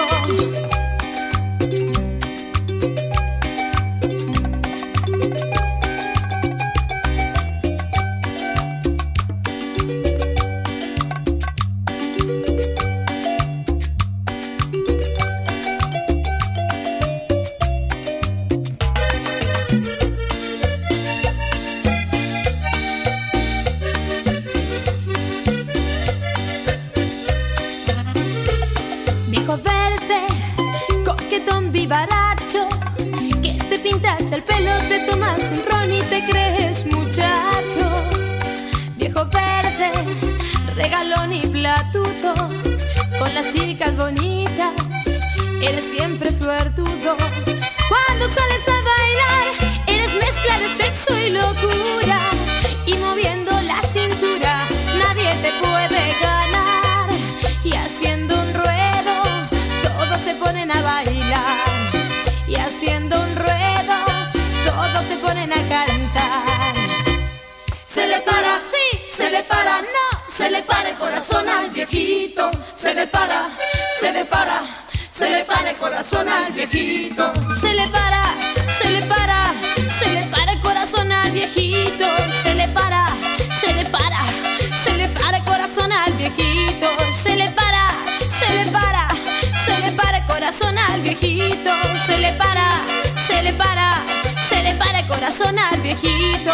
Viejo verde, coquetón vivaracho, que te pintas el pelo, te tomas un ron y te crees muchacho. Viejo verde, regalón y platudo, con las chicas bonitas eres siempre suertudo. Cuando sales a bailar, eres mezcla de sexo y locura, y moviendo la cintura nadie te puede ganar. Y haciendo un ruedo todos se ponen a bailar, y haciendo un ruedo todos se ponen a cantar. se le para, sí, se le para, no, se le para el corazón al viejito, se le para, se le para, se le para el corazón al viejito, Se le para, se le para, se le para el corazón al viejito. Se le para, se le para, se le para el corazón al viejito. Se le para, se le para, se le para el corazón al viejito. Se le para, se le para, se le para el corazón al viejito.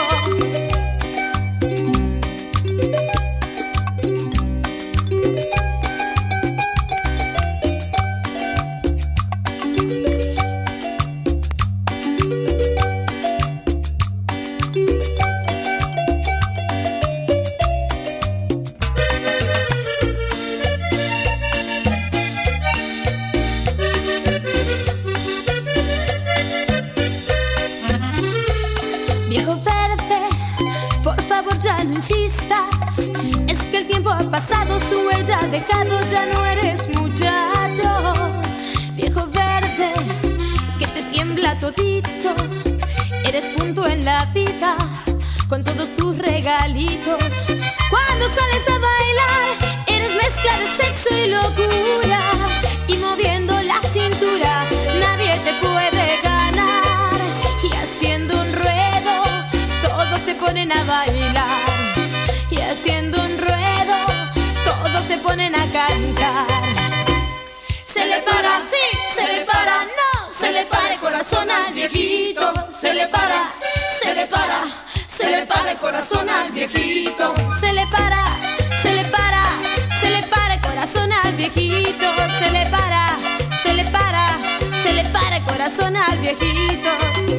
Viejo verde, por favor ya no insistas, es que el tiempo ha pasado, su huella ha dejado, ya no eres muchacho. Viejo verde, que te tiembla todito, eres punto en la vida, con todos tus regalitos. Cuando sales a bailar, eres mezcla de sexo y locura, y moviendo la cintura nadie te puede ganar. Y haciendo un ruedo todos se ponen a bailar, y haciendo un ruedo todos se ponen a cantar. se le para, sí, se le para, no, se le para el corazón al viejito, se le para, se le para, se le para el corazón al viejito, Se le para, se le para, se le para el corazón al viejito. Se le para, se le para, se le para el corazón al viejito.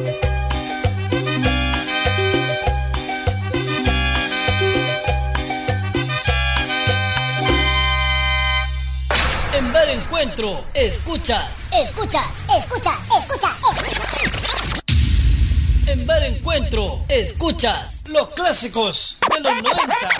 En Bar Encuentro, escuchas. Escuchas, escuchas, escuchas. En Bar Encuentro, escuchas los clásicos de los noventa.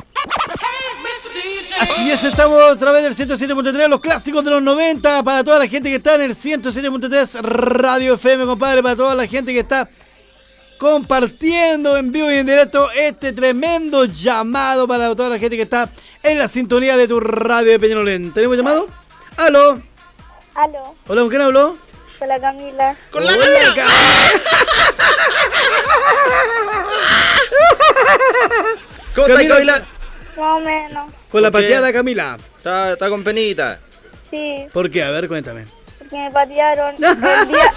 Así es, estamos a través del ciento siete punto tres, los clásicos de los noventa, para toda la gente que está en el ciento siete punto tres Radio F M, compadre, para toda la gente que está compartiendo en vivo y en directo este tremendo llamado, para toda la gente que está en la sintonía de tu radio de Peñalolén. ¿Tenemos llamado? ¿Aló? Aló, Hola, ¿con quién hablo? con la Camila. ¡Con la Camila! ¿Cómo estás, Camila? Más o menos. Con la ¿Por qué? pateada, Camila. Está, está con penita. Sí, ¿Por qué? A ver, cuéntame. porque me patearon el día,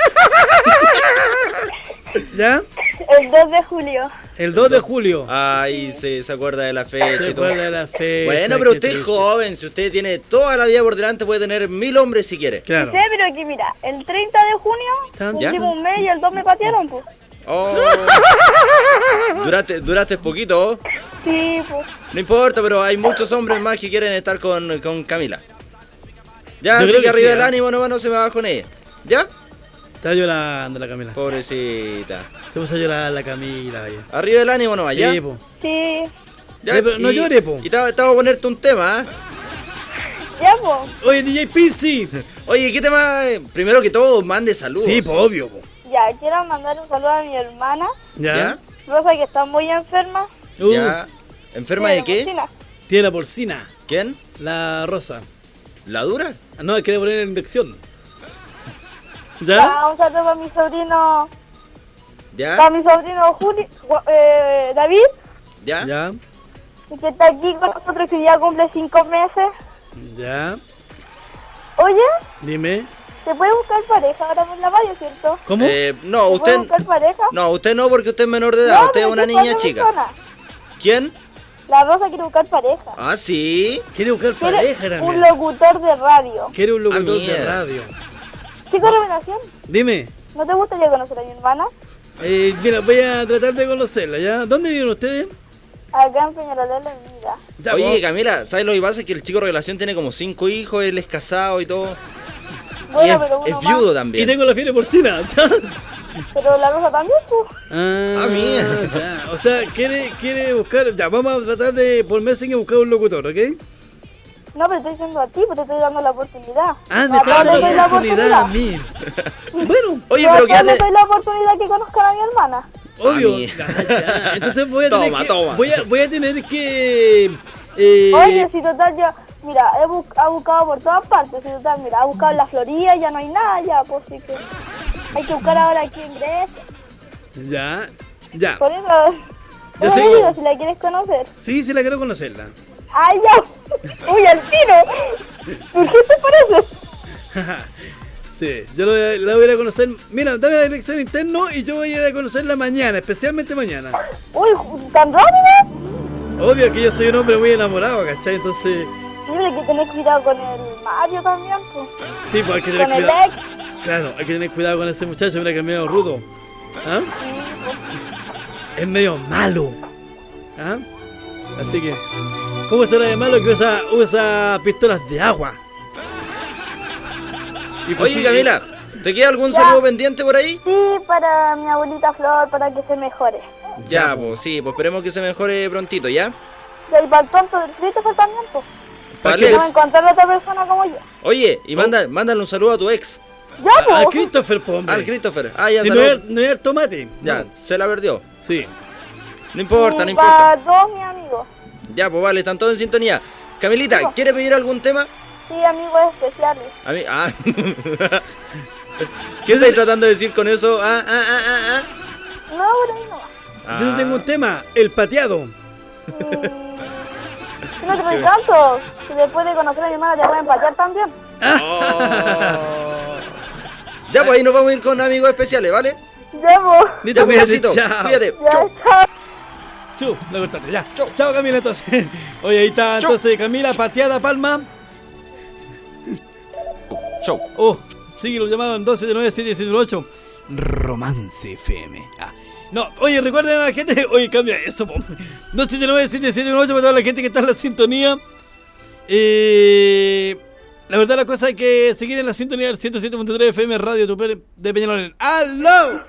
¿Ya? el dos de julio. El dos de julio. Ay, se, se acuerda de la fecha. Se y todo. acuerda de la fecha. Bueno, pero qué usted es triste. joven. Si usted tiene toda la vida por delante, puede tener mil hombres si quiere. Claro. Sí, pero aquí mira, el treinta de junio ¿Ya? cumplimos un mes y el dos me patearon, pues. Oh. Duraste, duraste poquito. Sí, pues. No importa, pero hay muchos hombres más que quieren estar con, con Camila. Ya, Yo así creo que que arriba sí, el ¿eh? ánimo, no, no se me va con ella. ¿Ya? Está llorando la Camila. Pobrecita. Se puso a llorar la Camila, oye. Arriba el ánimo nomás, ¿ya? Sí, po. Sí. Ya, Oye, pero no y- llore, po. Y te, te voy a ponerte un tema, ¿eh? Ya, po. Oye, D J Pizzi. Oye, ¿qué tema? eh? Primero que todo, mande saludos. Sí, pues obvio. po. Ya, quiero mandar un saludo a mi hermana, ¿Ya? Rosa, que está muy enferma. Uh, ¿Ya? ¿Enferma de qué? porcina. Tiene la porcina. ¿Quién? La rosa. ¿La dura? Ah, no, quiere poner la inyección. Ya, ¿Ya? un saludo para mi sobrino, ¿Ya? para mi sobrino Juli, Gua- eh, David, ¿Ya? ¿Ya? que está aquí con nosotros, que ya cumple cinco meses. ¿Ya? Oye, Dime. ¿se puede buscar pareja ahora por la valle, cierto? ¿Cómo? Eh, no, ¿Se usted... puede buscar pareja? No, usted no, porque usted es menor de edad. No, usted es pero una ¿qué niña pasa, chica. persona? ¿Quién? La Rosa quiere buscar pareja. Ah, sí. Quiere buscar Quiere pareja, un también. locutor de radio. Quiere un locutor Ah, de mierda. radio. Chico, revelación, Dime. ¿no te gustaría conocer a mi hermana? Eh, mira, voy a tratar de conocerla, ¿ya? ¿Dónde viven ustedes? Acá en Peñarolén, en vida. Ya, Oye, vos. Camila, ¿sabes lo que pasa? Es que el chico revelación tiene como cinco hijos, él es casado y todo. Bueno, y es, pero uno es más. viudo Y también. tengo la fiebre porcina, ¿ya? Pero la Rosa también, pues. Ah, Ah, mierda. ya. O sea, quiere, quiere buscar... Ya, vamos a tratar de por Messenger buscar un locutor, ¿ok? No, pero estoy diciendo a ti, porque te estoy dando la oportunidad. Ah, me A está todos dando les doy la oportunidad a mí. Bueno, Oye, Yo a pero todos quédate... les doy la oportunidad que conozcan a mi hermana. obvio. A mí. Ya, ya. Entonces voy a tener Toma, que... toma. Voy a, voy a tener que... Eh, Oye, si total yo, mira, he bus- ha buscado por todas partes, si total, mira, ha buscado en la Florida, ya no hay nada, ya, pues sí que hay que buscar ahora aquí en Grecia, ya, ya. por eso, Ya yo sé. te digo, si la quieres conocer. Sí, sí la quiero conocerla. ¡Ay, ya! ¡Uy, al tiro! ¿Por qué te parece? Sí, yo lo voy a- la voy a ir a conocer. Mira, dame la dirección interna y yo voy a ir a conocerla mañana, especialmente mañana. ¡Uy, tan rápido! Obvio que yo soy un hombre muy enamorado, ¿cachai? Entonces, Sí, pero hay que tener cuidado con el Mario también, pues. sí, pues hay que tener Con el cuidado. ex. Claro, hay que tener cuidado con ese muchacho, mira que es medio rudo. ¿Ah? Es medio malo. ¿Ah? Así que, ¿cómo será de malo que usa, usa pistolas de agua? Y pues Oye, sí, Camila, ¿te queda algún Ya. saludo pendiente por ahí? Sí, para mi abuelita Flor, para que se mejore. Ya, pues sí, pues esperemos que se mejore prontito, ¿ya? Y para el tonto del Christopher también, pues. Para Vamos a Alex. encontrar a otra persona como yo. Oye, y manda, mándale un saludo a tu ex. Ya, pues. Al Christopher, po, hombre. Al Christopher. Ah, ya, Si no saludo. es, no es el tomate. Ya, se la perdió. Sí. No importa, no Y importa. para todos mis amigos. Ya, pues vale, están todos en sintonía. Camilita, Sí, po. ¿quiere pedir algún tema? Sí, amigos especiales. A mí, ah. ¿Qué estáis tratando de decir con eso? Ah, ah, ah, ah, No, por ahí no va. ah. Yo tengo un tema, el pateado. Si no te doy tanto, si después de conocer a mi hermana te pueden patear también. Oh. Ya, pues ahí nos vamos a ir con amigos especiales, ¿vale? Ya, pues. Listo, Ya, pues, cuídate, besito. chao. Cuídate. Ya, Chau. chao. Chu, la cortaste, ya. Chao, Camila, entonces. Oye, ahí está, Chau. entonces, Camila, pateada, palma. Chau. Oh, sigue los llamados en dos siete nueve siete siete ocho. Romance F M. Ah. No, oye, recuerden a la gente. Oye, cambia eso, po. dos siete nueve siete siete ocho para toda la gente que está en la sintonía. Eh, la verdad, la cosa es que seguir en la sintonía del ciento siete punto tres F M Radio Tuper de Peñalolén. ¡Aló!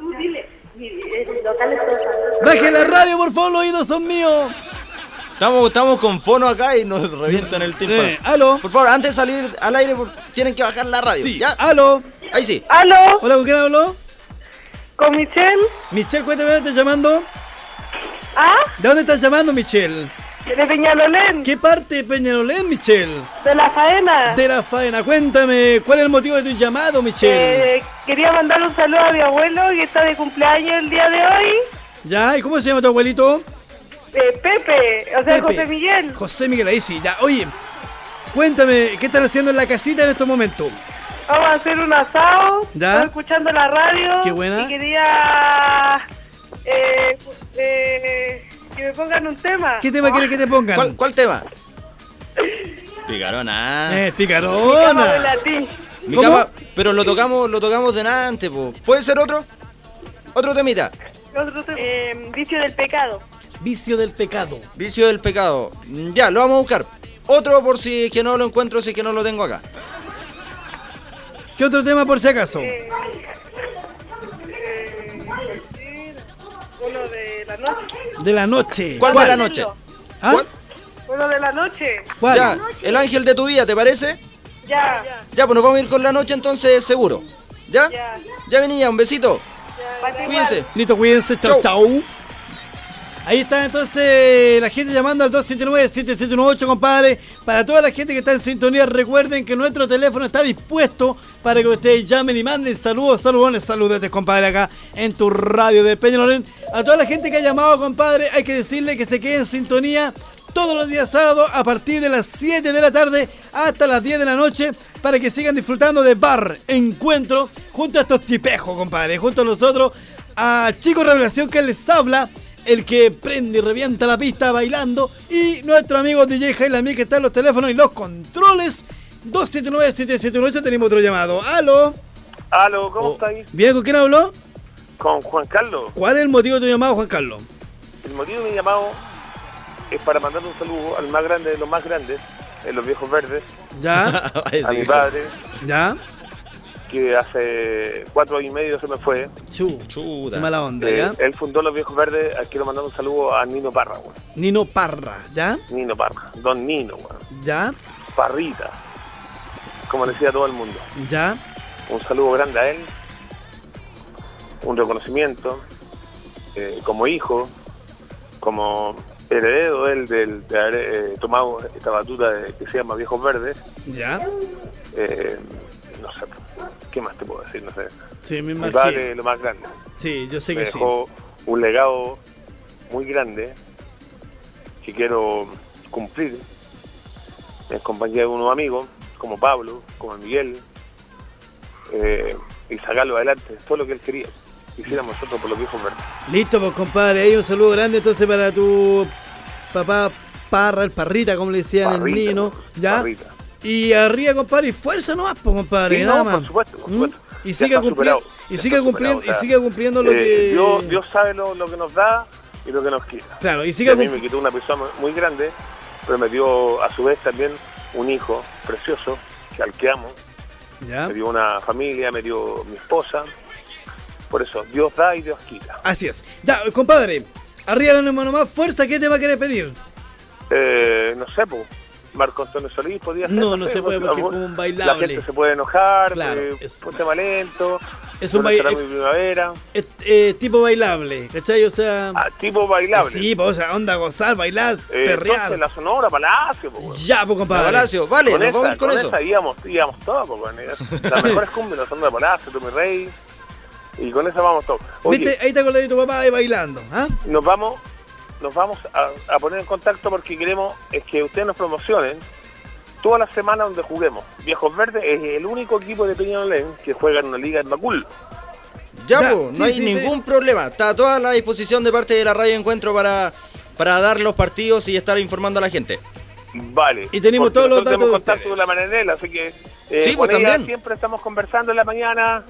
Baje la radio, por favor, los oídos son míos. Estamos, estamos con fono acá y nos revientan el tímpano. Eh, ¿aló? Por favor, antes de salir al aire, por- tienen que bajar la radio. Sí, ¿ya? ¿aló? Ahí sí. ¿Aló? Hola, ¿con quién habló? ¿Con Michelle? Michelle, cuéntame, ¿de dónde estás llamando? ¿Ah? ¿De dónde estás llamando, Michelle? De Peñalolén. ¿Qué parte de Peñalolén, Michelle? De la faena. De la faena. Cuéntame, ¿cuál es el motivo de tu llamado, Michelle? Eh, quería mandar un saludo a mi abuelo que está de cumpleaños el día de hoy. ¿Ya? ¿Y cómo se llama tu abuelito? Eh, Pepe, o sea, Pepe. José Miguel. José Miguel, ahí sí, ya. Oye, cuéntame, ¿qué están haciendo en la casita en estos momentos? Vamos a hacer un asado. ¿Ya? Estoy escuchando la radio. Qué buena. Y quería eh, eh, que me pongan un tema. ¿Qué tema quieres que te pongan? ¿Cuál, cuál tema? Picarona. Eh, Mi cama de picarona. latín. Mi ¿Cómo? cama, pero lo tocamos, lo tocamos de nada antes, po. ¿Puede ser otro? Otro temita. Otro tema. Eh, vicio del pecado. Vicio del pecado. Vicio del pecado. Mm, Ya, lo vamos a buscar. Otro por si es que no lo encuentro, si es que no lo tengo acá. ¿Qué otro tema por si acaso? Eh, eh, uno de la noche. De la noche. ¿Cuál de la noche? ¿Ah? Uno Uno de la noche. ¿Cuál? Ya, el ángel de tu vida, ¿te parece? Ya. Ya, pues nos vamos a ir con la noche entonces, seguro. ¿Ya? Ya. Ya venía, un besito. Ya. Cuídense. Listo, cuídense, chau, chau. Ahí está entonces la gente llamando al dos siete nueve, siete siete uno ocho, compadre. Para toda la gente que está en sintonía, recuerden que nuestro teléfono está dispuesto para que ustedes llamen y manden saludos, saludones, saludos, compadre, acá en tu radio de Peñalolén. A toda la gente que ha llamado, compadre, hay que decirle que se quede en sintonía todos los días sábados a partir de las siete de la tarde hasta las diez de la noche para que sigan disfrutando de Bar Encuentro junto a estos tipejos, compadre, junto a nosotros, a Chico Revelación que les habla, el que prende y revienta la pista bailando, y nuestro amigo D J Jailami que está en los teléfonos y los controles. Dos siete nueve, siete siete uno ocho, tenemos otro llamado. ¿Aló? Aló, ¿cómo Oh, estáis? Bien, ¿con quién habló? Con Juan Carlos. ¿Cuál es el motivo de tu llamado, Juan Carlos? El motivo de mi llamado es para mandar un saludo al más grande de los más grandes, en los viejos verdes. ¿Ya? A mi padre, ¿Ya? que hace cuatro años y medio se me fue. Chu, Chuta. qué mala onda, Eh, ¿ya? él fundó los viejos verdes. Quiero mandar un saludo a Nino Parra, weón. Nino Parra, ¿ya? Nino Parra, don Nino, weón. ¿Ya? Parrita, como le decía todo el mundo. ¿Ya? Un saludo grande a él, un reconocimiento eh, como hijo, como heredero él del, de haber eh, tomado esta batuta de- que se llama Viejos Verdes. ¿Ya? Eh, no sé, ¿qué más te puedo decir? No sé. Sí, me Mi imagino. padre es lo más grande. Sí, yo sé Me que sí. dejó un legado muy grande que quiero cumplir en compañía de unos amigos como Pablo, como Miguel, eh, y sacarlo adelante, todo lo que él quería que hiciéramos nosotros por los viejos verdes. Listo, pues compadre, ahí un saludo grande entonces para tu papá Parra, el Parrita, como le decían el Parrita, Nino, ¿ya? Parrita. Y arriba, compadre, y fuerza nomás, pues compadre, Sí, nada no, más. por supuesto, por ¿Mm? supuesto. Y Ya siga está cumpliendo, superado, y ya siga está cumpliendo, superado, o sea, y siga cumpliendo lo eh, que Dios, Dios sabe lo, lo que nos da y lo que nos quita. Claro, y Y siga a mí cum- me quitó una persona muy grande, pero me dio a su vez también un hijo precioso, que al que amo. ¿Ya? Me dio una familia, me dio mi esposa. Por eso, Dios da y Dios quita. Así es. Ya, compadre, arriba la mano más fuerza, ¿qué te va a querer pedir? Eh, no sé, pues, Marco Antonio Solís podía ser. No, no sé, se puede pues, porque es algo- como un La bailable. gente se puede enojar, Claro, eh, es- un tema lento. es un no baile- estará muy primavera. Es, eh, tipo bailable, ¿cachai? O sea... Ah, tipo bailable. Sí, pues, o sea, onda, gozar, bailar, Eh, perrear. entonces la Sonora Palacio, pues. Ya, pues, compadre. Palacio, vale, con nos esa, vamos a ir con eso. esa íbamos, íbamos todos, pues, bueno, las mejores cumbias, la Sonora Palacio, tú mi rey. Y con esa vamos todos. Oye, ¿Viste? Ahí te acordás de tu papá ahí bailando, ¿ah? nos vamos nos vamos a, a poner en contacto porque queremos es que ustedes nos promocionen todas las semanas donde juguemos. Viejos Verdes es el único equipo de Peñalolén que juega en una liga en Macul. Ya, Ya, po, no sí, hay sí, ningún problema. Está a toda la disposición de parte de la Radio Encuentro para, para dar los partidos y estar informando a la gente. Vale. Y tenemos Porque todos los nosotros datos tenemos de contacto con la Maranela, así que eh, Sí, con pues, ella también. siempre estamos conversando en la mañana,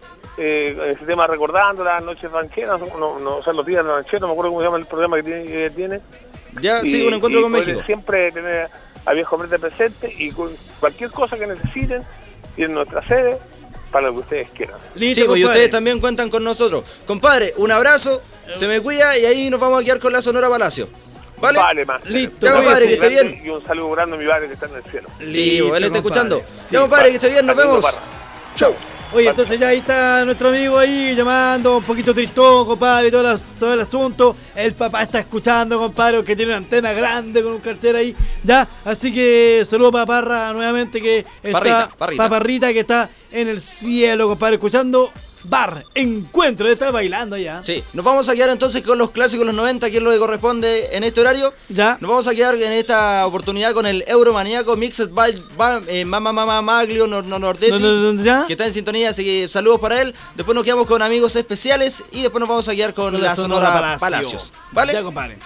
eh, ese tema recordando las noches rancheras, no, no, o sea, los días rancheros, no me acuerdo cómo se llama el programa que tiene. Que tiene. Ya, sí, un encuentro y con poder México. Siempre tener a Viejo Verde presente y con cualquier cosa que necesiten ir en nuestra sede para lo que ustedes quieran. Sí, pues, y ustedes también cuentan con nosotros. Compadre, un abrazo, se me cuida y ahí nos vamos a quedar con la Sonora Palacio. ¿Vale? Vale, más. Listo, ya, compadre, que esté bien. Y un saludo grande a mi padre que está en el cielo. Sí, pues, él está escuchando. Sí, Ya, compadre, que esté bien, nos Amigo vemos. Parra. Chau. Oye, entonces ya ahí está nuestro amigo ahí llamando, un poquito tristón, compadre, todo, las- todo el asunto. El papá está escuchando, compadre, que tiene una antena grande con un cartel ahí. Ya, así que saludo para Parra nuevamente que está, Parrita, Parrita. pa' Parrita que está en el cielo, compadre, escuchando Bar Encuentro, de estar bailando ya. Sí, nos vamos a quedar entonces con los clásicos de los noventa, que es lo que corresponde en este horario. Ya. Nos vamos a quedar en esta oportunidad con el Euromaniaco Mixed by by, eh, Mama Mama Maglio Nor- Nor- Nordetti, No, no, no, ¿ya? que está en sintonía, así que saludos para él. Después nos quedamos con amigos especiales y después nos vamos a quedar con, Con la, la Sonora, Sonora Palacio. Palacios. ¿Vale? Ya, compadre.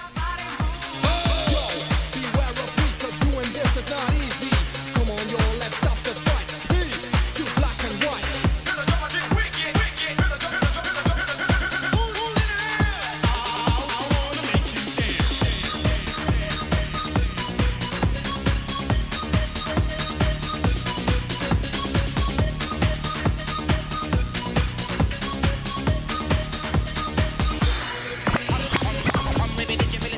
Baby, did you feel it?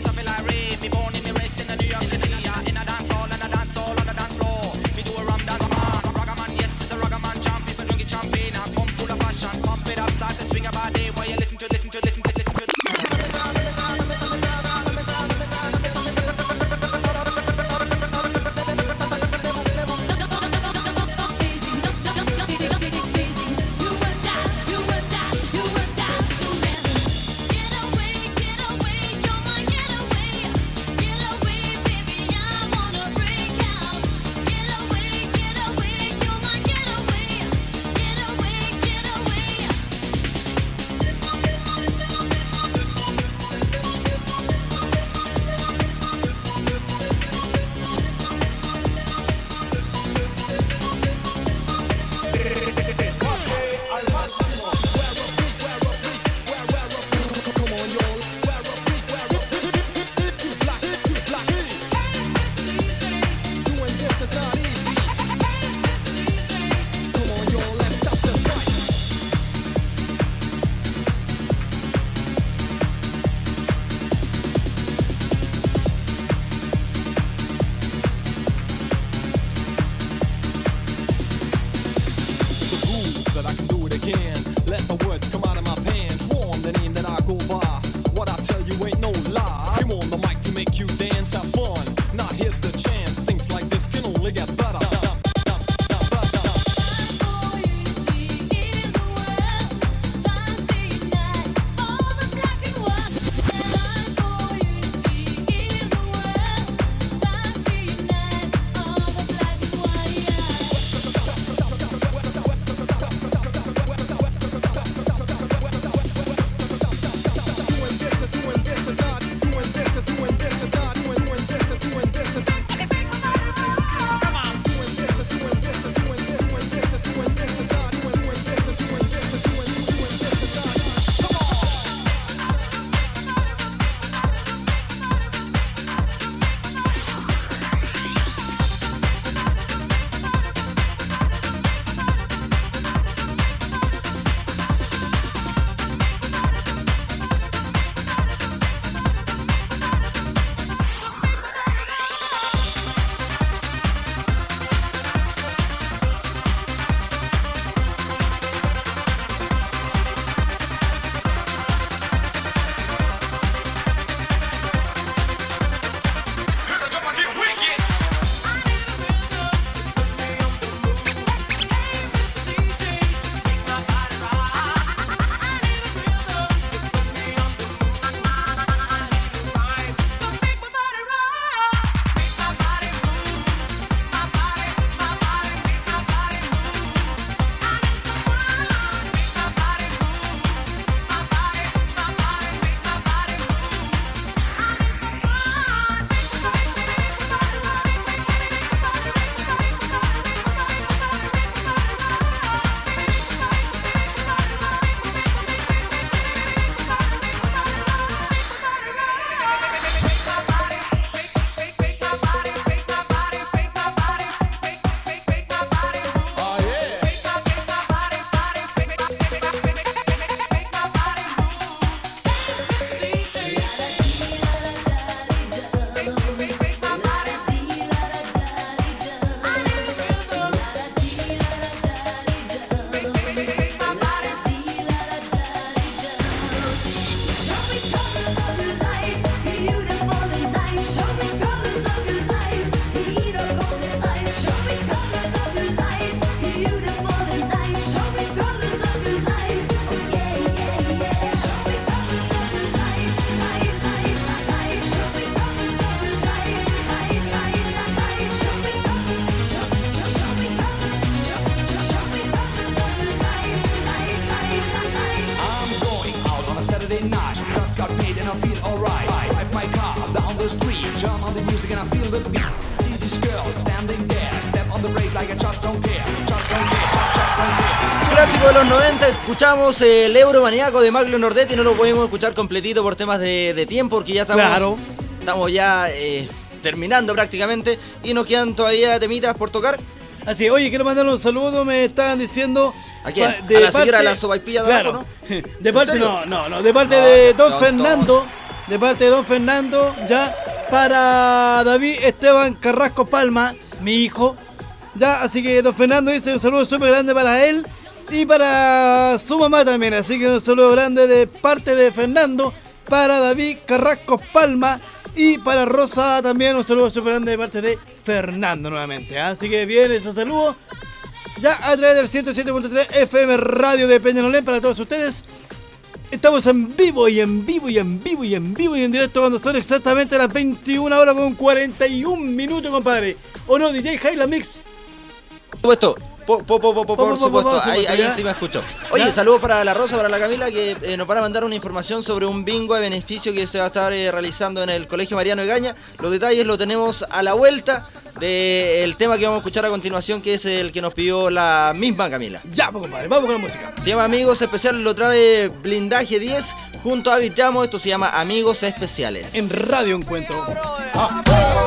paid and I feel alright. Drive my car down the street, jump on the music and I feel the beat. See this girl standing there, step on the brake like I just don't care, just don't care, just, just don't care. Clásico de los noventa, escuchamos el Euromaniaco de Maglio Nordetti, no lo podemos escuchar completito por temas de, de tiempo, porque ya estamos, Claro. estamos ya eh, terminando prácticamente y nos quedan todavía temitas por tocar. Así, oye, quiero mandar un saludo, me estaban diciendo... ¿A quién? pa- ¿A la señora de la sopaipilla de claro, abajo, de parte, serio? no, no, no, de parte No, de Don no, Fernando, de parte de Don Fernando, ya, para David Esteban Carrasco Palma, mi hijo, ya, así que Don Fernando dice un saludo súper grande para él y para su mamá también, así que un saludo grande de parte de Fernando para David Carrasco Palma. Y para Rosa también un saludo súper grande de parte de Fernando nuevamente. Así que bien, ese saludo ya a través del ciento siete punto tres F M Radio de Peñalolén para todos ustedes. Estamos en vivo y en vivo y en vivo y en vivo y en directo cuando son exactamente las veintiuna horas con cuarenta y un minutos, compadre. ¿O no, D J Highland Mix? Por supuesto, po, po, po, po, po, por po, po, supuesto, por ahí, supuesto, ahí ya. sí me escucho. Oye, Ya. saludos para la Rosa, para la Camila, que eh, nos van a mandar una información sobre un bingo de beneficio que se va a estar eh, realizando en el Colegio Mariano Egaña. Los detalles los tenemos a la vuelta del tema que vamos a escuchar a continuación, que es el que nos pidió la misma Camila. Ya, pues, compadre, vamos con la música. Se llama Amigos Especiales, lo trae Blindaje diez junto a Villamo. Esto se llama Amigos Especiales. En Radio Encuentro. Ah.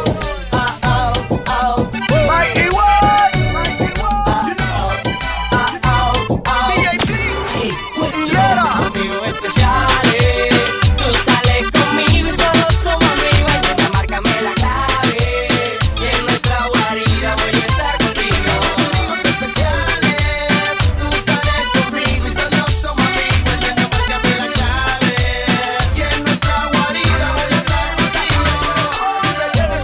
Amigos especiales, tú sales conmigo y solo somos amigos. Ayúdame, márcame la clave y en nuestra guarida voy a estar contigo. Amigos especiales, tú sales conmigo y solo somos amigos. Ayúdame, márcame la clave y en nuestra guarida voy a estar contigo.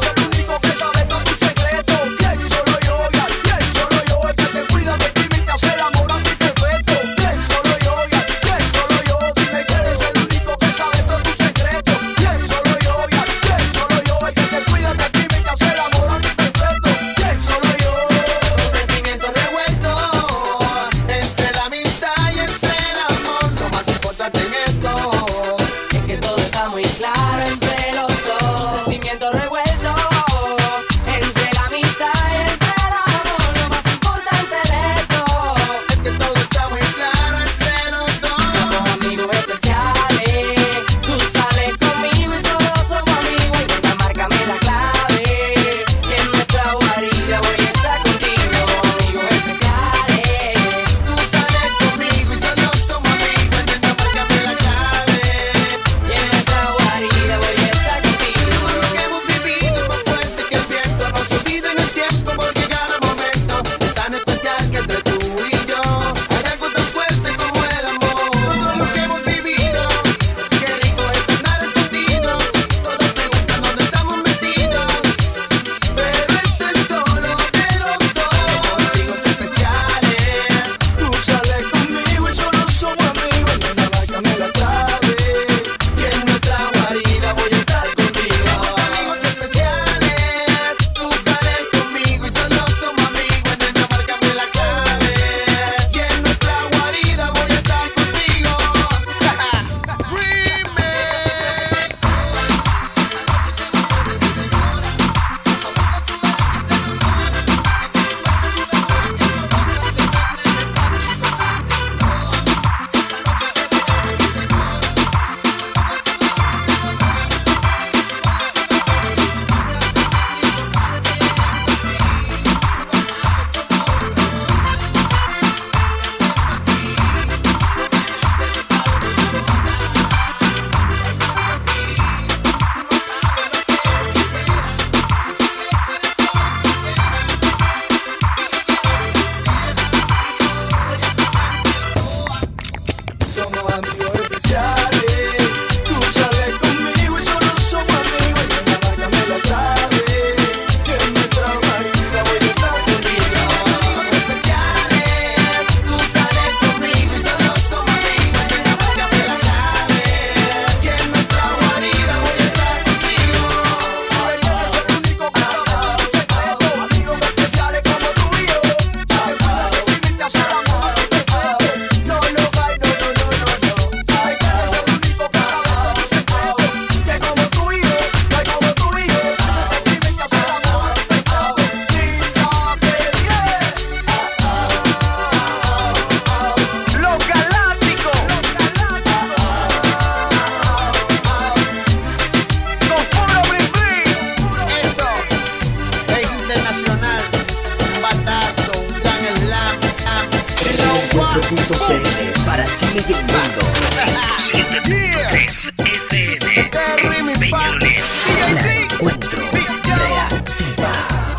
encuentro punto c l para Chile y el mundo. ciento siete punto tres F M en Peñalolén. La encuentro reactiva.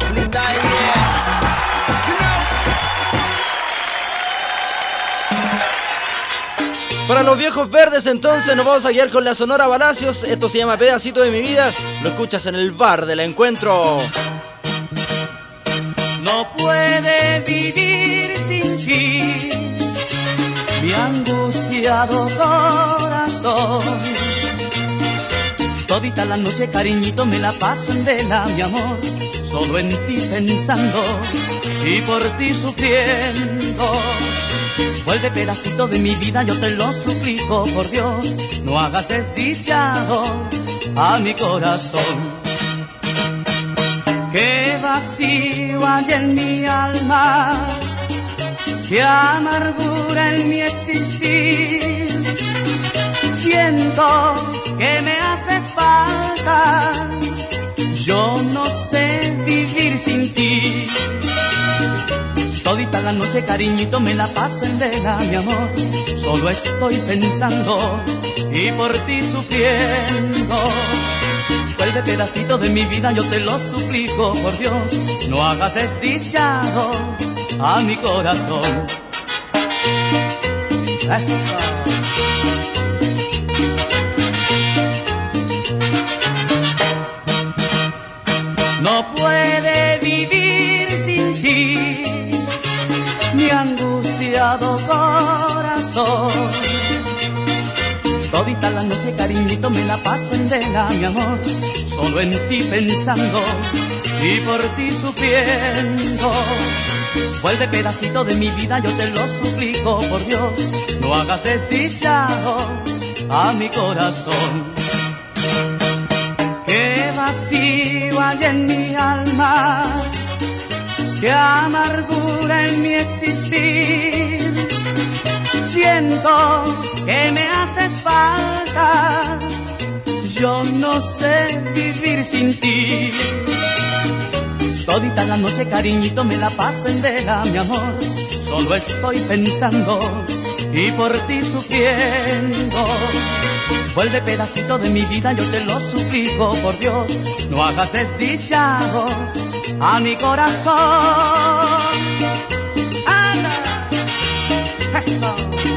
Para los viejos verdes, entonces nos vamos a guiar con la Sonora Palacios. Esto se llama Pedacito de mi vida. Lo escuchas en el bar del encuentro. No puede vivir sin ti, mi angustiado corazón. Todita la noche, cariñito, me la paso en vela, mi amor, solo en ti pensando y por ti sufriendo. Vuelve pedacito de mi vida, yo te lo suplico, por Dios, no hagas desdichado a mi corazón. Qué vacío hay en mi alma, qué amargura en mi existir. Siento que me haces falta, yo no sé vivir sin ti. Todita la noche, cariñito, me la paso en vela, mi amor, solo estoy pensando y por ti sufriendo. Vuelve pedacito de mi vida, yo te lo suplico, por Dios, no hagas desdichado a mi corazón. Eso. No puede vivir sin ti, mi angustiado corazón. Todita la noche, cariñito, me la paso en vela, mi amor, solo en ti pensando y por ti sufriendo. Vuelve pedacito de mi vida, yo te lo suplico, por Dios, no hagas desdichado a mi corazón. Qué vacío hay en mi alma, qué amargura en mi existir. Siento que me haces falta, yo no sé vivir sin ti. Todita la noche, cariñito, me la paso en vela, mi amor, solo estoy pensando y por ti sufriendo. Vuelve pedacito de mi vida, yo te lo suplico, por Dios, no hagas desdichado a mi corazón. Anda, eso.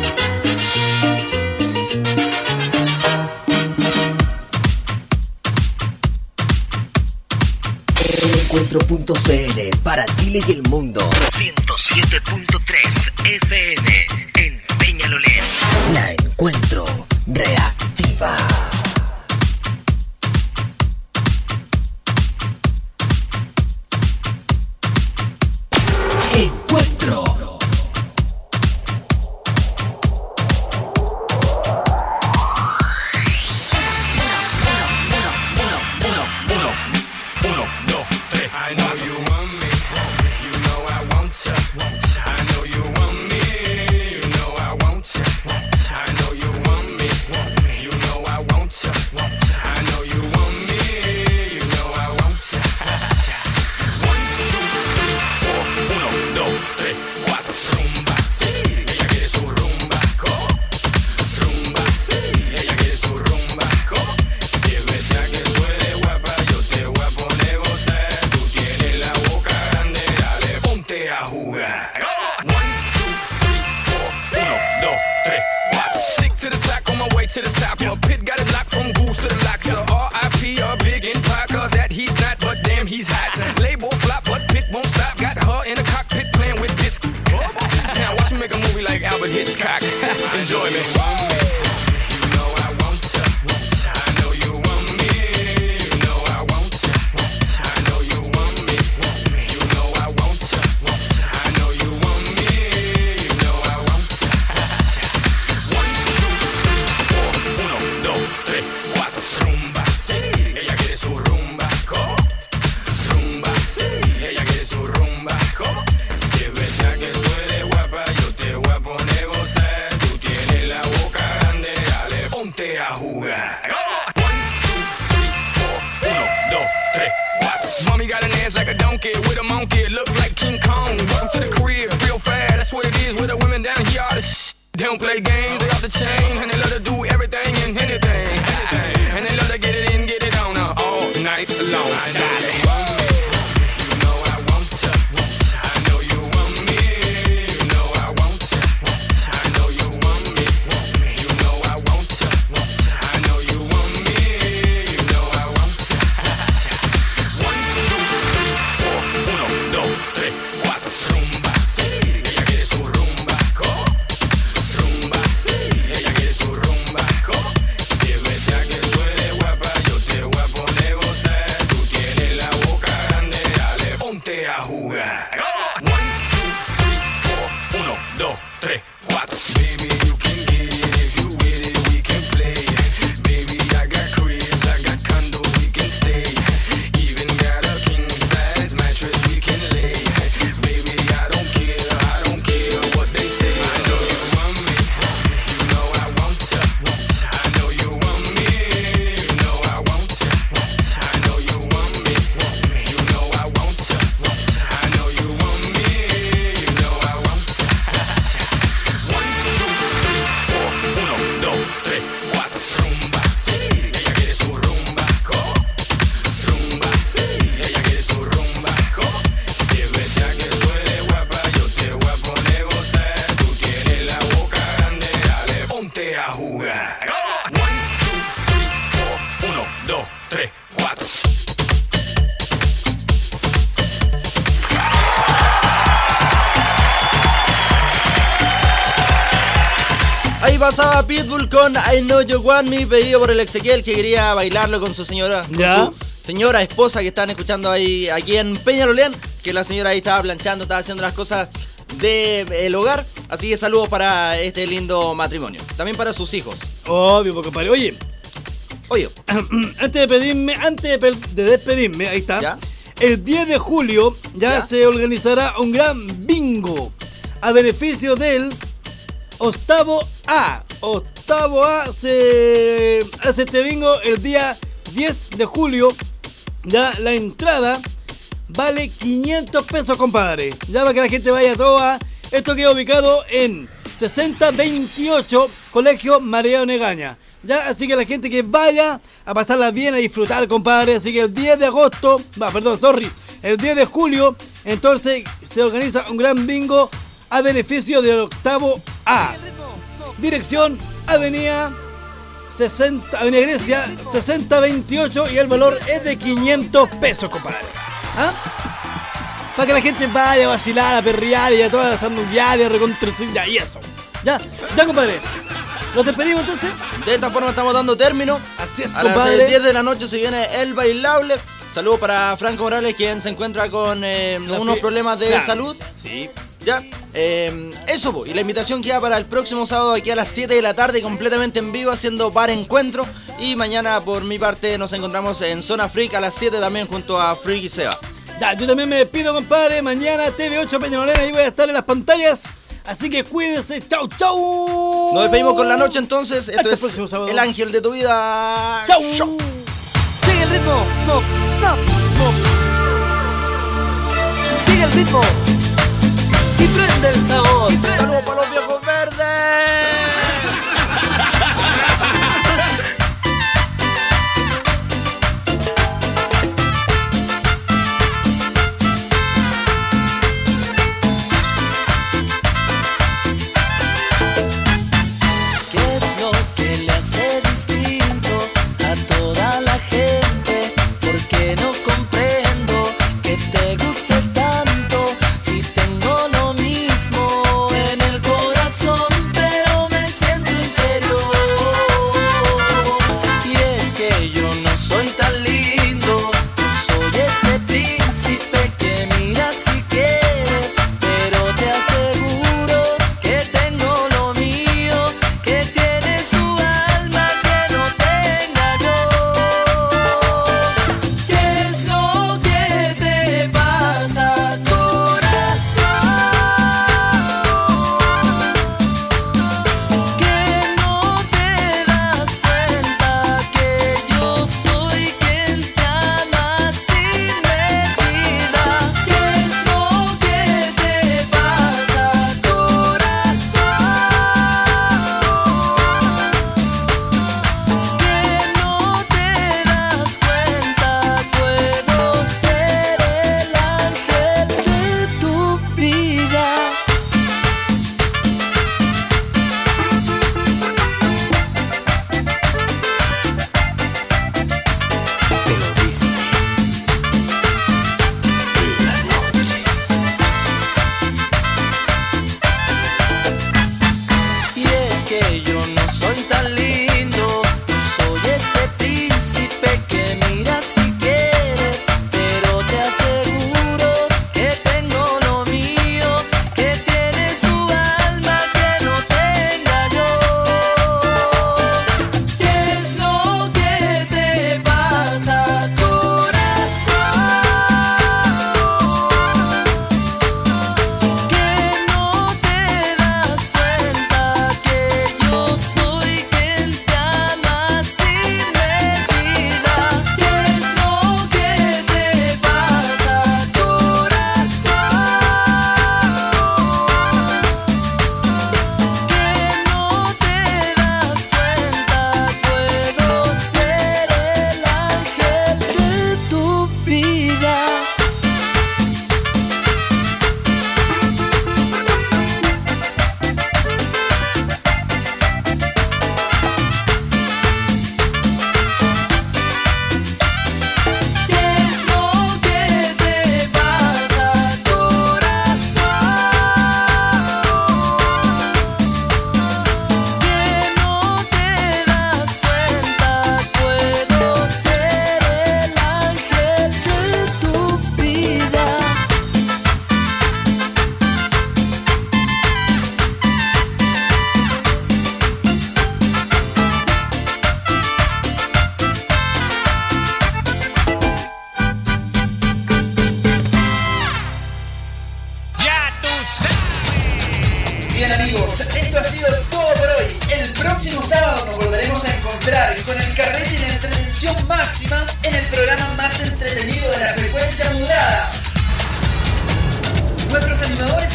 encuentro punto c l para Chile y el mundo. ciento siete punto tres F M en Peñalolén. La encuentro reactiva. Encuentro. With a monkey, look like King Kong. Welcome to the crib, real fast. That's what it is with the women down here. They don't play games, they off the chain, and they love to do everything and anything. And they love to get it in, get it on uh, all night long. Dale. Ahí pasaba Pitbull con I Know You Want Me, pedido por el Ezequiel que quería bailarlo con su señora, con ¿Ya? su señora esposa que están escuchando ahí aquí en Peñalolén, que la señora ahí estaba planchando, estaba haciendo las cosas del hogar. Así que saludos para este lindo matrimonio. También para sus hijos. Obvio, porque padre. Oye. Oye. Antes de pedirme, antes de, pe- de despedirme, ahí está. ¿Ya? El diez de julio ya, ¿Ya? se organizará un gran bingo a beneficio del Octavo A. Octavo A se hace este bingo el día diez de julio. Ya la entrada vale quinientos pesos, compadre. Ya para que la gente vaya toda. Esto queda ubicado en sesenta veintiocho Colegio María Negaña. Ya, así que la gente que vaya a pasarla bien, a disfrutar, compadre. Así que el diez de agosto, va, perdón, sorry, el diez de julio, entonces se organiza un gran bingo a beneficio del Octavo A. Dirección Avenida sesenta, Avenida Grecia sesenta veintiocho y el valor es de quinientos pesos, compadre. ¿Ah? Para que la gente vaya a vacilar, a perrear y a todas las andullar y a reconstruir, ya, y eso. Ya, ya, compadre. ¿Nos despedimos entonces? De esta forma estamos dando término. Así es, a compadre. las diez de la noche se viene el bailable. Saludos para Franco Morales, quien se encuentra con eh, unos fi- problemas de claro. salud. Sí. Ya, eh, eso, po. Y la invitación queda para el próximo sábado aquí a las siete de la tarde, completamente en vivo, haciendo bar encuentro. Y mañana, por mi parte, nos encontramos en Zona Freak a las siete también junto a Freak y Seba. Ya, yo también me despido, compadre. Mañana T V ocho Peñalolén, ahí voy a estar en las pantallas. Así que cuídense. Chau, chau. Nos despedimos con la noche entonces. Esto Hasta el es próximo sábado. El Ángel de tu Vida. Chau. Show. Sigue el ritmo, no, no, no. Sigue el ritmo y prende el sabor. Saludos para los viejos verdes. ¿Qué es lo que le hace distinto a toda la gente? Porque no comprendo que te guste tanto si tengo lo mismo.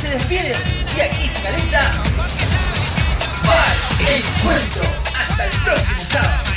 se despiden y aquí finaliza Bar Encuentro. Hasta el próximo sábado.